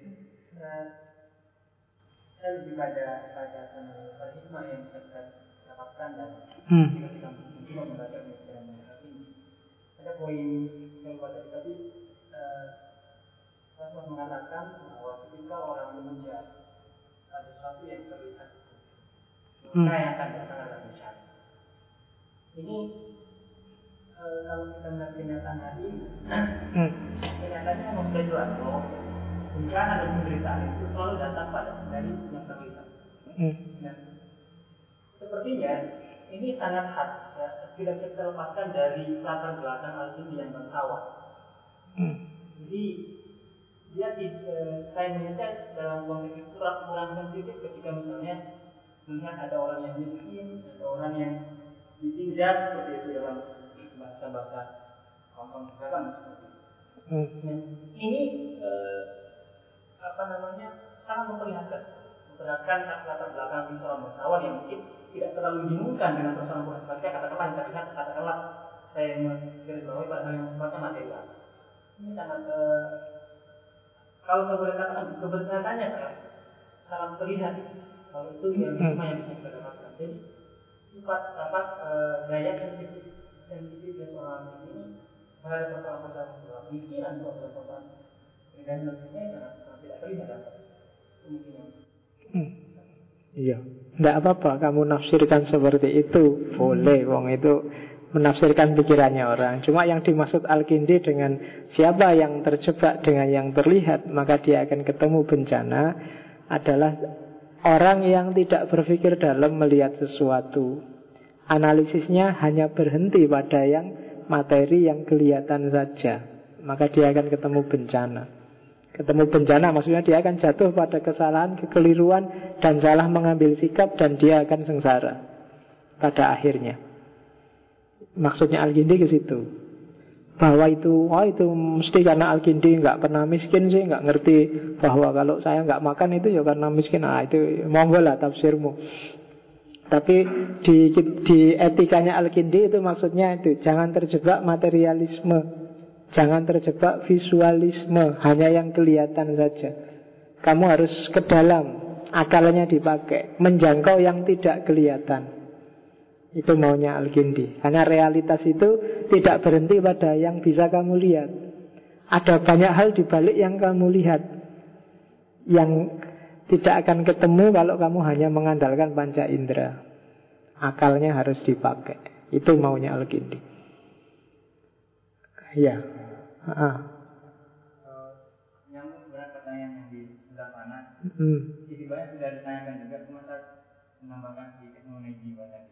B: Saya lebih pada hikmah yang saya dapatkan dan ketika kita membaca pemikiran ini. Ada poin yang pada tadi Rasulullah mengatakan bahwa ketika orang memuja ada sesuatu yang terlihat, maka yang akan datang adalah bencana. Ini kalau kita melihat kenyataan hari ini, kenyataannya memang sudah jelas bahwa bencana dan penderitaan itu selalu datang dari yang terlihat. Nah, sepertinya ini sangat khas, ya, tidak bisa kita lepaskan dari latar belakang Al-Kindi yang bangsawan. Jadi dia saya melihatnya dalam konteks itu kurang sensitif ketika misalnya melihat ada orang yang miskin, ada orang yang ditindas seperti itu dalam bahasa-bahasa kaum sekarang seperti itu. Nah, ini sangat memperlihatkan latar belakang seorang bangsawan yang mungkin tidak terlalu dibingungkan dengan persoalan seperti katakanlah saya menggarisbawahi pada hal yang sifatnya material. Ini sangat kalau saya boleh katakan keberadaannya sangat terlihat. Kalau itu yang bisa kita dapatkan. Jadi sifat gaya sensitif seorang ini terhadap persoalan miskinan atau persoalan dan sebagainya sangat tidak terlihat.
A: Iya, tidak apa-apa kamu nafsirkan seperti itu, boleh, wong itu menafsirkan pikirannya orang. Cuma yang dimaksud Al-Kindi dengan siapa yang terjebak dengan yang terlihat, maka dia akan ketemu bencana, adalah orang yang tidak berpikir dalam melihat sesuatu. Analisisnya hanya berhenti pada yang materi yang kelihatan saja, maka dia akan ketemu bencana. Ketemu bencana maksudnya dia akan jatuh pada kesalahan, kekeliruan, dan salah mengambil sikap, dan dia akan sengsara pada akhirnya. Maksudnya Al-Kindi ke situ. Bahwa itu mesti karena Al-Kindi nggak pernah miskin sih, nggak ngerti bahwa kalau saya nggak makan itu ya karena miskin. Itu monggo lah tafsirmu. Tapi di etikanya Al-Kindi itu maksudnya itu, jangan terjebak materialisme, jangan terjebak visualisme, hanya yang kelihatan saja. Kamu harus ke dalam, akalnya dipakai, menjangkau yang tidak kelihatan. Itu maunya Al-Kindi. Karena realitas itu tidak berhenti pada yang bisa kamu lihat. Ada banyak hal di balik yang kamu lihat, yang tidak akan ketemu kalau kamu hanya mengandalkan panca indera. Akalnya harus dipakai. Itu maunya Al-Kindi. Ya.
B: Nyambung sebenarnya pertanyaan yang di sebelah sana. Jadi banyak sudah ditanyakan juga, cuma saya menambahkan sedikit mengenai jiwa tadi.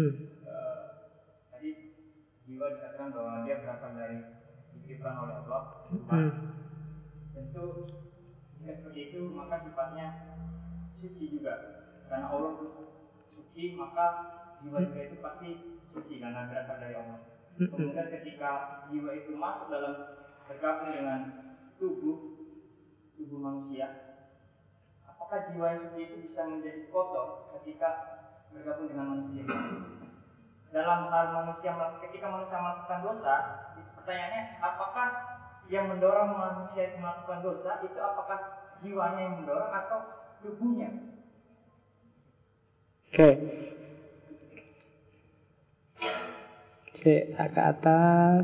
B: Tadi jiwa dikatakan bahwa dia berasal dari diciptakan oleh Allah. Tentu jika seperti itu maka sifatnya suci juga, karena Allah suci, maka jiwa juga itu pasti suci karena berasal dari Allah. Kemudian ketika jiwa itu masuk dalam bergabung dengan tubuh,
C: tubuh manusia, apakah jiwa yang suci itu bisa menjadi kotor ketika bergabung dengan manusia? Dalam hal manusia, ketika manusia melakukan dosa, pertanyaannya apakah yang mendorong manusia itu melakukan dosa itu apakah jiwanya yang mendorong atau tubuhnya?
A: Oke. Cek ke atas.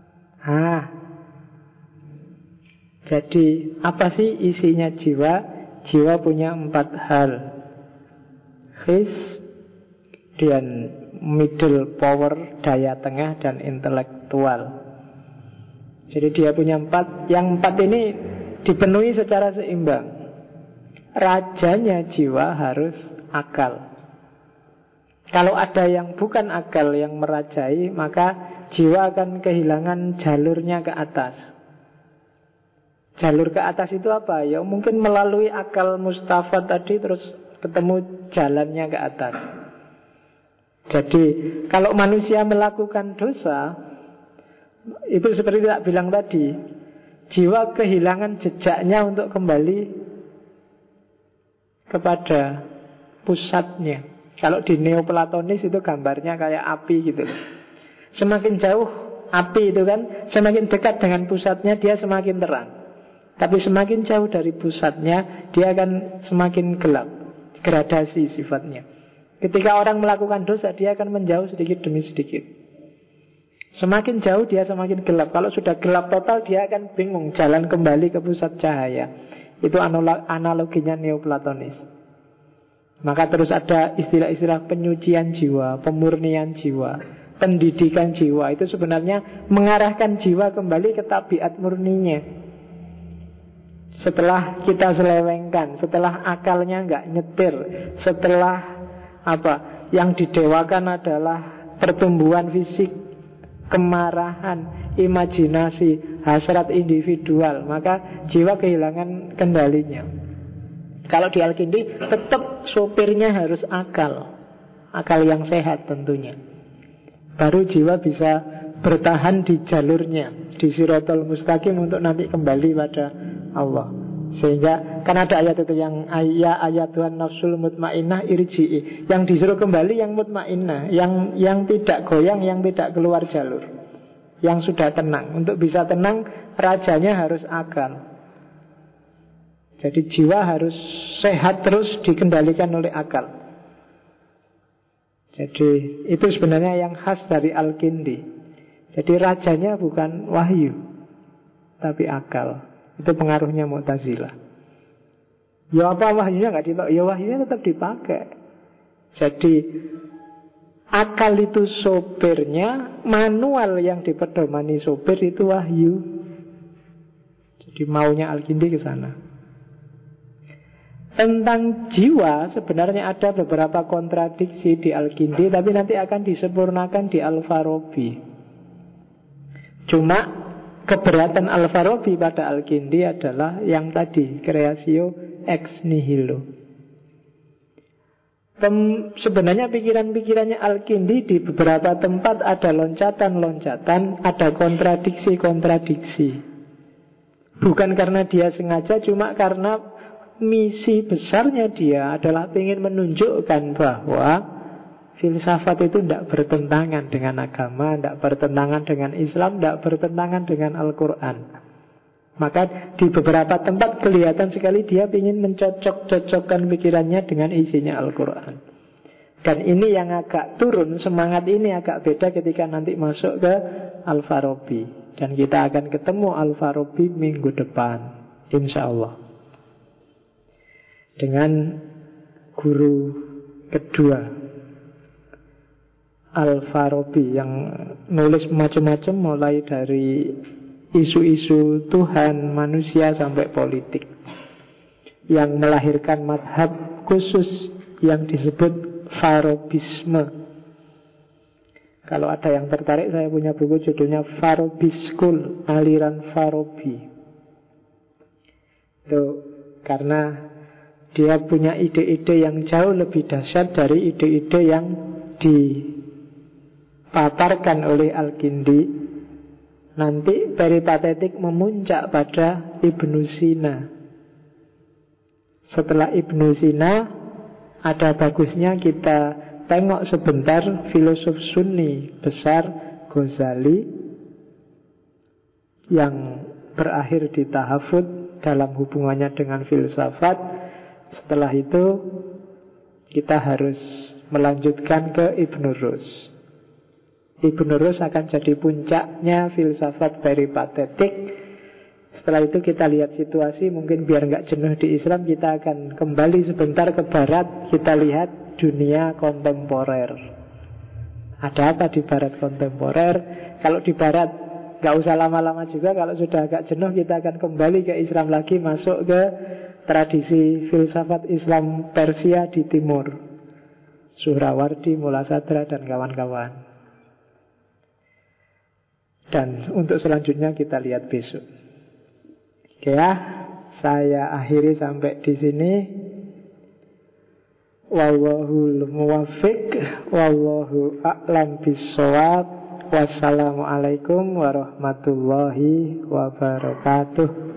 A: Jadi apa sih isinya jiwa? Jiwa punya 4 hal. His, dan middle power, daya tengah, dan intelektual. Jadi dia punya 4. Yang 4 ini dipenuhi secara seimbang. Rajanya jiwa harus akal. Kalau ada yang bukan akal yang merajai, maka jiwa akan kehilangan jalurnya ke atas. Jalur ke atas itu apa? Ya mungkin melalui akal Mustafa tadi terus ketemu jalannya ke atas. Jadi kalau manusia melakukan dosa, itu seperti tak bilang tadi, jiwa kehilangan jejaknya untuk kembali kepada pusatnya. Kalau di Neoplatonis itu gambarnya kayak api gitu. Semakin jauh api itu kan, semakin dekat dengan pusatnya dia semakin terang. Tapi semakin jauh dari pusatnya dia akan semakin gelap. Gradasi sifatnya. Ketika orang melakukan dosa dia akan menjauh sedikit demi sedikit. Semakin jauh dia semakin gelap. Kalau sudah gelap total dia akan bingung jalan kembali ke pusat cahaya. Itu analoginya Neoplatonis. Maka terus ada istilah-istilah penyucian jiwa, pemurnian jiwa, pendidikan jiwa. Itu sebenarnya mengarahkan jiwa kembali ke tabiat murninya. Setelah kita selewengkan, setelah akalnya nggak nyetir, setelah yang didewakan adalah pertumbuhan fisik, kemarahan, imajinasi, hasrat individual, maka jiwa kehilangan kendalinya. Kalau di Al-Kindi tetap sopirnya harus akal. Akal yang sehat tentunya. Baru jiwa bisa bertahan di jalurnya, di Siratal Mustaqim untuk nanti kembali pada Allah. Sehingga kan ada ayat itu yang ayat Tuhan nafsul mutmainnah irji'i. Yang disuruh kembali yang mutmainnah, yang tidak goyang, yang tidak keluar jalur, yang sudah tenang. Untuk bisa tenang rajanya harus akal. Jadi jiwa harus sehat terus dikendalikan oleh akal. Jadi itu sebenarnya yang khas dari Al-Kindi. Jadi rajanya bukan wahyu, tapi akal. Itu pengaruhnya Mu'tazilah. Ya apa wahyunya nggak dipakai? Ya wahyunya tetap dipakai. Jadi akal itu sopirnya, manual yang dipedomani sopir itu wahyu. Jadi maunya Al-Kindi ke sana. Tentang jiwa sebenarnya ada beberapa kontradiksi di Al-Kindi, tapi nanti akan disempurnakan di Al-Farabi. Cuma keberatan Al-Farabi pada Al-Kindi adalah yang tadi, creatio ex nihilo. Sebenarnya pikiran-pikirannya Al-Kindi di beberapa tempat ada loncatan-loncatan, ada kontradiksi-kontradiksi. Bukan karena dia sengaja, cuma karena misi besarnya dia adalah ingin menunjukkan bahwa filsafat itu tidak bertentangan dengan agama, tidak bertentangan dengan Islam, tidak bertentangan dengan Al-Quran. Maka di beberapa tempat kelihatan sekali dia ingin mencocok-cocokkan pikirannya dengan isinya Al-Quran. Dan ini yang agak turun, semangat ini agak beda ketika nanti masuk ke Al-Farabi. Dan kita akan ketemu Al-Farabi minggu depan, insya Allah, dengan guru kedua Al-Farabi yang nulis macam-macam, mulai dari isu-isu Tuhan, manusia sampai politik, yang melahirkan madhab khusus yang disebut Farabisme. Kalau ada yang tertarik, saya punya buku judulnya Farabi School, aliran Farabi. Itu karena dia punya ide-ide yang jauh lebih dahsyat dari ide-ide yang dipaparkan oleh Al-Kindi. Nanti peripatetik memuncak pada Ibnu Sina. Setelah Ibnu Sina, ada bagusnya kita tengok sebentar filosof Sunni besar Ghazali yang berakhir di tahafud dalam hubungannya dengan filsafat. Setelah itu kita harus melanjutkan ke Ibnu Rus. Ibnu Rus akan jadi puncaknya filsafat peripatetik. Setelah itu kita lihat situasi, mungkin biar nggak jenuh di Islam, kita akan kembali sebentar ke Barat. Kita lihat dunia kontemporer. Ada apa di Barat kontemporer? Kalau di Barat nggak usah lama-lama juga. Kalau sudah agak jenuh, kita akan kembali ke Islam lagi, masuk ke tradisi filsafat Islam Persia di timur, Suhrawardi, Mulla Sadra, dan kawan-kawan. Dan untuk selanjutnya kita lihat besok. Oke ya, saya akhiri sampai di sini. Wallahul muwaffiq, wallahu a'lam bissawab. Wassalamualaikum warahmatullahi wabarakatuh.